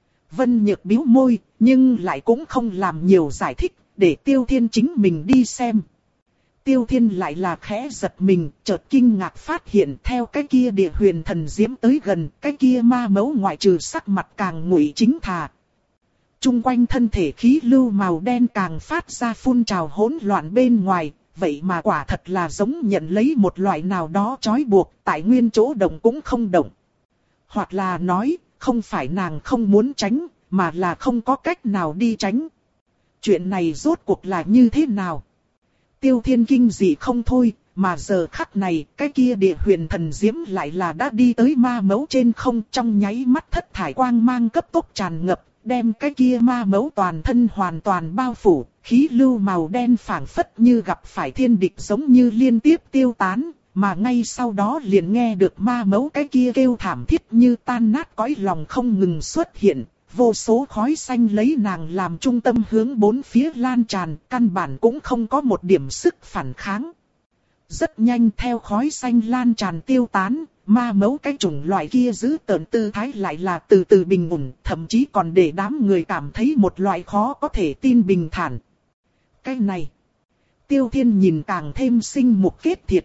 Vân Nhược bĩu môi, nhưng lại cũng không làm nhiều giải thích, để Tiêu Thiên chính mình đi xem. Tiêu Thiên lại là khẽ giật mình, chợt kinh ngạc phát hiện theo cái kia địa huyền thần diễm tới gần, cái kia ma mẫu ngoại trừ sắc mặt càng ngụy chính thà. Trung quanh thân thể khí lưu màu đen càng phát ra phun trào hỗn loạn bên ngoài, vậy mà quả thật là giống nhận lấy một loại nào đó trói buộc, tại nguyên chỗ động cũng không động. Hoặc là nói, không phải nàng không muốn tránh, mà là không có cách nào đi tránh. Chuyện này rốt cuộc là như thế nào? Tiêu Thiên kinh dị không thôi, mà giờ khắc này, cái kia địa huyền thần diễm lại là đã đi tới ma mẫu trên không, trong nháy mắt thất thải quang mang cấp tốc tràn ngập, đem cái kia ma mẫu toàn thân hoàn toàn bao phủ, khí lưu màu đen phảng phất như gặp phải thiên địch giống như liên tiếp tiêu tán, mà ngay sau đó liền nghe được ma mẫu cái kia kêu thảm thiết như tan nát cõi lòng không ngừng xuất hiện, vô số khói xanh lấy nàng làm trung tâm hướng bốn phía lan tràn, căn bản cũng không có một điểm sức phản kháng. Rất nhanh theo khói xanh lan tràn tiêu tán, ma mẫu cái chủng loại kia giữ tợn tư thái lại là từ từ bình ổn, thậm chí còn để đám người cảm thấy một loại khó có thể tin bình thản. Cái này, Tiêu Thiên nhìn càng thêm sinh mục kết thiệt.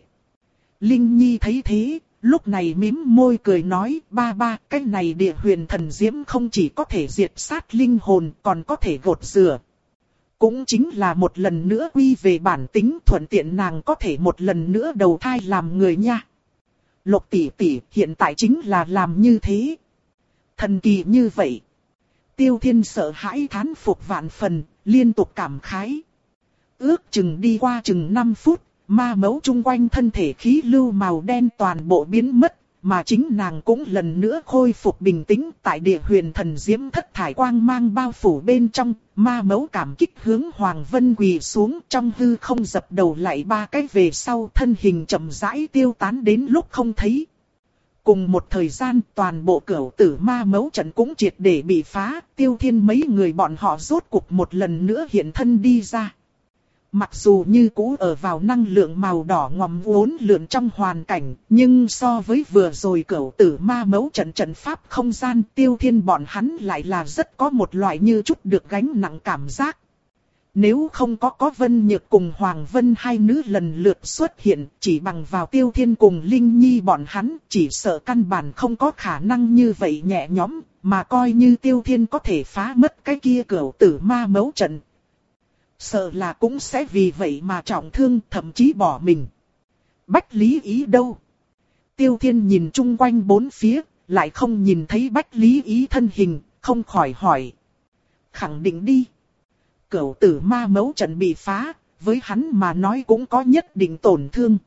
Linh Nhi thấy thế, lúc này mím môi cười nói, ba ba, cái này địa huyền thần diễm không chỉ có thể diệt sát linh hồn, còn có thể gột rửa. Cũng chính là một lần nữa quy về bản tính, thuận tiện nàng có thể một lần nữa đầu thai làm người nha. Lục tỷ tỷ hiện tại chính là làm như thế. Thần kỳ như vậy. Tiêu Thiên sợ hãi thán phục vạn phần, liên tục cảm khái. Ước chừng đi qua chừng năm phút, ma mẫu chung quanh thân thể khí lưu màu đen toàn bộ biến mất, mà chính nàng cũng lần nữa khôi phục bình tĩnh tại địa huyền thần diễm thất thải quang mang bao phủ bên trong, ma mẫu cảm kích hướng Hoàng Vân quỳ xuống trong hư không dập đầu lại ba cái về sau thân hình chậm rãi tiêu tán đến lúc không thấy. Cùng một thời gian toàn bộ cửu tử ma mẫu trận cũng triệt để bị phá, Tiêu Thiên mấy người bọn họ rốt cục một lần nữa hiện thân đi ra. Mặc dù như cũ ở vào năng lượng màu đỏ ngòm uốn lượn trong hoàn cảnh, nhưng so với vừa rồi cửu tử ma mẫu trận trận pháp không gian, Tiêu Thiên bọn hắn lại là rất có một loại như chút được gánh nặng cảm giác. Nếu không có có Vân Nhược cùng Hoàng Vân hai nữ lần lượt xuất hiện, chỉ bằng vào Tiêu Thiên cùng Linh Nhi bọn hắn, chỉ sợ căn bản không có khả năng như vậy nhẹ nhõm, mà coi như Tiêu Thiên có thể phá mất cái kia cửu tử ma mấu trận. Sợ là cũng sẽ vì vậy mà trọng thương, thậm chí bỏ mình. Bách Lý Ý đâu? Tiêu Thiên nhìn chung quanh bốn phía, lại không nhìn thấy Bách Lý Ý thân hình, không khỏi hỏi. Khẳng định đi. Cửu tử ma mấu trận bị phá, với hắn mà nói cũng có nhất định tổn thương.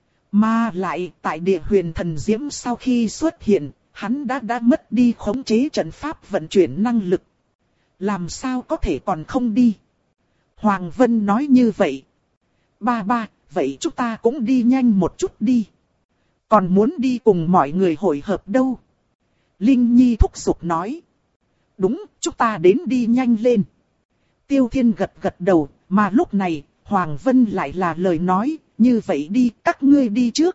Mà lại, tại địa huyền thần diễm sau khi xuất hiện, hắn đã đã mất đi khống chế trận pháp vận chuyển năng lực. Làm sao có thể còn không đi? Hoàng Vân nói như vậy. Ba ba, vậy chúng ta cũng đi nhanh một chút đi. Còn muốn đi cùng mọi người hội hợp đâu? Linh Nhi thúc giục nói. Đúng, chúng ta đến đi nhanh lên. Tiêu Thiên gật gật đầu, mà lúc này, Hoàng Vân lại là lời nói, như vậy đi, các ngươi đi trước.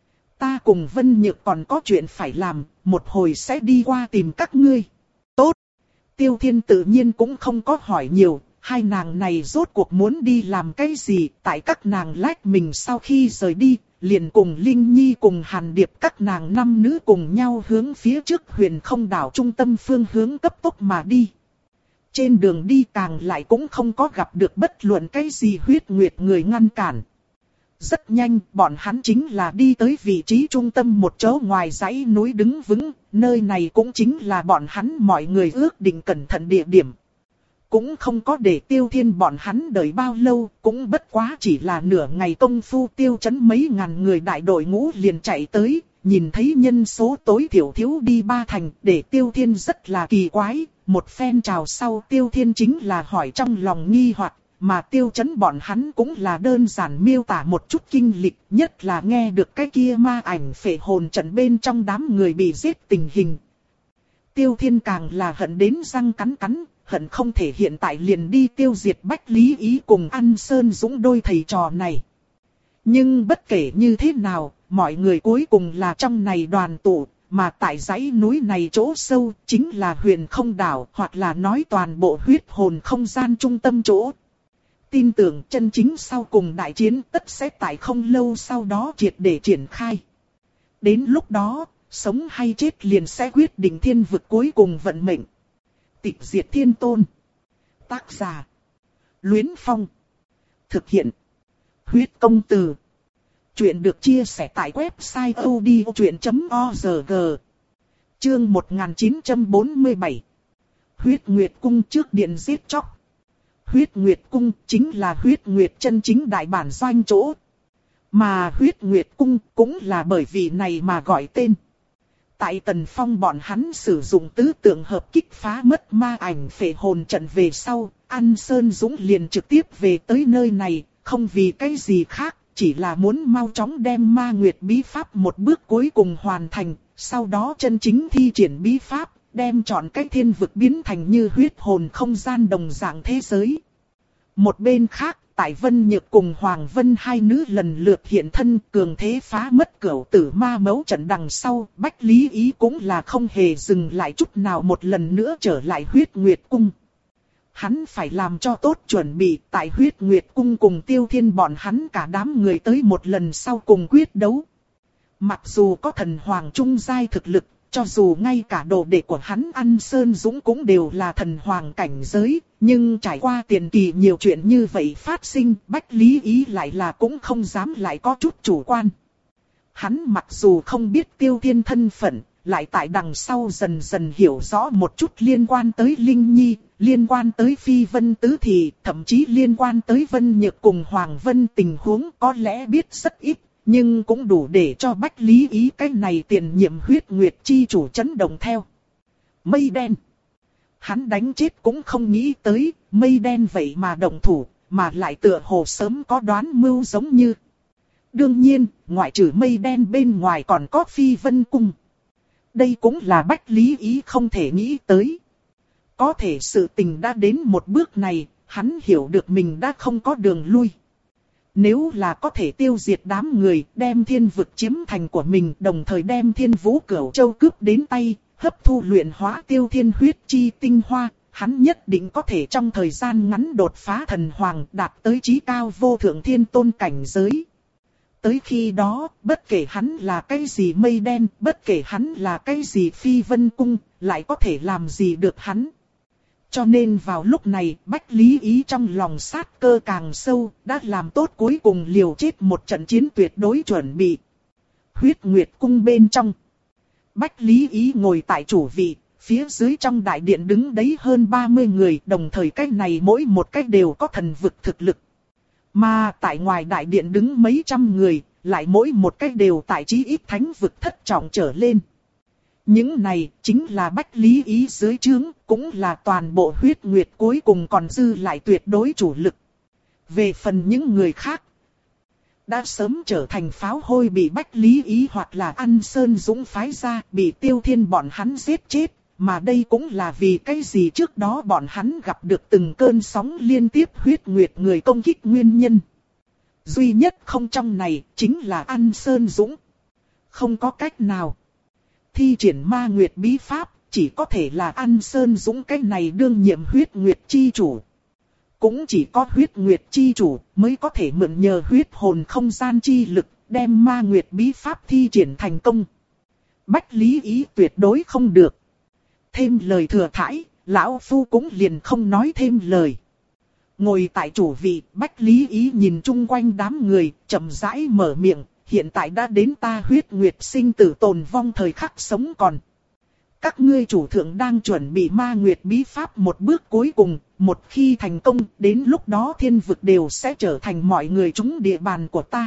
Ta cùng Vân Nhược còn có chuyện phải làm, một hồi sẽ đi qua tìm các ngươi. Tốt. Tiêu Thiên tự nhiên cũng không có hỏi nhiều, hai nàng này rốt cuộc muốn đi làm cái gì, tại các nàng lách mình sau khi rời đi, liền cùng Linh Nhi cùng Hàn Điệp các nàng năm nữ cùng nhau hướng phía trước Huyền Không đảo trung tâm phương hướng cấp tốc mà đi. Trên đường đi càng lại cũng không có gặp được bất luận cái gì huyết nguyệt người ngăn cản. Rất nhanh, bọn hắn chính là đi tới vị trí trung tâm một chỗ ngoài dãy núi đứng vững, nơi này cũng chính là bọn hắn mọi người ước định cẩn thận địa điểm. Cũng không có để Tiêu Thiên bọn hắn đợi bao lâu, cũng bất quá chỉ là nửa ngày công phu tiêu chấn mấy ngàn người đại đội ngũ liền chạy tới, nhìn thấy nhân số tối thiểu thiếu đi ba thành, để Tiêu Thiên rất là kỳ quái. Một phen chào sau Tiêu Thiên chính là hỏi trong lòng nghi hoặc, mà Tiêu chấn bọn hắn cũng là đơn giản miêu tả một chút kinh lịch, nhất là nghe được cái kia ma ảnh phệ hồn trận bên trong đám người bị giết tình hình. Tiêu Thiên càng là hận đến răng cắn cắn, hận không thể hiện tại liền đi tiêu diệt Bách Lý Ý cùng An Sơn Dũng đôi thầy trò này. Nhưng bất kể như thế nào, mọi người cuối cùng là trong này đoàn tụ. Mà tại dãy núi này chỗ sâu chính là Huyền Không đảo, hoặc là nói toàn bộ huyết hồn không gian trung tâm chỗ. Tin tưởng chân chính sau cùng đại chiến tất sẽ tại không lâu sau đó triệt để triển khai. Đến lúc đó, sống hay chết liền sẽ quyết định thiên vực cuối cùng vận mệnh. Tịch diệt thiên tôn. Tác giả. Luyến Phong. Thực hiện. Huyết công từ. Chuyện được chia sẻ tại website odchuyện chấm org. Chương một nghìn chín trăm bốn mươi bảy. Huyết Nguyệt Cung trước điện giết chóc. Huyết Nguyệt Cung chính là Huyết Nguyệt chân chính đại bản doanh chỗ. Mà Huyết Nguyệt Cung cũng là bởi vì này mà gọi tên. Tại Tần Phong bọn hắn sử dụng tứ tượng hợp kích phá mất ma ảnh phệ hồn trận về sau, An Sơn Dũng liền trực tiếp về tới nơi này, không vì cái gì khác. Chỉ là muốn mau chóng đem ma nguyệt bí pháp một bước cuối cùng hoàn thành, sau đó chân chính thi triển bí pháp, đem chọn cái thiên vực biến thành như huyết hồn không gian đồng dạng thế giới. Một bên khác, tại Vân Nhược cùng Hoàng Vân hai nữ lần lượt hiện thân cường thế phá mất cửu tử ma mấu trận đằng sau, Bách Lý Ý cũng là không hề dừng lại chút nào một lần nữa trở lại Huyết Nguyệt Cung. Hắn phải làm cho tốt chuẩn bị tại Huyết Nguyệt Cung cùng Tiêu Thiên bọn hắn cả đám người tới một lần sau cùng quyết đấu. Mặc dù có thần hoàng trung giai thực lực, cho dù ngay cả đồ đệ của hắn An Sơn Dũng cũng đều là thần hoàng cảnh giới, nhưng trải qua tiền kỳ nhiều chuyện như vậy phát sinh, Bách Lý Ý lại là cũng không dám lại có chút chủ quan. Hắn mặc dù không biết Tiêu Thiên thân phận, lại tại đằng sau dần dần hiểu rõ một chút liên quan tới Linh Nhi, liên quan tới Phi Vân Tứ Thị, thậm chí liên quan tới Vân Nhược cùng Hoàng Vân tình huống có lẽ biết rất ít, nhưng cũng đủ để cho Bách Lý Ý cái này tiền nhiệm Huyết Nguyệt chi chủ chấn động theo. Mây đen. Hắn đánh chết cũng không nghĩ tới, mây đen vậy mà động thủ, mà lại tựa hồ sớm có đoán mưu giống như. Đương nhiên, ngoại trừ mây đen bên ngoài còn có Phi Vân Cung. Đây cũng là Bách Lý Ý không thể nghĩ tới. Có thể sự tình đã đến một bước này, hắn hiểu được mình đã không có đường lui. Nếu là có thể tiêu diệt đám người, đem thiên vực chiếm thành của mình, đồng thời đem thiên vũ cửu châu cướp đến tay, hấp thu luyện hóa Tiêu Thiên huyết chi tinh hoa, hắn nhất định có thể trong thời gian ngắn đột phá thần hoàng, đạt tới chí cao vô thượng thiên tôn cảnh giới. Tới khi đó, bất kể hắn là cái gì mây đen, bất kể hắn là cái gì phi vân cung, lại có thể làm gì được hắn. Cho nên vào lúc này, Bách Lý Ý trong lòng sát cơ càng sâu, đã làm tốt cuối cùng liều chết một trận chiến tuyệt đối chuẩn bị. Huyết Nguyệt cung bên trong, Bách Lý Ý ngồi tại chủ vị, phía dưới trong đại điện đứng đấy hơn ba mươi người, đồng thời cách này mỗi một cách đều có thần vực thực lực. Mà tại ngoài đại điện đứng mấy trăm người, lại mỗi một cách đều tại chí ít thánh vực thất trọng trở lên. Những này chính là Bách Lý Ý dưới trướng, cũng là toàn bộ Huyết Nguyệt cuối cùng còn dư lại tuyệt đối chủ lực. Về phần những người khác, đã sớm trở thành pháo hôi bị Bách Lý Ý hoặc là An Sơn Dũng phái ra, bị Tiêu Thiên bọn hắn giết chết. Mà đây cũng là vì cái gì trước đó bọn hắn gặp được từng cơn sóng liên tiếp Huyết Nguyệt người công kích nguyên nhân. Duy nhất không trong này chính là An Sơn Dũng. Không có cách nào. Thi triển ma nguyệt bí pháp, chỉ có thể là An Sơn Dũng cái này đương nhiệm Huyết Nguyệt chi chủ. Cũng chỉ có Huyết Nguyệt chi chủ mới có thể mượn nhờ huyết hồn không gian chi lực, đem ma nguyệt bí pháp thi triển thành công. Bách Lý Ý tuyệt đối không được. Thêm lời thừa thãi, lão phu cũng liền không nói thêm lời. Ngồi tại chủ vị, Bách Lý Ý nhìn chung quanh đám người, chậm rãi mở miệng, hiện tại đã đến ta Huyết Nguyệt sinh tử tồn vong thời khắc sống còn. Các ngươi chủ thượng đang chuẩn bị ma nguyệt bí pháp một bước cuối cùng, một khi thành công, đến lúc đó thiên vực đều sẽ trở thành mọi người chúng địa bàn của ta.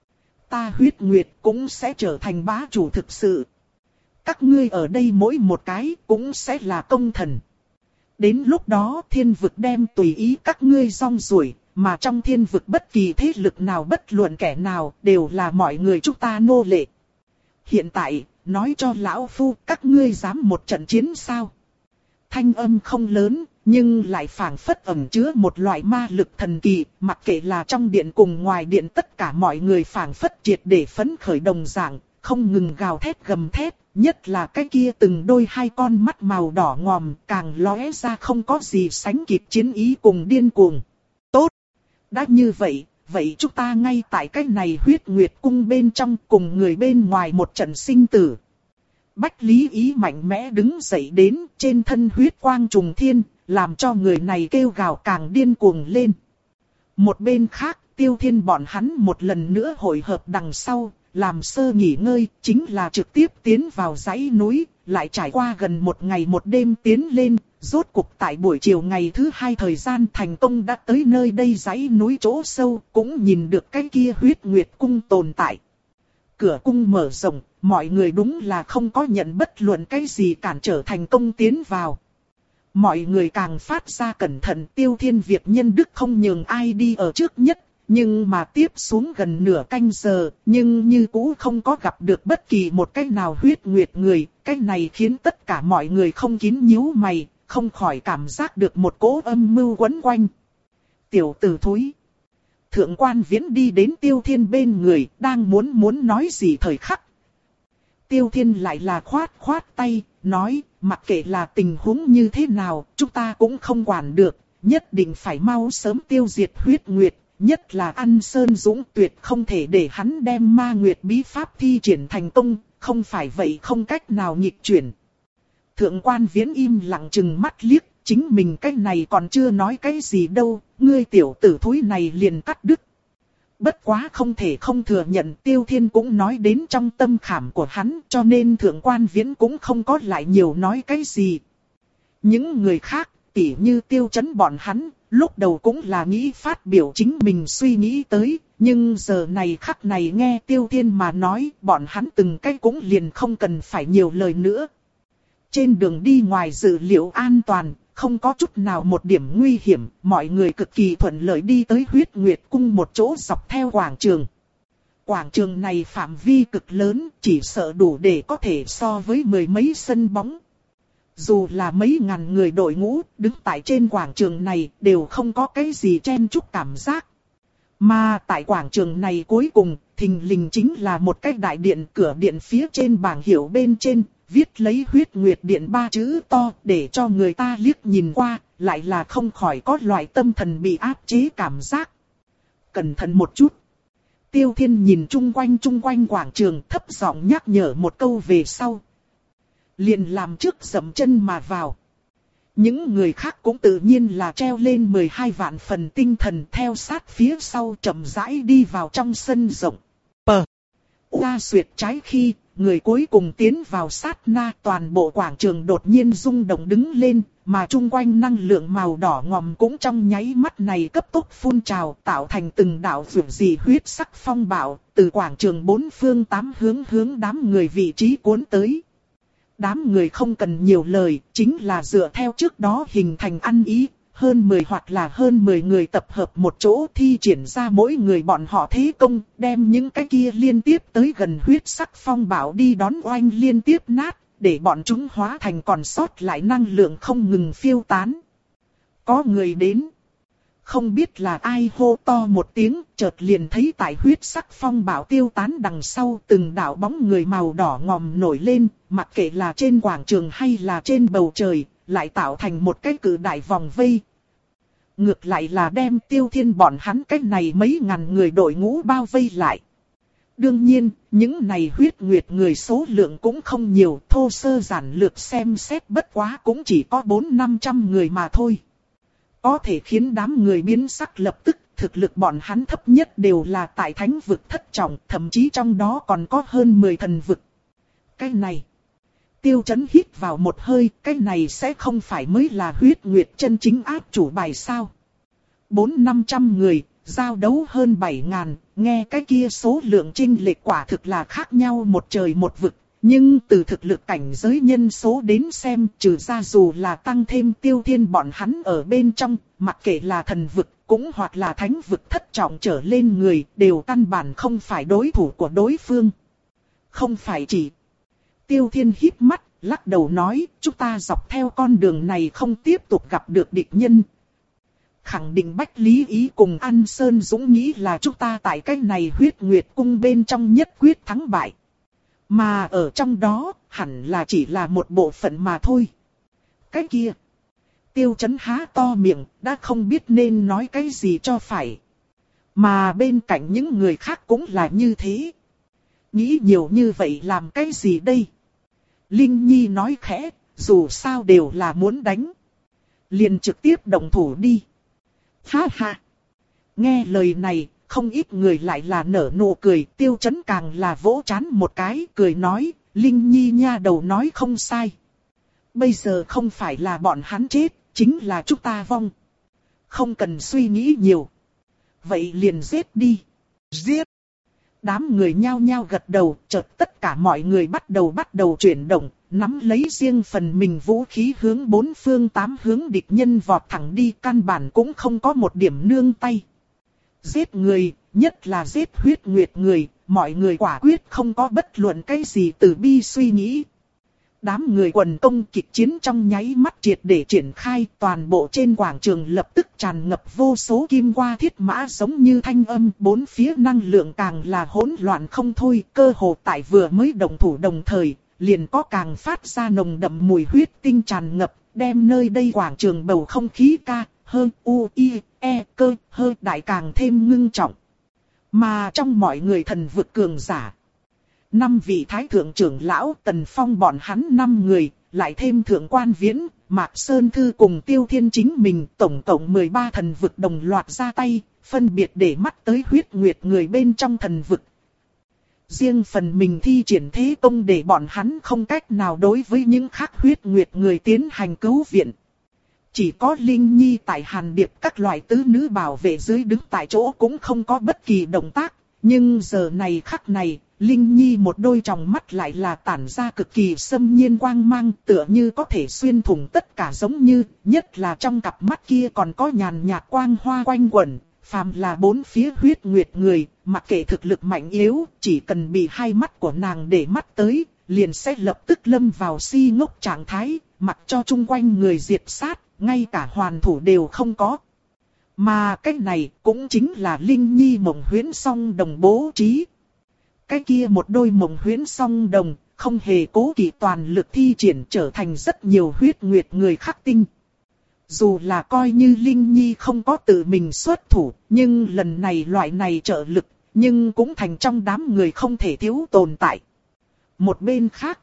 Ta Huyết Nguyệt cũng sẽ trở thành bá chủ thực sự. Các ngươi ở đây mỗi một cái cũng sẽ là công thần. Đến lúc đó thiên vực đem tùy ý các ngươi rong ruổi, mà trong thiên vực bất kỳ thế lực nào bất luận kẻ nào đều là mọi người chúng ta nô lệ. Hiện tại, nói cho lão phu các ngươi dám một trận chiến sao? Thanh âm không lớn, nhưng lại phảng phất ẩn chứa một loại ma lực thần kỳ, mặc kệ là trong điện cùng ngoài điện tất cả mọi người phảng phất triệt để phấn khởi đồng dạng, không ngừng gào thét gầm thét. Nhất là cái kia từng đôi hai con mắt màu đỏ ngòm càng lóe ra không có gì sánh kịp chiến ý cùng điên cuồng. Tốt! Đã như vậy, vậy chúng ta ngay tại cái này Huyết Nguyệt cung bên trong cùng người bên ngoài một trận sinh tử. Bách Lý Ý mạnh mẽ đứng dậy đến trên thân huyết quang trùng thiên, làm cho người này kêu gào càng điên cuồng lên. Một bên khác, Tiêu Thiên bọn hắn một lần nữa hội hợp đằng sau. Làm sơ nghỉ ngơi, chính là trực tiếp tiến vào dãy núi, lại trải qua gần một ngày một đêm tiến lên, rốt cục tại buổi chiều ngày thứ hai thời gian thành công đã tới nơi đây dãy núi chỗ sâu, cũng nhìn được cái kia Huyết Nguyệt cung tồn tại. Cửa cung mở rộng, mọi người đúng là không có nhận bất luận cái gì cản trở thành công tiến vào. Mọi người càng phát ra cẩn thận, Tiêu Thiên việc nhân đức không nhường ai đi ở trước nhất. Nhưng mà tiếp xuống gần nửa canh giờ, nhưng như cũ không có gặp được bất kỳ một cái nào Huyết Nguyệt người, cái này khiến tất cả mọi người không kín nhíu mày, không khỏi cảm giác được một cỗ âm mưu quấn quanh. Tiểu tử thúi. Thượng quan Viễn đi đến Tiêu Thiên bên người, đang muốn muốn nói gì thời khắc. Tiêu Thiên lại là khoát khoát tay, nói, mặc kệ là tình huống như thế nào, chúng ta cũng không quản được, nhất định phải mau sớm tiêu diệt Huyết Nguyệt. Nhất là An Sơn Dũng tuyệt không thể để hắn đem ma nguyệt bí pháp thi triển thành công, không phải vậy không cách nào nghịch chuyển. Thượng quan Viễn im lặng chừng mắt liếc, chính mình cái này còn chưa nói cái gì đâu, ngươi tiểu tử thúi này liền cắt đứt. Bất quá không thể không thừa nhận Tiêu Thiên cũng nói đến trong tâm khảm của hắn, cho nên thượng quan Viễn cũng không có lại nhiều nói cái gì. Những người khác, tỉ như Tiêu Chấn bọn hắn, lúc đầu cũng là nghĩ phát biểu chính mình suy nghĩ tới, nhưng giờ này khắc này nghe Tiêu Thiên mà nói, bọn hắn từng cái cũng liền không cần phải nhiều lời nữa. Trên đường đi ngoài dự liệu an toàn, không có chút nào một điểm nguy hiểm, mọi người cực kỳ thuận lợi đi tới Huyết Nguyệt cung một chỗ dọc theo quảng trường. Quảng trường này phạm vi cực lớn, chỉ sợ đủ để có thể so với mười mấy sân bóng. Dù là mấy ngàn người đội ngũ đứng tại trên quảng trường này đều không có cái gì chen chúc cảm giác. Mà tại quảng trường này cuối cùng, thình lình chính là một cái đại điện, cửa điện phía trên bảng hiệu bên trên, viết lấy huyết nguyệt điện ba chữ to để cho người ta liếc nhìn qua, lại là không khỏi có loại tâm thần bị áp chế cảm giác. Cẩn thận một chút. Tiêu Thiên nhìn chung quanh chung quanh quảng trường thấp giọng nhắc nhở một câu về sau. Liền làm trước dậm chân mà vào. Những người khác cũng tự nhiên là treo lên mười hai vạn phần tinh thần theo sát phía sau chậm rãi đi vào trong sân rộng. Pờ. Oa xuyệt trái khi, người cuối cùng tiến vào sát na toàn bộ quảng trường đột nhiên rung động đứng lên, mà chung quanh năng lượng màu đỏ ngòm cũng trong nháy mắt này cấp tốc phun trào tạo thành từng đạo vượt dị huyết sắc phong bạo, từ quảng trường bốn phương tám hướng hướng đám người vị trí cuốn tới. Đám người không cần nhiều lời, chính là dựa theo trước đó hình thành ăn ý, hơn mười hoặc là hơn mười người tập hợp một chỗ thi triển ra mỗi người bọn họ thế công, đem những cái kia liên tiếp tới gần huyết sắc phong bạo đi đón oanh liên tiếp nát, để bọn chúng hóa thành còn sót lại năng lượng không ngừng phiêu tán. Có người đến. Không biết là ai hô to một tiếng, chợt liền thấy tại huyết sắc phong bạo tiêu tán đằng sau từng đạo bóng người màu đỏ ngòm nổi lên, mặc kệ là trên quảng trường hay là trên bầu trời, lại tạo thành một cái cự đại vòng vây. Ngược lại là đem Tiêu Thiên bọn hắn cách này mấy ngàn người đội ngũ bao vây lại. Đương nhiên, những này huyết nguyệt người số lượng cũng không nhiều, thô sơ giản lược xem xét bất quá cũng chỉ có bốn năm trăm người mà thôi. Có thể khiến đám người biến sắc lập tức, thực lực bọn hắn thấp nhất đều là tại thánh vực thất trọng, thậm chí trong đó còn có hơn mười thần vực. Cái này, Tiêu Chấn hít vào một hơi, cái này sẽ không phải mới là huyết nguyệt chân chính áp chủ bài sao. Bốn năm trăm người, giao đấu hơn bảy ngàn, nghe cái kia số lượng chênh lệch quả thực là khác nhau một trời một vực. Nhưng từ thực lực cảnh giới nhân số đến xem, trừ ra dù là tăng thêm Tiêu Thiên bọn hắn ở bên trong, mặc kệ là thần vực cũng hoặc là thánh vực thất trọng trở lên người, đều căn bản không phải đối thủ của đối phương. Không phải chỉ. Tiêu Thiên híp mắt, lắc đầu nói, chúng ta dọc theo con đường này không tiếp tục gặp được địch nhân. Khẳng định Bách Lý Ý cùng An Sơn Dũng nghĩ là chúng ta tại cái này huyết nguyệt cung bên trong nhất quyết thắng bại. Mà ở trong đó, hẳn là chỉ là một bộ phận mà thôi. Cái kia. Tiêu Chấn há to miệng, đã không biết nên nói cái gì cho phải. Mà bên cạnh những người khác cũng là như thế. Nghĩ nhiều như vậy làm cái gì đây? Linh Nhi nói khẽ, dù sao đều là muốn đánh. Liền trực tiếp động thủ đi. Ha ha. Nghe lời này, không ít người lại là nở nụ cười, Tiêu Chấn càng là vỗ trán một cái, cười nói, Linh Nhi nha đầu nói không sai. Bây giờ không phải là bọn hắn chết, chính là chúng ta vong. Không cần suy nghĩ nhiều. Vậy liền giết đi. Giết. Đám người nhao nhao gật đầu, chợt tất cả mọi người bắt đầu bắt đầu chuyển động, nắm lấy riêng phần mình vũ khí hướng bốn phương tám hướng địch nhân vọt thẳng đi, căn bản cũng không có một điểm nương tay. Giết người, nhất là giết huyết nguyệt người, mọi người quả quyết không có bất luận cái gì từ bi suy nghĩ. Đám người quần công kịch chiến trong nháy mắt triệt để triển khai, toàn bộ trên quảng trường lập tức tràn ngập vô số kim qua thiết mã giống như thanh âm, bốn phía năng lượng càng là hỗn loạn không thôi, cơ hồ tại vừa mới động thủ đồng thời, liền có càng phát ra nồng đậm mùi huyết tinh tràn ngập, đem nơi đây quảng trường bầu không khí ca, hơn u, i, e, cơ, hơi đại càng thêm ngưng trọng. Mà trong mọi người thần vực cường giả, năm vị thái thượng trưởng lão Tần Phong bọn hắn năm người, lại thêm thượng quan Viễn, Mạc Sơn Thư cùng Tiêu Thiên chính mình, tổng cộng mười ba thần vực đồng loạt ra tay, phân biệt để mắt tới huyết nguyệt người bên trong thần vực. Riêng phần mình thi triển thế công để bọn hắn không cách nào đối với những khác huyết nguyệt người tiến hành cứu viện. Chỉ có Linh Nhi tại Hàn Điệp các loại tứ nữ bảo vệ dưới đứng tại chỗ cũng không có bất kỳ động tác, nhưng giờ này khắc này, Linh Nhi một đôi tròng mắt lại là tản ra cực kỳ xâm nhiên quang mang, tựa như có thể xuyên thủng tất cả, giống như, nhất là trong cặp mắt kia còn có nhàn nhạt quang hoa quanh quẩn, phàm là bốn phía huyết nguyệt người, mặc kệ thực lực mạnh yếu, chỉ cần bị hai mắt của nàng để mắt tới, liền sẽ lập tức lâm vào si ngốc trạng thái, mặc cho chung quanh người diệt sát, ngay cả hoàn thủ đều không có. Mà cái này cũng chính là Linh Nhi mộng huyễn song đồng bố trí. Cái kia một đôi mộng huyễn song đồng, không hề cố kỵ toàn lực thi triển trở thành rất nhiều huyết nguyệt người khắc tinh. Dù là coi như Linh Nhi không có tự mình xuất thủ, nhưng lần này loại này trợ lực, nhưng cũng thành trong đám người không thể thiếu tồn tại. Một bên khác,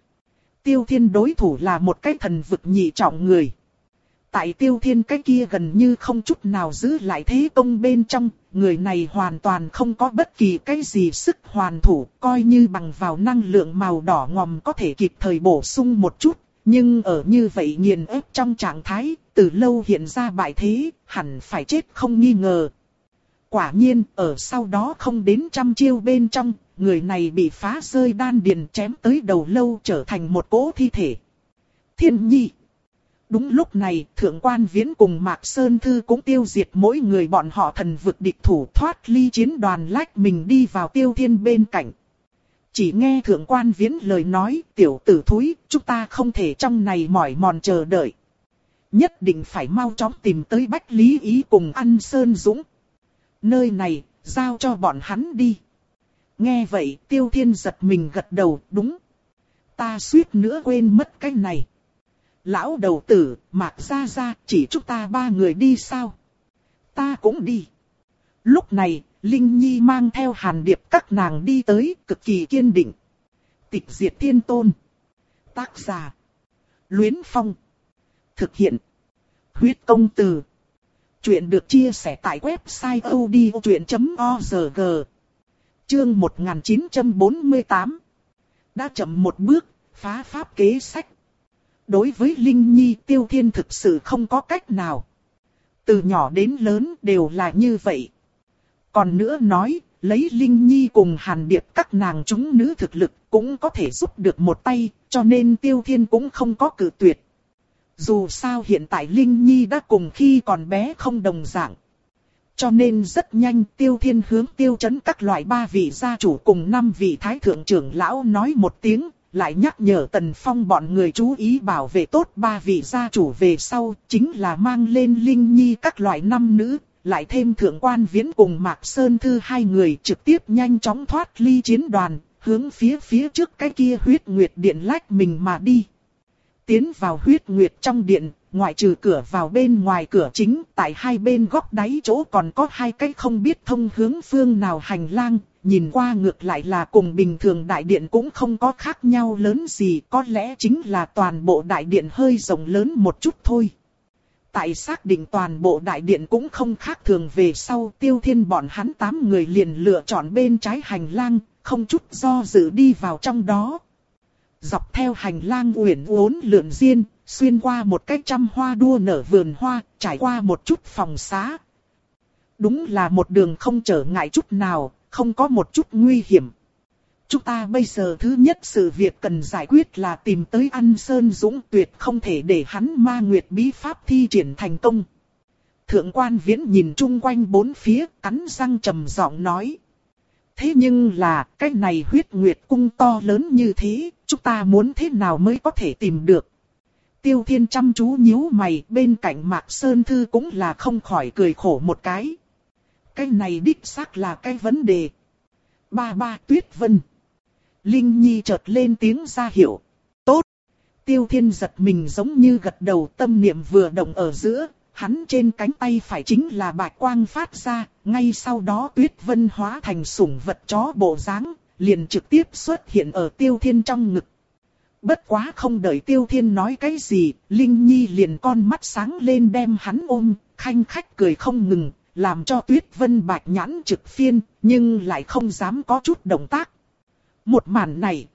Tiêu Thiên đối thủ là một cái thần vực nhị trọng người. Tại Tiêu Thiên cái kia gần như không chút nào giữ lại thế công bên trong, người này hoàn toàn không có bất kỳ cái gì sức hoàn thủ, coi như bằng vào năng lượng màu đỏ ngòm có thể kịp thời bổ sung một chút, nhưng ở như vậy nghiền ép trong trạng thái, từ lâu hiện ra bại thế, hẳn phải chết không nghi ngờ. Quả nhiên, ở sau đó không đến trăm chiêu bên trong, người này bị phá rơi đan điền chém tới đầu lâu trở thành một cỗ thi thể. Thiên Nhi. Đúng lúc này, Thượng Quan Viễn cùng Mạc Sơn Thư cũng tiêu diệt mỗi người bọn họ thần vực địch thủ, thoát ly chiến đoàn, lách mình đi vào Tiêu Thiên bên cạnh. Chỉ nghe Thượng Quan Viễn lời nói, tiểu tử thúi, chúng ta không thể trong này mỏi mòn chờ đợi. Nhất định phải mau chóng tìm tới Bách Lý Ý cùng An Sơn Dũng. Nơi này, giao cho bọn hắn đi. Nghe vậy, Tiêu Thiên giật mình gật đầu, đúng. Ta suýt nữa quên mất cái này. Lão đầu tử, Mạc Gia Gia, chỉ chúng ta ba người đi sao? Ta cũng đi. Lúc này, Linh Nhi mang theo Hàn Điệp các nàng đi tới, cực kỳ kiên định. Tịch diệt thiên tôn. Tác giả. Luyến Phong. Thực hiện. Huyết công từ. Chuyện được chia sẻ tại website odchuyện chấm org. Chương một nghìn chín trăm bốn mươi tám. Đã chậm một bước, phá pháp kế sách. Đối với Linh Nhi, Tiêu Thiên thực sự không có cách nào. Từ nhỏ đến lớn đều là như vậy. Còn nữa nói, lấy Linh Nhi cùng Hàn Điệp các nàng chúng nữ thực lực cũng có thể giúp được một tay, cho nên Tiêu Thiên cũng không có cự tuyệt. Dù sao hiện tại Linh Nhi đã cùng khi còn bé không đồng dạng. Cho nên rất nhanh Tiêu Thiên hướng Tiêu Trấn các loại ba vị gia chủ cùng năm vị thái thượng trưởng lão nói một tiếng, lại nhắc nhở Tần Phong bọn người chú ý bảo vệ tốt ba vị gia chủ về sau, chính là mang lên Linh Nhi các loại năm nữ, lại thêm Thượng Quan Viễn cùng Mạc Sơn Thư hai người trực tiếp nhanh chóng thoát ly chiến đoàn, hướng phía phía trước cái kia huyết nguyệt điện lách mình mà đi. Tiến vào huyết nguyệt trong điện, ngoại trừ cửa vào bên ngoài cửa chính, tại hai bên góc đáy chỗ còn có hai cái không biết thông hướng phương nào hành lang, nhìn qua ngược lại là cùng bình thường đại điện cũng không có khác nhau lớn gì, có lẽ chính là toàn bộ đại điện hơi rộng lớn một chút thôi. Tại xác định toàn bộ đại điện cũng không khác thường về sau, Tiêu Thiên bọn hắn tám người liền lựa chọn bên trái hành lang, không chút do dự đi vào trong đó. Dọc theo hành lang uyển uốn lượn diên, xuyên qua một cái trăm hoa đua nở vườn hoa, trải qua một chút phòng xá. Đúng là một đường không trở ngại chút nào, không có một chút nguy hiểm. Chúng ta bây giờ thứ nhất sự việc cần giải quyết là tìm tới An Sơn Dũng, tuyệt không thể để hắn ma nguyệt bí pháp thi triển thành công. Thượng Quan Viễn nhìn chung quanh bốn phía, cắn răng trầm giọng nói. Thế nhưng là, cái này huyết nguyệt cung to lớn như thế, chúng ta muốn thế nào mới có thể tìm được? Tiêu Thiên chăm chú nhíu mày, bên cạnh Mạc Sơn Thư cũng là không khỏi cười khổ một cái. Cái này đích xác là cái vấn đề. Ba ba Tuyết Vân. Linh Nhi chợt lên tiếng ra hiệu. Tốt. Tiêu Thiên giật mình giống như gật đầu, tâm niệm vừa động ở giữa. Hắn trên cánh tay phải chính là bạch quang phát ra. Ngay sau đó Tuyết Vân hóa thành sủng vật chó bộ dáng, liền trực tiếp xuất hiện ở Tiêu Thiên trong ngực. Bất quá không đợi Tiêu Thiên nói cái gì, Linh Nhi liền con mắt sáng lên đem hắn ôm, khanh khách cười không ngừng, làm cho Tuyết Vân bạch nhãn trực phiên, nhưng lại không dám có chút động tác. Một màn này,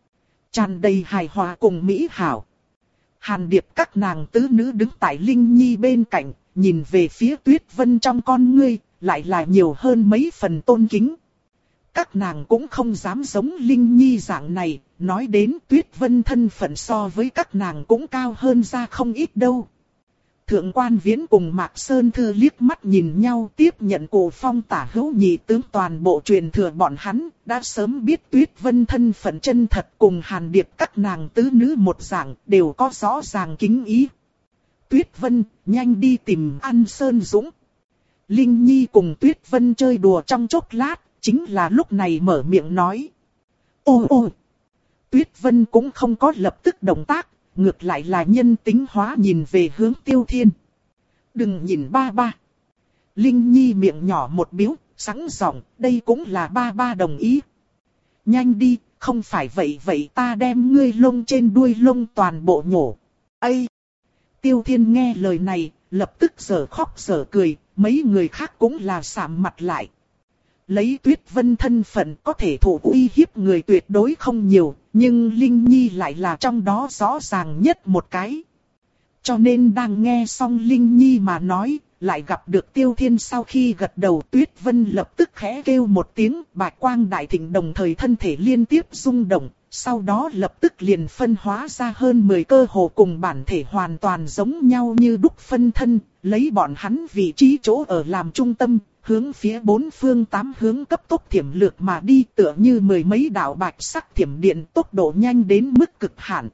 tràn đầy hài hòa cùng mỹ hảo. Hàn Điệp các nàng tứ nữ đứng tại Linh Nhi bên cạnh, nhìn về phía Tuyết Vân trong con ngươi, lại là nhiều hơn mấy phần tôn kính. Các nàng cũng không dám giống Linh Nhi dạng này, nói đến Tuyết Vân thân phận so với các nàng cũng cao hơn ra không ít đâu. Thượng Quan Viễn cùng Mạc Sơn Thư liếc mắt nhìn nhau, tiếp nhận Cổ Phong tả hữu nhị tướng toàn bộ truyền thừa bọn hắn, đã sớm biết Tuyết Vân thân phận chân thật, cùng Hàn Điệp các nàng tứ nữ một dạng, đều có rõ ràng kính ý. Tuyết Vân, nhanh đi tìm An Sơn Dũng. Linh Nhi cùng Tuyết Vân chơi đùa trong chốc lát, chính là lúc này mở miệng nói. Ô ô! Tuyết Vân cũng không có lập tức động tác, ngược lại là nhân tính hóa nhìn về hướng Tiêu Thiên. Đừng nhìn ba ba. Linh Nhi miệng nhỏ một biếu, sẵn giọng, đây cũng là ba ba đồng ý. Nhanh đi, không phải vậy vậy ta đem ngươi lông trên đuôi lông toàn bộ nhổ. Ây! Tiêu Thiên nghe lời này, lập tức giở khóc giở cười, mấy người khác cũng là sạm mặt lại. Lấy Tuyết Vân thân phận có thể thủ uy hiếp người tuyệt đối không nhiều, nhưng Linh Nhi lại là trong đó rõ ràng nhất một cái. Cho nên đang nghe xong Linh Nhi mà nói, lại gặp được Tiêu Thiên sau khi gật đầu, Tuyết Vân lập tức khẽ kêu một tiếng, bạch quang đại thịnh đồng thời thân thể liên tiếp rung động, sau đó lập tức liền phân hóa ra hơn mười cơ hồ cùng bản thể hoàn toàn giống nhau như đúc phân thân, lấy bọn hắn vị trí chỗ ở làm trung tâm, hướng phía bốn phương tám hướng cấp tốc thiểm lược mà đi, tựa như mười mấy đạo bạch sắc thiểm điện, tốc độ nhanh đến mức cực hạn.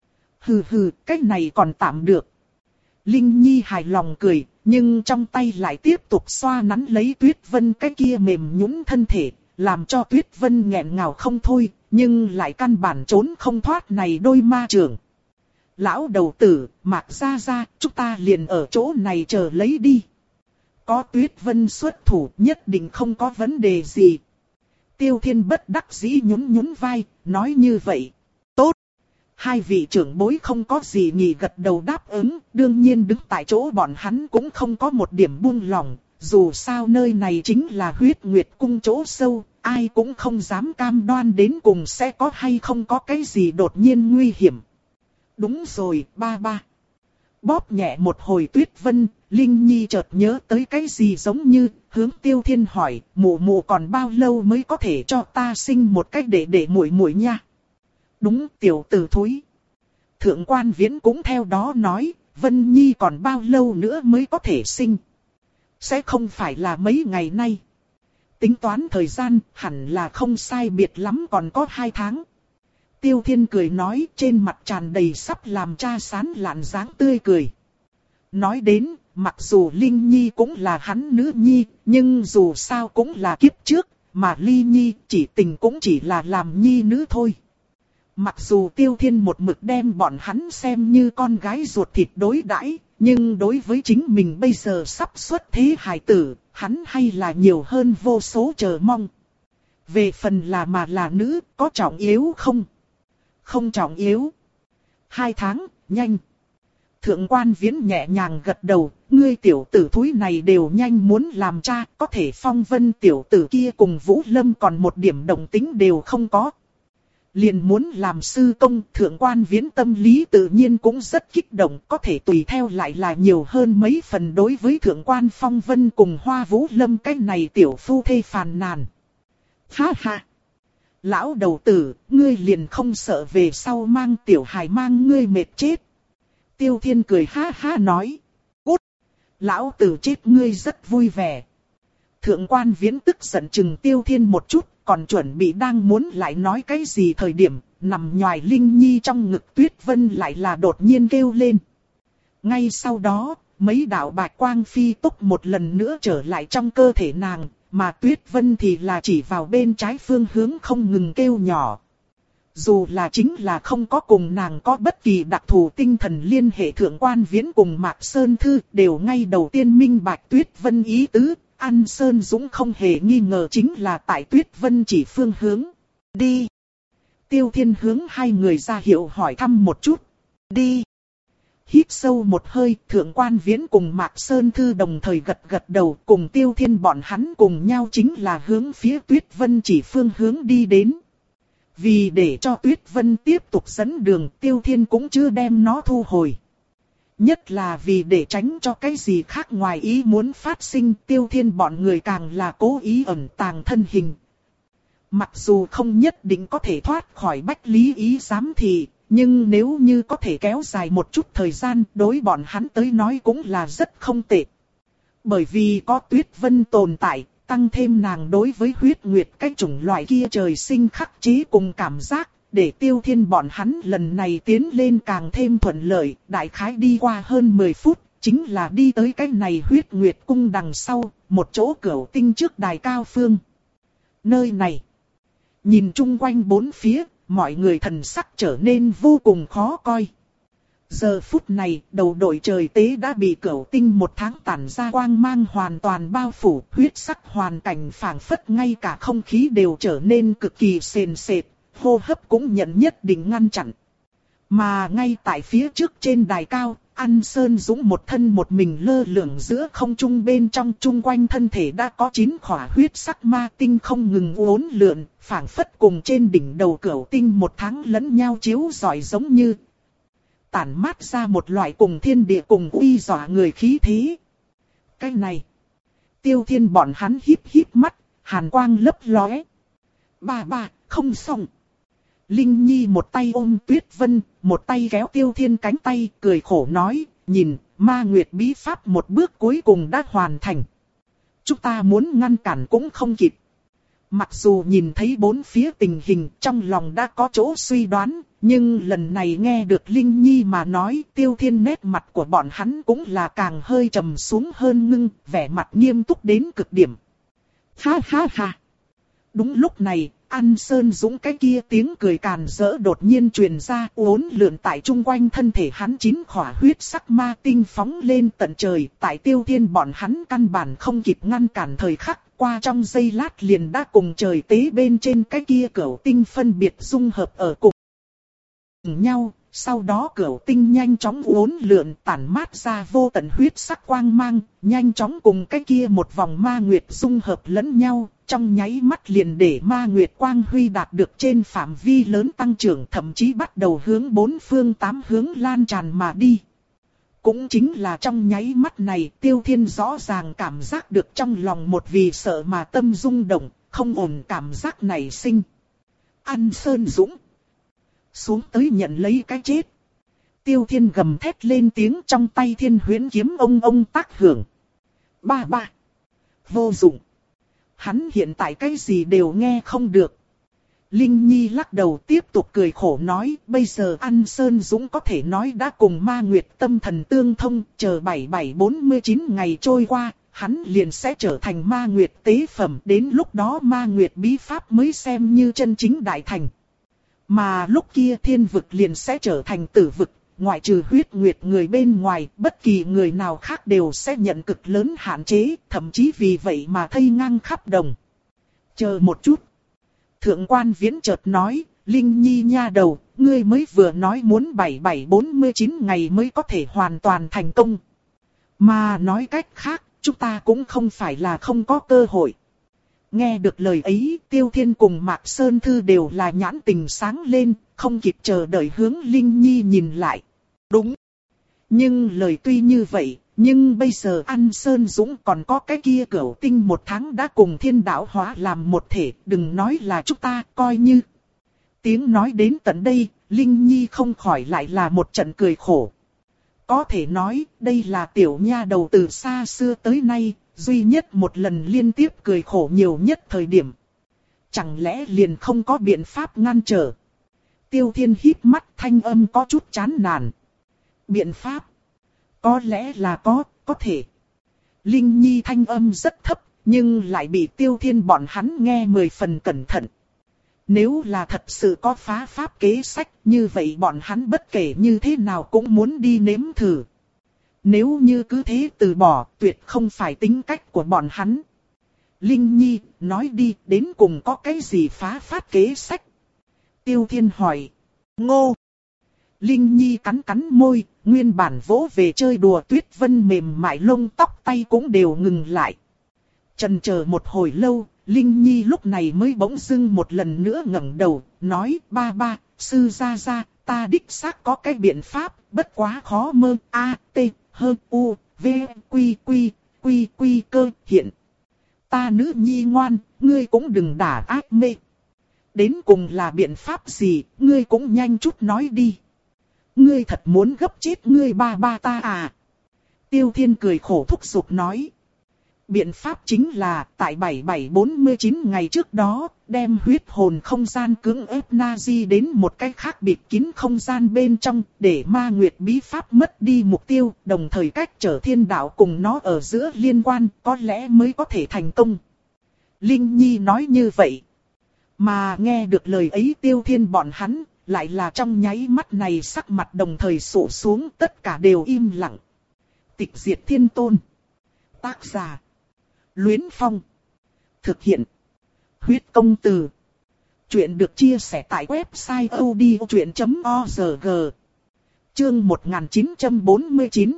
Hừ hừ, cái này còn tạm được. Linh Nhi hài lòng cười, nhưng trong tay lại tiếp tục xoa nắn lấy Tuyết Vân cái kia mềm nhũn thân thể, làm cho Tuyết Vân nghẹn ngào không thôi, nhưng lại căn bản trốn không thoát này đôi ma trưởng. Lão đầu tử, Mạc Gia Gia, chúng ta liền ở chỗ này chờ lấy đi. Có Tuyết Vân xuất thủ, nhất định không có vấn đề gì. Tiêu Thiên bất đắc dĩ nhún nhún vai, nói như vậy. Tốt. Hai vị trưởng bối không có gì nghỉ gật đầu đáp ứng, đương nhiên đứng tại chỗ bọn hắn cũng không có một điểm buông lỏng, dù sao nơi này chính là Huyết Nguyệt Cung chỗ sâu, ai cũng không dám cam đoan đến cùng sẽ có hay không có cái gì đột nhiên nguy hiểm. Đúng rồi, ba ba. Bóp nhẹ một hồi Tuyết Vân, Linh Nhi chợt nhớ tới cái gì giống như, hướng Tiêu Thiên hỏi, mụ mụ còn bao lâu mới có thể cho ta sinh một cách để để muội muội nha. Đúng, tiểu tử thúi. Thượng quan Viễn cũng theo đó nói, Vân Nhi còn bao lâu nữa mới có thể sinh. Sẽ không phải là mấy ngày nay. Tính toán thời gian, hẳn là không sai biệt lắm, còn có hai tháng. Tiêu Thiên cười nói, trên mặt tràn đầy sắp làm cha sán lạn dáng tươi cười. Nói đến, mặc dù Linh Nhi cũng là hắn nữ nhi, nhưng dù sao cũng là kiếp trước, mà Ly Nhi chỉ tình cũng chỉ là làm nhi nữ thôi. Mặc dù Tiêu Thiên một mực đem bọn hắn xem như con gái ruột thịt đối đãi, nhưng đối với chính mình bây giờ sắp xuất thế hài tử, hắn hay là nhiều hơn vô số chờ mong. Về phần là mà là nữ, có trọng yếu không? Không trọng yếu. Hai tháng, nhanh. Thượng quan Viễn nhẹ nhàng gật đầu, ngươi tiểu tử thúi này đều nhanh muốn làm cha, có thể Phong Vân tiểu tử kia cùng Vũ Lâm còn một điểm đồng tính đều không có. Liền muốn làm sư công, thượng quan Viễn tâm lý tự nhiên cũng rất kích động, có thể tùy theo lại là nhiều hơn mấy phần đối với thượng quan Phong Vân cùng Hoa Vũ Lâm cái này tiểu phu thê phàn nàn. Ha ha! Lão đầu tử, ngươi liền không sợ về sau mang tiểu hài mang ngươi mệt chết. Tiêu Thiên cười ha ha nói. Cút! Lão tử chết ngươi rất vui vẻ. Thượng quan Viễn tức giận chừng Tiêu Thiên một chút, còn chuẩn bị đang muốn lại nói cái gì thời điểm, nằm nhòi Linh Nhi trong ngực Tuyết Vân lại là đột nhiên kêu lên. Ngay sau đó, mấy đạo bạch quang phi tốc một lần nữa trở lại trong cơ thể nàng, mà Tuyết Vân thì là chỉ vào bên trái phương hướng không ngừng kêu nhỏ. Dù là chính là không có cùng nàng có bất kỳ đặc thù tinh thần liên hệ, thượng quan Viễn cùng Mạc Sơn Thư đều ngay đầu tiên minh bạch Tuyết Vân ý tứ. An Sơn Dũng không hề nghi ngờ chính là tại Tuyết Vân chỉ phương hướng. Đi. Tiêu Thiên hướng hai người ra hiệu hỏi thăm một chút. Đi. Hít sâu một hơi, thượng quan Viễn cùng Mạc Sơn Thư đồng thời gật gật đầu, cùng Tiêu Thiên bọn hắn cùng nhau chính là hướng phía Tuyết Vân chỉ phương hướng đi đến. Vì để cho Tuyết Vân tiếp tục dẫn đường, Tiêu Thiên cũng chưa đem nó thu hồi. Nhất là vì để tránh cho cái gì khác ngoài ý muốn phát sinh, Tiêu Thiên bọn người càng là cố ý ẩn tàng thân hình. Mặc dù không nhất định có thể thoát khỏi bách lý ý giám thị, nhưng nếu như có thể kéo dài một chút thời gian, đối bọn hắn tới nói cũng là rất không tệ. Bởi vì có Tuyết Vân tồn tại, tăng thêm nàng đối với huyết nguyệt cái chủng loại kia trời sinh khắc chế cùng cảm giác, để Tiêu Thiên bọn hắn lần này tiến lên càng thêm thuận lợi, đại khái đi qua hơn mười phút, chính là đi tới cái này huyết nguyệt cung đằng sau, một chỗ cửu tinh trước đài cao phương. Nơi này, nhìn chung quanh bốn phía, mọi người thần sắc trở nên vô cùng khó coi. Giờ phút này, đầu đội trời tế đã bị cửu tinh một tháng tản ra quang mang hoàn toàn bao phủ, huyết sắc hoàn cảnh phảng phất ngay cả không khí đều trở nên cực kỳ sền sệt, hô hấp cũng nhận nhất định ngăn chặn. Mà ngay tại phía trước trên đài cao, An Sơn Dũng một thân một mình lơ lửng giữa không trung, bên trong chung quanh thân thể đã có chín khỏa huyết sắc ma tinh không ngừng uốn lượn, phảng phất cùng trên đỉnh đầu cửu tinh một tháng lẫn nhau chiếu rọi giống như tản mát ra một loại cùng thiên địa cùng uy dọa người khí thế. Cái này, Tiêu Thiên bọn hắn híp híp mắt, hàn quang lấp lóe. Ba ba, không xong. Linh Nhi một tay ôm Tuyết Vân, một tay kéo Tiêu Thiên cánh tay, cười khổ nói, nhìn, ma nguyệt bí pháp một bước cuối cùng đã hoàn thành. Chúng ta muốn ngăn cản cũng không kịp. Mặc dù nhìn thấy bốn phía tình hình, trong lòng đã có chỗ suy đoán, nhưng lần này nghe được Linh Nhi mà nói, Tiêu Thiên nét mặt của bọn hắn cũng là càng hơi trầm xuống hơn ngưng, vẻ mặt nghiêm túc đến cực điểm. Ha ha ha! Đúng lúc này, An Sơn Dũng cái kia tiếng cười càn rỡ đột nhiên truyền ra, uốn lượn tại chung quanh thân thể hắn, chín khỏa huyết sắc ma tinh phóng lên tận trời, tại Tiêu Thiên bọn hắn căn bản không kịp ngăn cản thời khắc, qua trong giây lát liền đã cùng trời tế bên trên cái kia cửu tinh phân biệt dung hợp ở cùng nhau. Sau đó cửu tinh nhanh chóng uốn lượn tản mát ra vô tận huyết sắc quang mang, nhanh chóng cùng cái kia một vòng ma nguyệt dung hợp lẫn nhau, trong nháy mắt liền để ma nguyệt quang huy đạt được trên phạm vi lớn tăng trưởng, thậm chí bắt đầu hướng bốn phương tám hướng lan tràn mà đi. Cũng chính là trong nháy mắt này, Tiêu Thiên rõ ràng cảm giác được trong lòng một vì sợ mà tâm rung động, không ổn cảm giác này sinh. An Sơn Dũng xuống tới nhận lấy cái chết. Tiêu Thiên gầm thét lên tiếng, trong tay Thiên Huyễn kiếm ông ông tác hưởng. Ba ba. Vô dụng. Hắn hiện tại cái gì đều nghe không được. Linh Nhi lắc đầu tiếp tục cười khổ nói, bây giờ An Sơn Dũng có thể nói đã cùng ma nguyệt tâm thần tương thông, chờ bảy bảy bốn mươi chín ngày trôi qua, hắn liền sẽ trở thành ma nguyệt tế phẩm, đến lúc đó ma nguyệt bí pháp mới xem như chân chính đại thành. Mà lúc kia thiên vực liền sẽ trở thành tử vực, ngoại trừ huyết nguyệt người bên ngoài, bất kỳ người nào khác đều sẽ nhận cực lớn hạn chế, thậm chí vì vậy mà thây ngang khắp đồng. Chờ một chút. Thượng quan Viễn chợt nói, Linh Nhi nha đầu, ngươi mới vừa nói muốn bảy bảy bốn mươi chín ngày mới có thể hoàn toàn thành công. Mà nói cách khác, chúng ta cũng không phải là không có cơ hội. Nghe được lời ấy, Tiêu Thiên cùng Mạc Sơn Thư đều là nhãn tình sáng lên, không kịp chờ đợi hướng Linh Nhi nhìn lại. Đúng. Nhưng lời tuy như vậy, nhưng bây giờ An Sơn Dũng còn có cái kia cửu tinh một tháng đã cùng thiên đạo hóa làm một thể, đừng nói là chúng ta, coi như. Tiếng nói đến tận đây, Linh Nhi không khỏi lại là một trận cười khổ. Có thể nói, đây là tiểu nha đầu từ xa xưa tới nay, duy nhất một lần liên tiếp cười khổ nhiều nhất thời điểm. Chẳng lẽ liền không có biện pháp ngăn trở? Tiêu Thiên híp mắt, thanh âm có chút chán nản. Biện pháp? Có lẽ là có, có thể. Linh Nhi thanh âm rất thấp, nhưng lại bị Tiêu Thiên bọn hắn nghe mười phần cẩn thận. Nếu là thật sự có phá pháp kế sách, như vậy bọn hắn bất kể như thế nào cũng muốn đi nếm thử. Nếu như cứ thế từ bỏ, tuyệt không phải tính cách của bọn hắn. Linh Nhi, nói đi, đến cùng có cái gì phá pháp kế sách? Tiêu Thiên hỏi. Ngô. Linh Nhi cắn cắn môi, nguyên bản vỗ về chơi đùa Tuyết Vân mềm mại lông tóc tay cũng đều ngừng lại. Chần chờ một hồi lâu, Linh Nhi lúc này mới bỗng dưng một lần nữa ngẩng đầu, nói, ba ba, sư gia gia, ta đích xác có cái biện pháp, bất quá khó mơ, a, t, h, u, v, quy, quy, quy, quy cơ, hiện. Ta nữ nhi ngoan, ngươi cũng đừng đả ác mê. Đến cùng là biện pháp gì, ngươi cũng nhanh chút nói đi. Ngươi thật muốn gấp chết ngươi ba ba ta à? Tiêu Thiên cười khổ thúc giục nói. Biện pháp chính là, tại bảy bảy bốn mươi chín ngày trước đó, đem huyết hồn không gian cưỡng ép Nazi đến một cái khác bịt kín không gian bên trong, để ma nguyệt bí pháp mất đi mục tiêu, đồng thời cách trở thiên đạo cùng nó ở giữa liên quan, có lẽ mới có thể thành công. Linh Nhi nói như vậy. Mà nghe được lời ấy Tiêu Thiên bọn hắn, lại là trong nháy mắt này sắc mặt đồng thời sụ xuống, tất cả đều im lặng. Tịch diệt thiên tôn. Tác giả. Luyến Phong. Thực hiện. Huyết công từ. Chuyện được chia sẻ tại website odchuyện chấm org. Chương một nghìn chín trăm bốn mươi chín.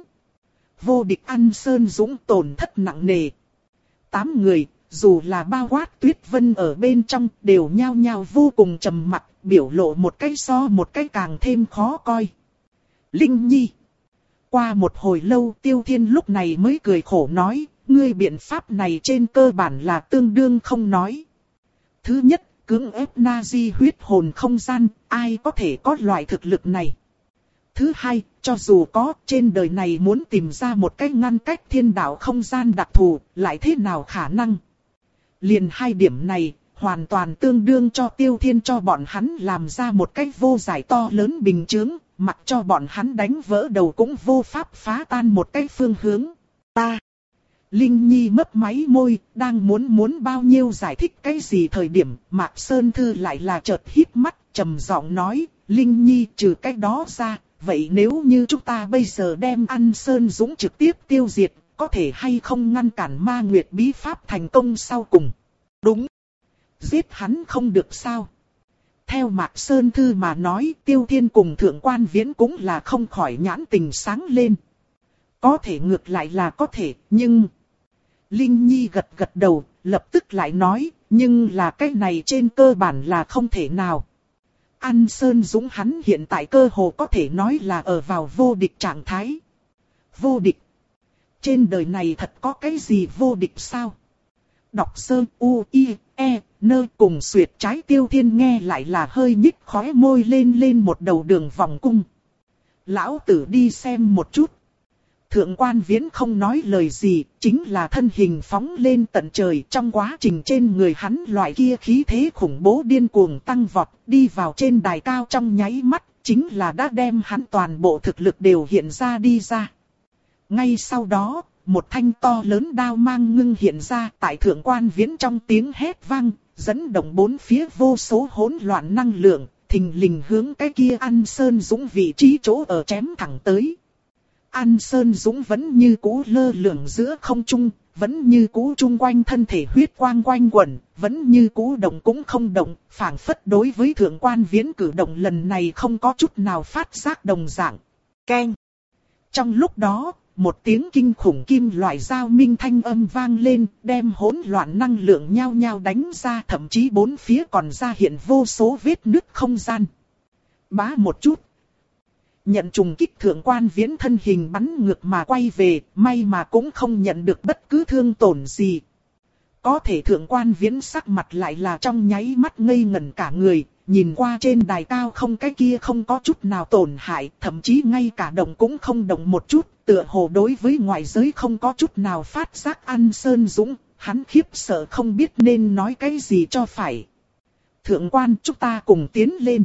Vô địch An Sơn Dũng tổn thất nặng nề. Tám người, dù là bao quát Tuyết Vân ở bên trong, đều nhao nhao vô cùng trầm mặc, biểu lộ một cái so một cái càng thêm khó coi. Linh Nhi. Qua một hồi lâu Tiêu Thiên lúc này mới cười khổ nói, ngươi biện pháp này trên cơ bản là tương đương không nói. Thứ nhất, cưỡng ép Nazi huyết hồn không gian, ai có thể có loại thực lực này. Thứ hai, cho dù có, trên đời này muốn tìm ra một cách ngăn cách thiên đạo không gian đặc thù, lại thế nào khả năng. Liền hai điểm này, hoàn toàn tương đương cho Tiêu Thiên cho bọn hắn làm ra một cách vô giải to lớn bình chướng, mặc cho bọn hắn đánh vỡ đầu cũng vô pháp phá tan một cái phương hướng. Ta. Linh Nhi mấp máy môi, đang muốn muốn bao nhiêu giải thích cái gì thời điểm, Mạc Sơn Thư lại là chợt híp mắt, trầm giọng nói, Linh Nhi trừ cái đó ra, vậy nếu như chúng ta bây giờ đem An Sơn Dũng trực tiếp tiêu diệt, có thể hay không ngăn cản Ma Nguyệt bí pháp thành công sau cùng? Đúng. Giết hắn không được sao? Theo Mạc Sơn Thư mà nói, Tiêu Thiên cùng Thượng Quan Viễn cũng là không khỏi nhãn tình sáng lên. Có thể ngược lại là có thể, nhưng... Linh Nhi gật gật đầu, lập tức lại nói, nhưng là cái này trên cơ bản là không thể nào. An Sơn Dũng hắn hiện tại cơ hồ có thể nói là ở vào vô địch trạng thái. Vô địch? Trên đời này thật có cái gì vô địch sao? Đọc sơ u i e nơ cùng xuyệt trái Tiêu Thiên nghe lại là hơi nhích khóe môi lên lên một đầu đường vòng cung. Lão tử đi xem một chút. Thượng Quan Viễn không nói lời gì, chính là thân hình phóng lên tận trời, trong quá trình trên người hắn loại kia khí thế khủng bố điên cuồng tăng vọt, đi vào trên đài cao trong nháy mắt, chính là đã đem hắn toàn bộ thực lực đều hiện ra đi ra. Ngay sau đó, một thanh to lớn đao mang ngưng hiện ra tại Thượng Quan Viễn trong tiếng hét vang, dẫn động bốn phía vô số hỗn loạn năng lượng, thình lình hướng cái kia An Sơn Dũng vị trí chỗ ở chém thẳng tới. An Sơn Dũng vẫn như cũ lơ lửng giữa không trung, vẫn như cũ chung quanh thân thể huyết quang quanh quẩn, vẫn như cũ động cũng không động, phảng phất đối với Thượng Quan Viễn cử động lần này không có chút nào phát giác đồng dạng. Keng. Trong lúc đó, một tiếng kinh khủng kim loại giao minh thanh âm vang lên, đem hỗn loạn năng lượng nhao nhao đánh ra, thậm chí bốn phía còn ra hiện vô số vết nứt không gian. Bá một chút. Nhận trùng kích Thượng Quan Viễn thân hình bắn ngược mà quay về, may mà cũng không nhận được bất cứ thương tổn gì. Có thể Thượng Quan Viễn sắc mặt lại là trong nháy mắt ngây ngẩn cả người, nhìn qua trên đài cao không cái kia không có chút nào tổn hại, thậm chí ngay cả động cũng không động một chút, tựa hồ đối với ngoại giới không có chút nào phát giác. An Sơn Dũng, hắn khiếp sợ không biết nên nói cái gì cho phải. Thượng Quan, chúng ta cùng tiến lên.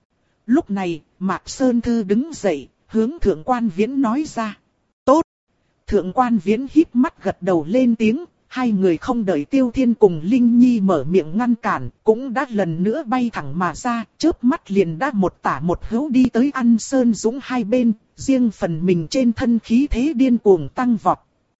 Lúc này, Mạc Sơn Thư đứng dậy, hướng Thượng Quan Viễn nói ra. Tốt. Thượng Quan Viễn híp mắt gật đầu lên tiếng, hai người không đợi Tiêu Thiên cùng Linh Nhi mở miệng ngăn cản, cũng đã lần nữa bay thẳng mà ra, chớp mắt liền đã một tả một hữu đi tới An Sơn Dũng hai bên, riêng phần mình trên thân khí thế điên cuồng tăng vọt.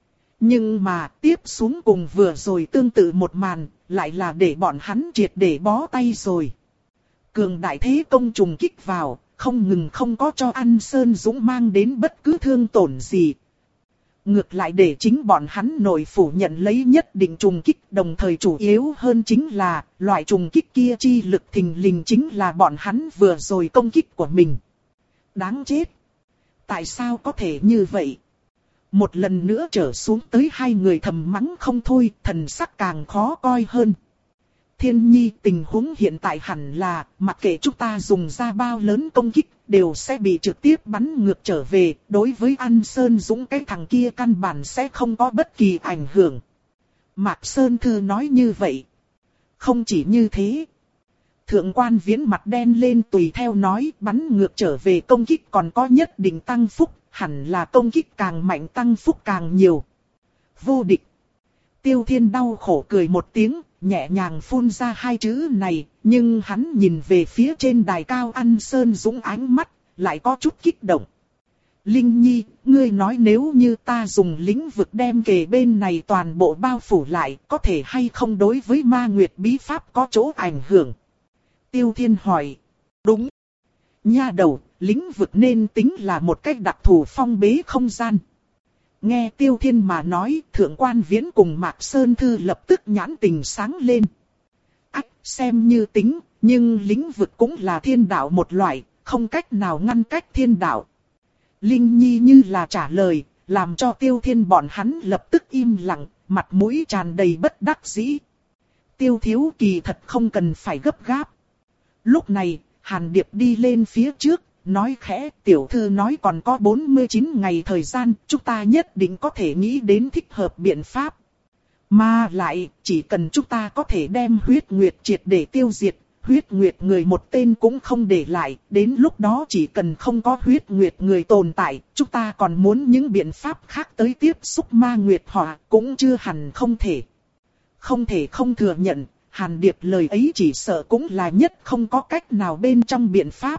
Nhưng mà tiếp xuống cùng vừa rồi tương tự một màn, lại là để bọn hắn triệt để bó tay rồi. Cường đại thế công trùng kích vào, không ngừng không có cho An Sơn Dũng mang đến bất cứ thương tổn gì. Ngược lại để chính bọn hắn nội phủ nhận lấy nhất định trùng kích, đồng thời chủ yếu hơn chính là, loại trùng kích kia chi lực thình lình chính là bọn hắn vừa rồi công kích của mình. Đáng chết! Tại sao có thể như vậy? Một lần nữa trở xuống tới hai người thầm mắng không thôi, thần sắc càng khó coi hơn. Thiên Nhi, tình huống hiện tại hẳn là, mặc kệ chúng ta dùng ra bao lớn công kích, đều sẽ bị trực tiếp bắn ngược trở về, đối với An Sơn Dũng cái thằng kia căn bản sẽ không có bất kỳ ảnh hưởng. Mạc Sơn Thư nói như vậy. Không chỉ như thế. Thượng Quan Viễn mặt đen lên tùy theo nói, bắn ngược trở về công kích còn có nhất định tăng phúc, hẳn là công kích càng mạnh tăng phúc càng nhiều. Vô địch. Tiêu Thiên đau khổ cười một tiếng, nhẹ nhàng phun ra hai chữ này, nhưng hắn nhìn về phía trên đài cao An Sơn Dũng ánh mắt, lại có chút kích động. Linh Nhi, ngươi nói nếu như ta dùng lĩnh vực đem kề bên này toàn bộ bao phủ lại, có thể hay không đối với ma nguyệt bí pháp có chỗ ảnh hưởng? Tiêu Thiên hỏi. Đúng. Nha đầu, lĩnh vực nên tính là một cách đặc thù phong bế không gian. Nghe Tiêu Thiên mà nói, Thượng Quan Viễn cùng Mạc Sơn Thư lập tức nhãn tình sáng lên. Ách, xem như tính, nhưng lĩnh vực cũng là thiên đạo một loại, không cách nào ngăn cách thiên đạo. Linh Nhi như là trả lời, làm cho Tiêu Thiên bọn hắn lập tức im lặng, mặt mũi tràn đầy bất đắc dĩ. Tiêu thiếu kỳ thật không cần phải gấp gáp. Lúc này, Hàn Điệp đi lên phía trước, nói khẽ, tiểu thư nói còn có bốn mươi chín ngày thời gian, chúng ta nhất định có thể nghĩ đến thích hợp biện pháp. Mà lại, chỉ cần chúng ta có thể đem huyết nguyệt triệt để tiêu diệt, huyết nguyệt người một tên cũng không để lại, đến lúc đó chỉ cần không có huyết nguyệt người tồn tại, chúng ta còn muốn những biện pháp khác tới tiếp xúc ma nguyệt họa, cũng chưa hẳn không thể. Không thể không thừa nhận, Hàn Điệp lời ấy chỉ sợ cũng là nhất không có cách nào bên trong biện pháp.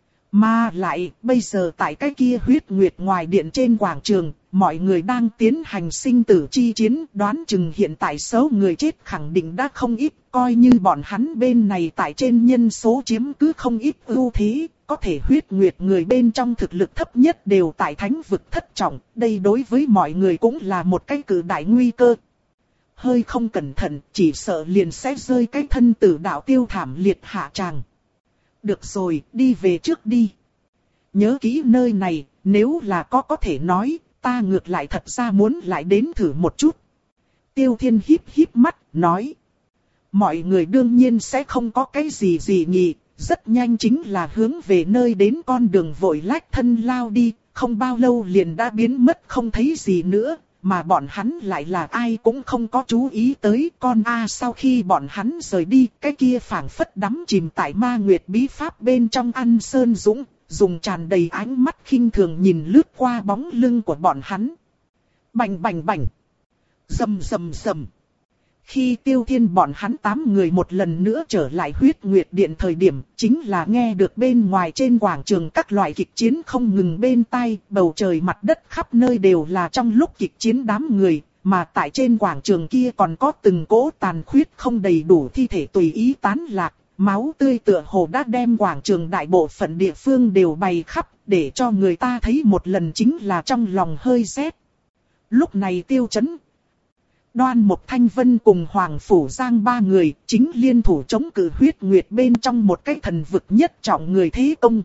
Mà lại, bây giờ tại cái kia huyết nguyệt ngoài điện trên quảng trường, mọi người đang tiến hành sinh tử chi chiến, đoán chừng hiện tại số người chết khẳng định đã không ít, coi như bọn hắn bên này tại trên nhân số chiếm cứ không ít ưu thế, có thể huyết nguyệt người bên trong thực lực thấp nhất đều tại thánh vực thất trọng, đây đối với mọi người cũng là một cái cử đại nguy cơ. Hơi không cẩn thận, chỉ sợ liền sẽ rơi cái thân tử đạo tiêu thảm liệt hạ tràng. Được rồi, đi về trước đi. Nhớ kỹ nơi này, nếu là có có thể nói, ta ngược lại thật ra muốn lại đến thử một chút. Tiêu Thiên híp híp mắt, nói. Mọi người đương nhiên sẽ không có cái gì gì nhỉ, rất nhanh chính là hướng về nơi đến con đường vội lách thân lao đi, không bao lâu liền đã biến mất không thấy gì nữa. Mà bọn hắn lại là ai cũng không có chú ý tới con A sau khi bọn hắn rời đi, cái kia phảng phất đắm chìm tại ma nguyệt bí pháp bên trong An Sơn Dũng, dùng tràn đầy ánh mắt khinh thường nhìn lướt qua bóng lưng của bọn hắn. Bành bành bành, rầm rầm rầm. Khi Tiêu Thiên bọn hắn tám người một lần nữa trở lại huyết nguyệt điện thời điểm, chính là nghe được bên ngoài trên quảng trường các loại kịch chiến không ngừng bên tai, bầu trời mặt đất khắp nơi đều là trong lúc kịch chiến đám người, mà tại trên quảng trường kia còn có từng cỗ tàn khuyết không đầy đủ thi thể tùy ý tán lạc, máu tươi tựa hồ đã đem quảng trường đại bộ phận địa phương đều bày khắp, để cho người ta thấy một lần chính là trong lòng hơi rét. Lúc này Tiêu Chấn, Đoan Mộc Thanh Vân cùng Hoàng Phủ Giang ba người chính liên thủ chống cự huyết nguyệt bên trong một cái thần vực nhất trọng người thế công.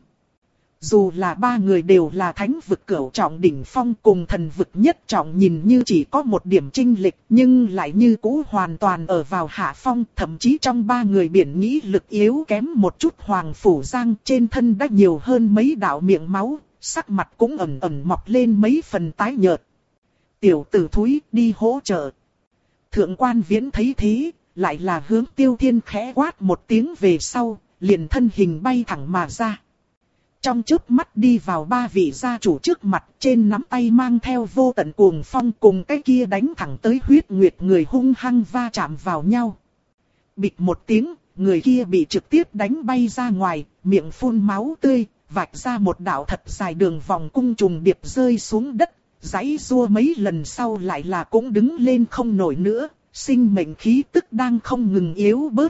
Dù là ba người đều là thánh vực cửu trọng đỉnh phong cùng thần vực nhất trọng nhìn như chỉ có một điểm chênh lệch nhưng lại như cũ hoàn toàn ở vào hạ phong. Thậm chí trong ba người biển nghĩ lực yếu kém một chút Hoàng Phủ Giang trên thân đã nhiều hơn mấy đạo miệng máu, sắc mặt cũng ẩn ẩn mọc lên mấy phần tái nhợt. Tiểu tử thúi đi hỗ trợ. Thượng Quan Viễn thấy thế, lại là hướng Tiêu Thiên khẽ quát một tiếng về sau, liền thân hình bay thẳng mà ra. Trong chớp mắt đi vào ba vị gia chủ trước mặt, trên nắm tay mang theo vô tận cuồng phong cùng cái kia đánh thẳng tới huyết nguyệt người hung hăng va chạm vào nhau. Bịch một tiếng, người kia bị trực tiếp đánh bay ra ngoài, miệng phun máu tươi, vạch ra một đạo thật dài đường vòng cung trùng điệp rơi xuống đất. Giãy giụa mấy lần sau lại là cũng đứng lên không nổi nữa, sinh mệnh khí tức đang không ngừng yếu bớt.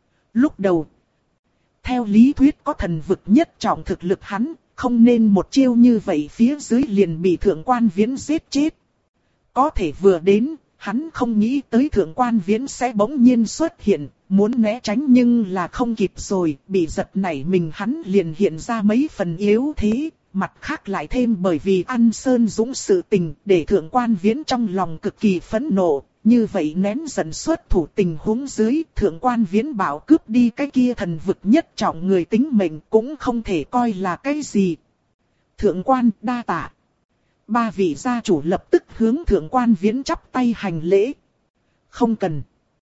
Lúc đầu, theo lý thuyết có thần vực nhất trọng thực lực hắn, không nên một chiêu như vậy phía dưới liền bị Thượng Quan Viễn giết chết. Có thể vừa đến, hắn không nghĩ tới Thượng Quan Viễn sẽ bỗng nhiên xuất hiện, muốn né tránh nhưng là không kịp rồi, bị giật nảy mình hắn liền hiện ra mấy phần yếu thế. Mặt khác lại thêm bởi vì An Sơn Dũng sự tình để Thượng Quan Viễn trong lòng cực kỳ phẫn nộ, như vậy nén giận xuất thủ tình huống dưới, Thượng Quan Viễn bảo cướp đi cái kia thần vực nhất trọng người tính mệnh cũng không thể coi là cái gì. Thượng Quan đa tạ. Ba vị gia chủ lập tức hướng Thượng Quan Viễn chắp tay hành lễ. Không cần.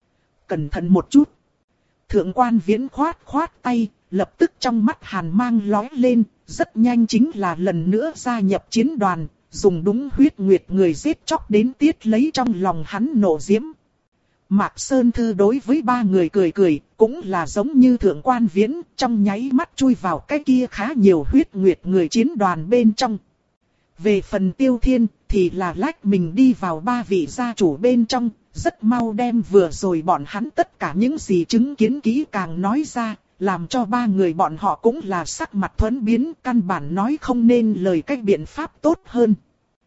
Cẩn thận một chút. Thượng Quan Viễn khoát khoát tay, lập tức trong mắt hàn mang lóe lên, rất nhanh chính là lần nữa gia nhập chiến đoàn, dùng đúng huyết nguyệt người giết chóc đến tiết lấy trong lòng hắn nộ diễm. Mạc Sơn Thư đối với ba người cười cười, cũng là giống như thượng quan viễn, trong nháy mắt chui vào cái kia khá nhiều huyết nguyệt người chiến đoàn bên trong. Về phần Tiêu Thiên, thì là lách mình đi vào ba vị gia chủ bên trong, rất mau đem vừa rồi bọn hắn tất cả những gì chứng kiến kỹ càng nói ra, làm cho ba người bọn họ cũng là sắc mặt thuẫn biến, căn bản nói không nên lời cách biện pháp tốt hơn.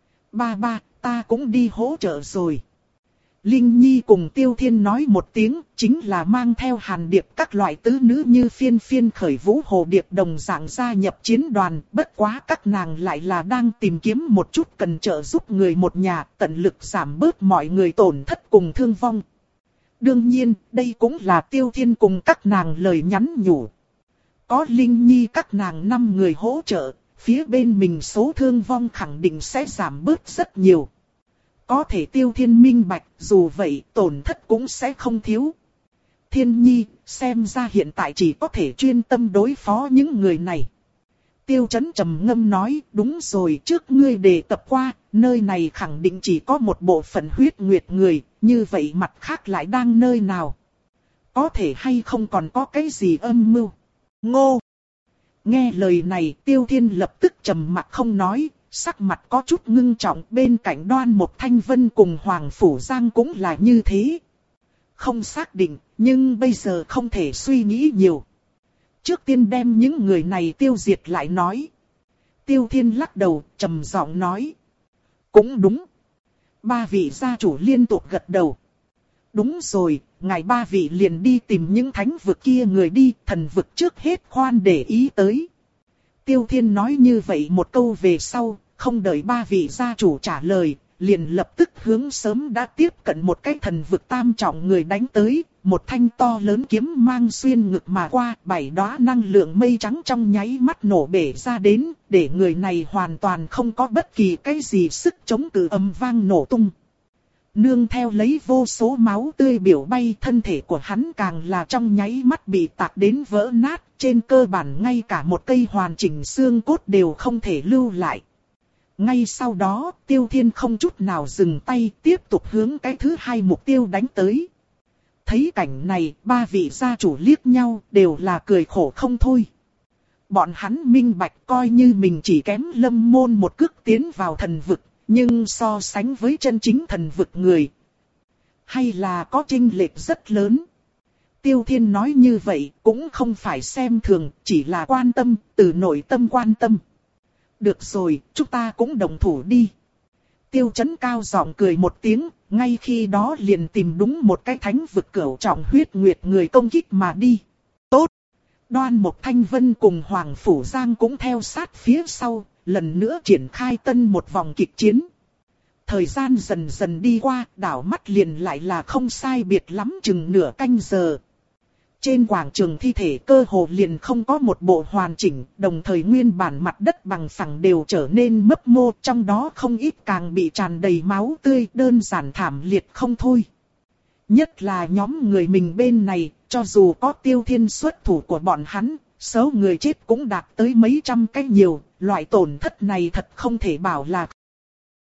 Ba ba, ta cũng đi hỗ trợ rồi. Linh Nhi cùng Tiêu Thiên nói một tiếng, chính là mang theo Hàn Điệp các loại tứ nữ như phiên phiên khởi vũ hồ điệp đồng dạng gia nhập chiến đoàn, bất quá các nàng lại là đang tìm kiếm một chút cần trợ giúp người một nhà, tận lực giảm bớt mọi người tổn thất cùng thương vong. Đương nhiên, đây cũng là Tiêu Thiên cùng các nàng lời nhắn nhủ. Có Linh Nhi các nàng năm người hỗ trợ, phía bên mình số thương vong khẳng định sẽ giảm bớt rất nhiều. Có thể Tiêu Thiên minh bạch, dù vậy tổn thất cũng sẽ không thiếu. Thiên Nhi, xem ra hiện tại chỉ có thể chuyên tâm đối phó những người này. Tiêu Chấn trầm ngâm nói, đúng rồi, trước ngươi đề tập qua, nơi này khẳng định chỉ có một bộ phận huyết nguyệt người, như vậy mặt khác lại đang nơi nào? Có thể hay không còn có cái gì âm mưu? Ngô! Nghe lời này, Tiêu Thiên lập tức trầm mặc không nói. Sắc mặt có chút ngưng trọng, bên cạnh Đoan Mộc Thanh Vân cùng Hoàng Phủ Giang cũng là như thế. Không xác định, nhưng bây giờ không thể suy nghĩ nhiều. Trước tiên đem những người này tiêu diệt lại nói. Tiêu Thiên lắc đầu, trầm giọng nói. Cũng đúng. Ba vị gia chủ liên tục gật đầu. Đúng rồi, ngài ba vị liền đi tìm những thánh vực kia người đi, thần vực trước hết khoan để ý tới. Tiêu Thiên nói như vậy một câu về sau, không đợi ba vị gia chủ trả lời, liền lập tức hướng sớm đã tiếp cận một cái thần vực tam trọng người đánh tới, một thanh to lớn kiếm mang xuyên ngực mà qua, bảy đóa năng lượng mây trắng trong nháy mắt nổ bể ra đến, để người này hoàn toàn không có bất kỳ cái gì sức chống cự, âm vang nổ tung. Nương theo lấy vô số máu tươi biểu bay, thân thể của hắn càng là trong nháy mắt bị tạc đến vỡ nát, trên cơ bản ngay cả một cây hoàn chỉnh xương cốt đều không thể lưu lại. Ngay sau đó, Tiêu Thiên không chút nào dừng tay, tiếp tục hướng cái thứ hai mục tiêu đánh tới. Thấy cảnh này, ba vị gia chủ liếc nhau, đều là cười khổ không thôi. Bọn hắn minh bạch coi như mình chỉ kém Lâm Môn một cước tiến vào thần vực, nhưng so sánh với chân chính thần vực người, hay là có chênh lệch rất lớn. Tiêu Thiên nói như vậy cũng không phải xem thường, chỉ là quan tâm, từ nội tâm quan tâm. Được rồi, chúng ta cũng đồng thủ đi. Tiêu Chấn cao giọng cười một tiếng, ngay khi đó liền tìm đúng một cái thánh vực cửu trọng huyết nguyệt người công kích mà đi. Tốt! Đoan Mộc Thanh Vân cùng Hoàng Phủ Giang cũng theo sát phía sau, lần nữa triển khai tân một vòng kịch chiến. Thời gian dần dần đi qua, đảo mắt liền lại là không sai biệt lắm chừng nửa canh giờ. Trên quảng trường thi thể cơ hồ liền không có một bộ hoàn chỉnh, đồng thời nguyên bản mặt đất bằng phẳng đều trở nên mấp mô, trong đó không ít càng bị tràn đầy máu tươi, đơn giản thảm liệt không thôi. Nhất là nhóm người mình bên này, cho dù có Tiêu Thiên xuất thủ của bọn hắn, số người chết cũng đạt tới mấy trăm cái nhiều, loại tổn thất này thật không thể bảo là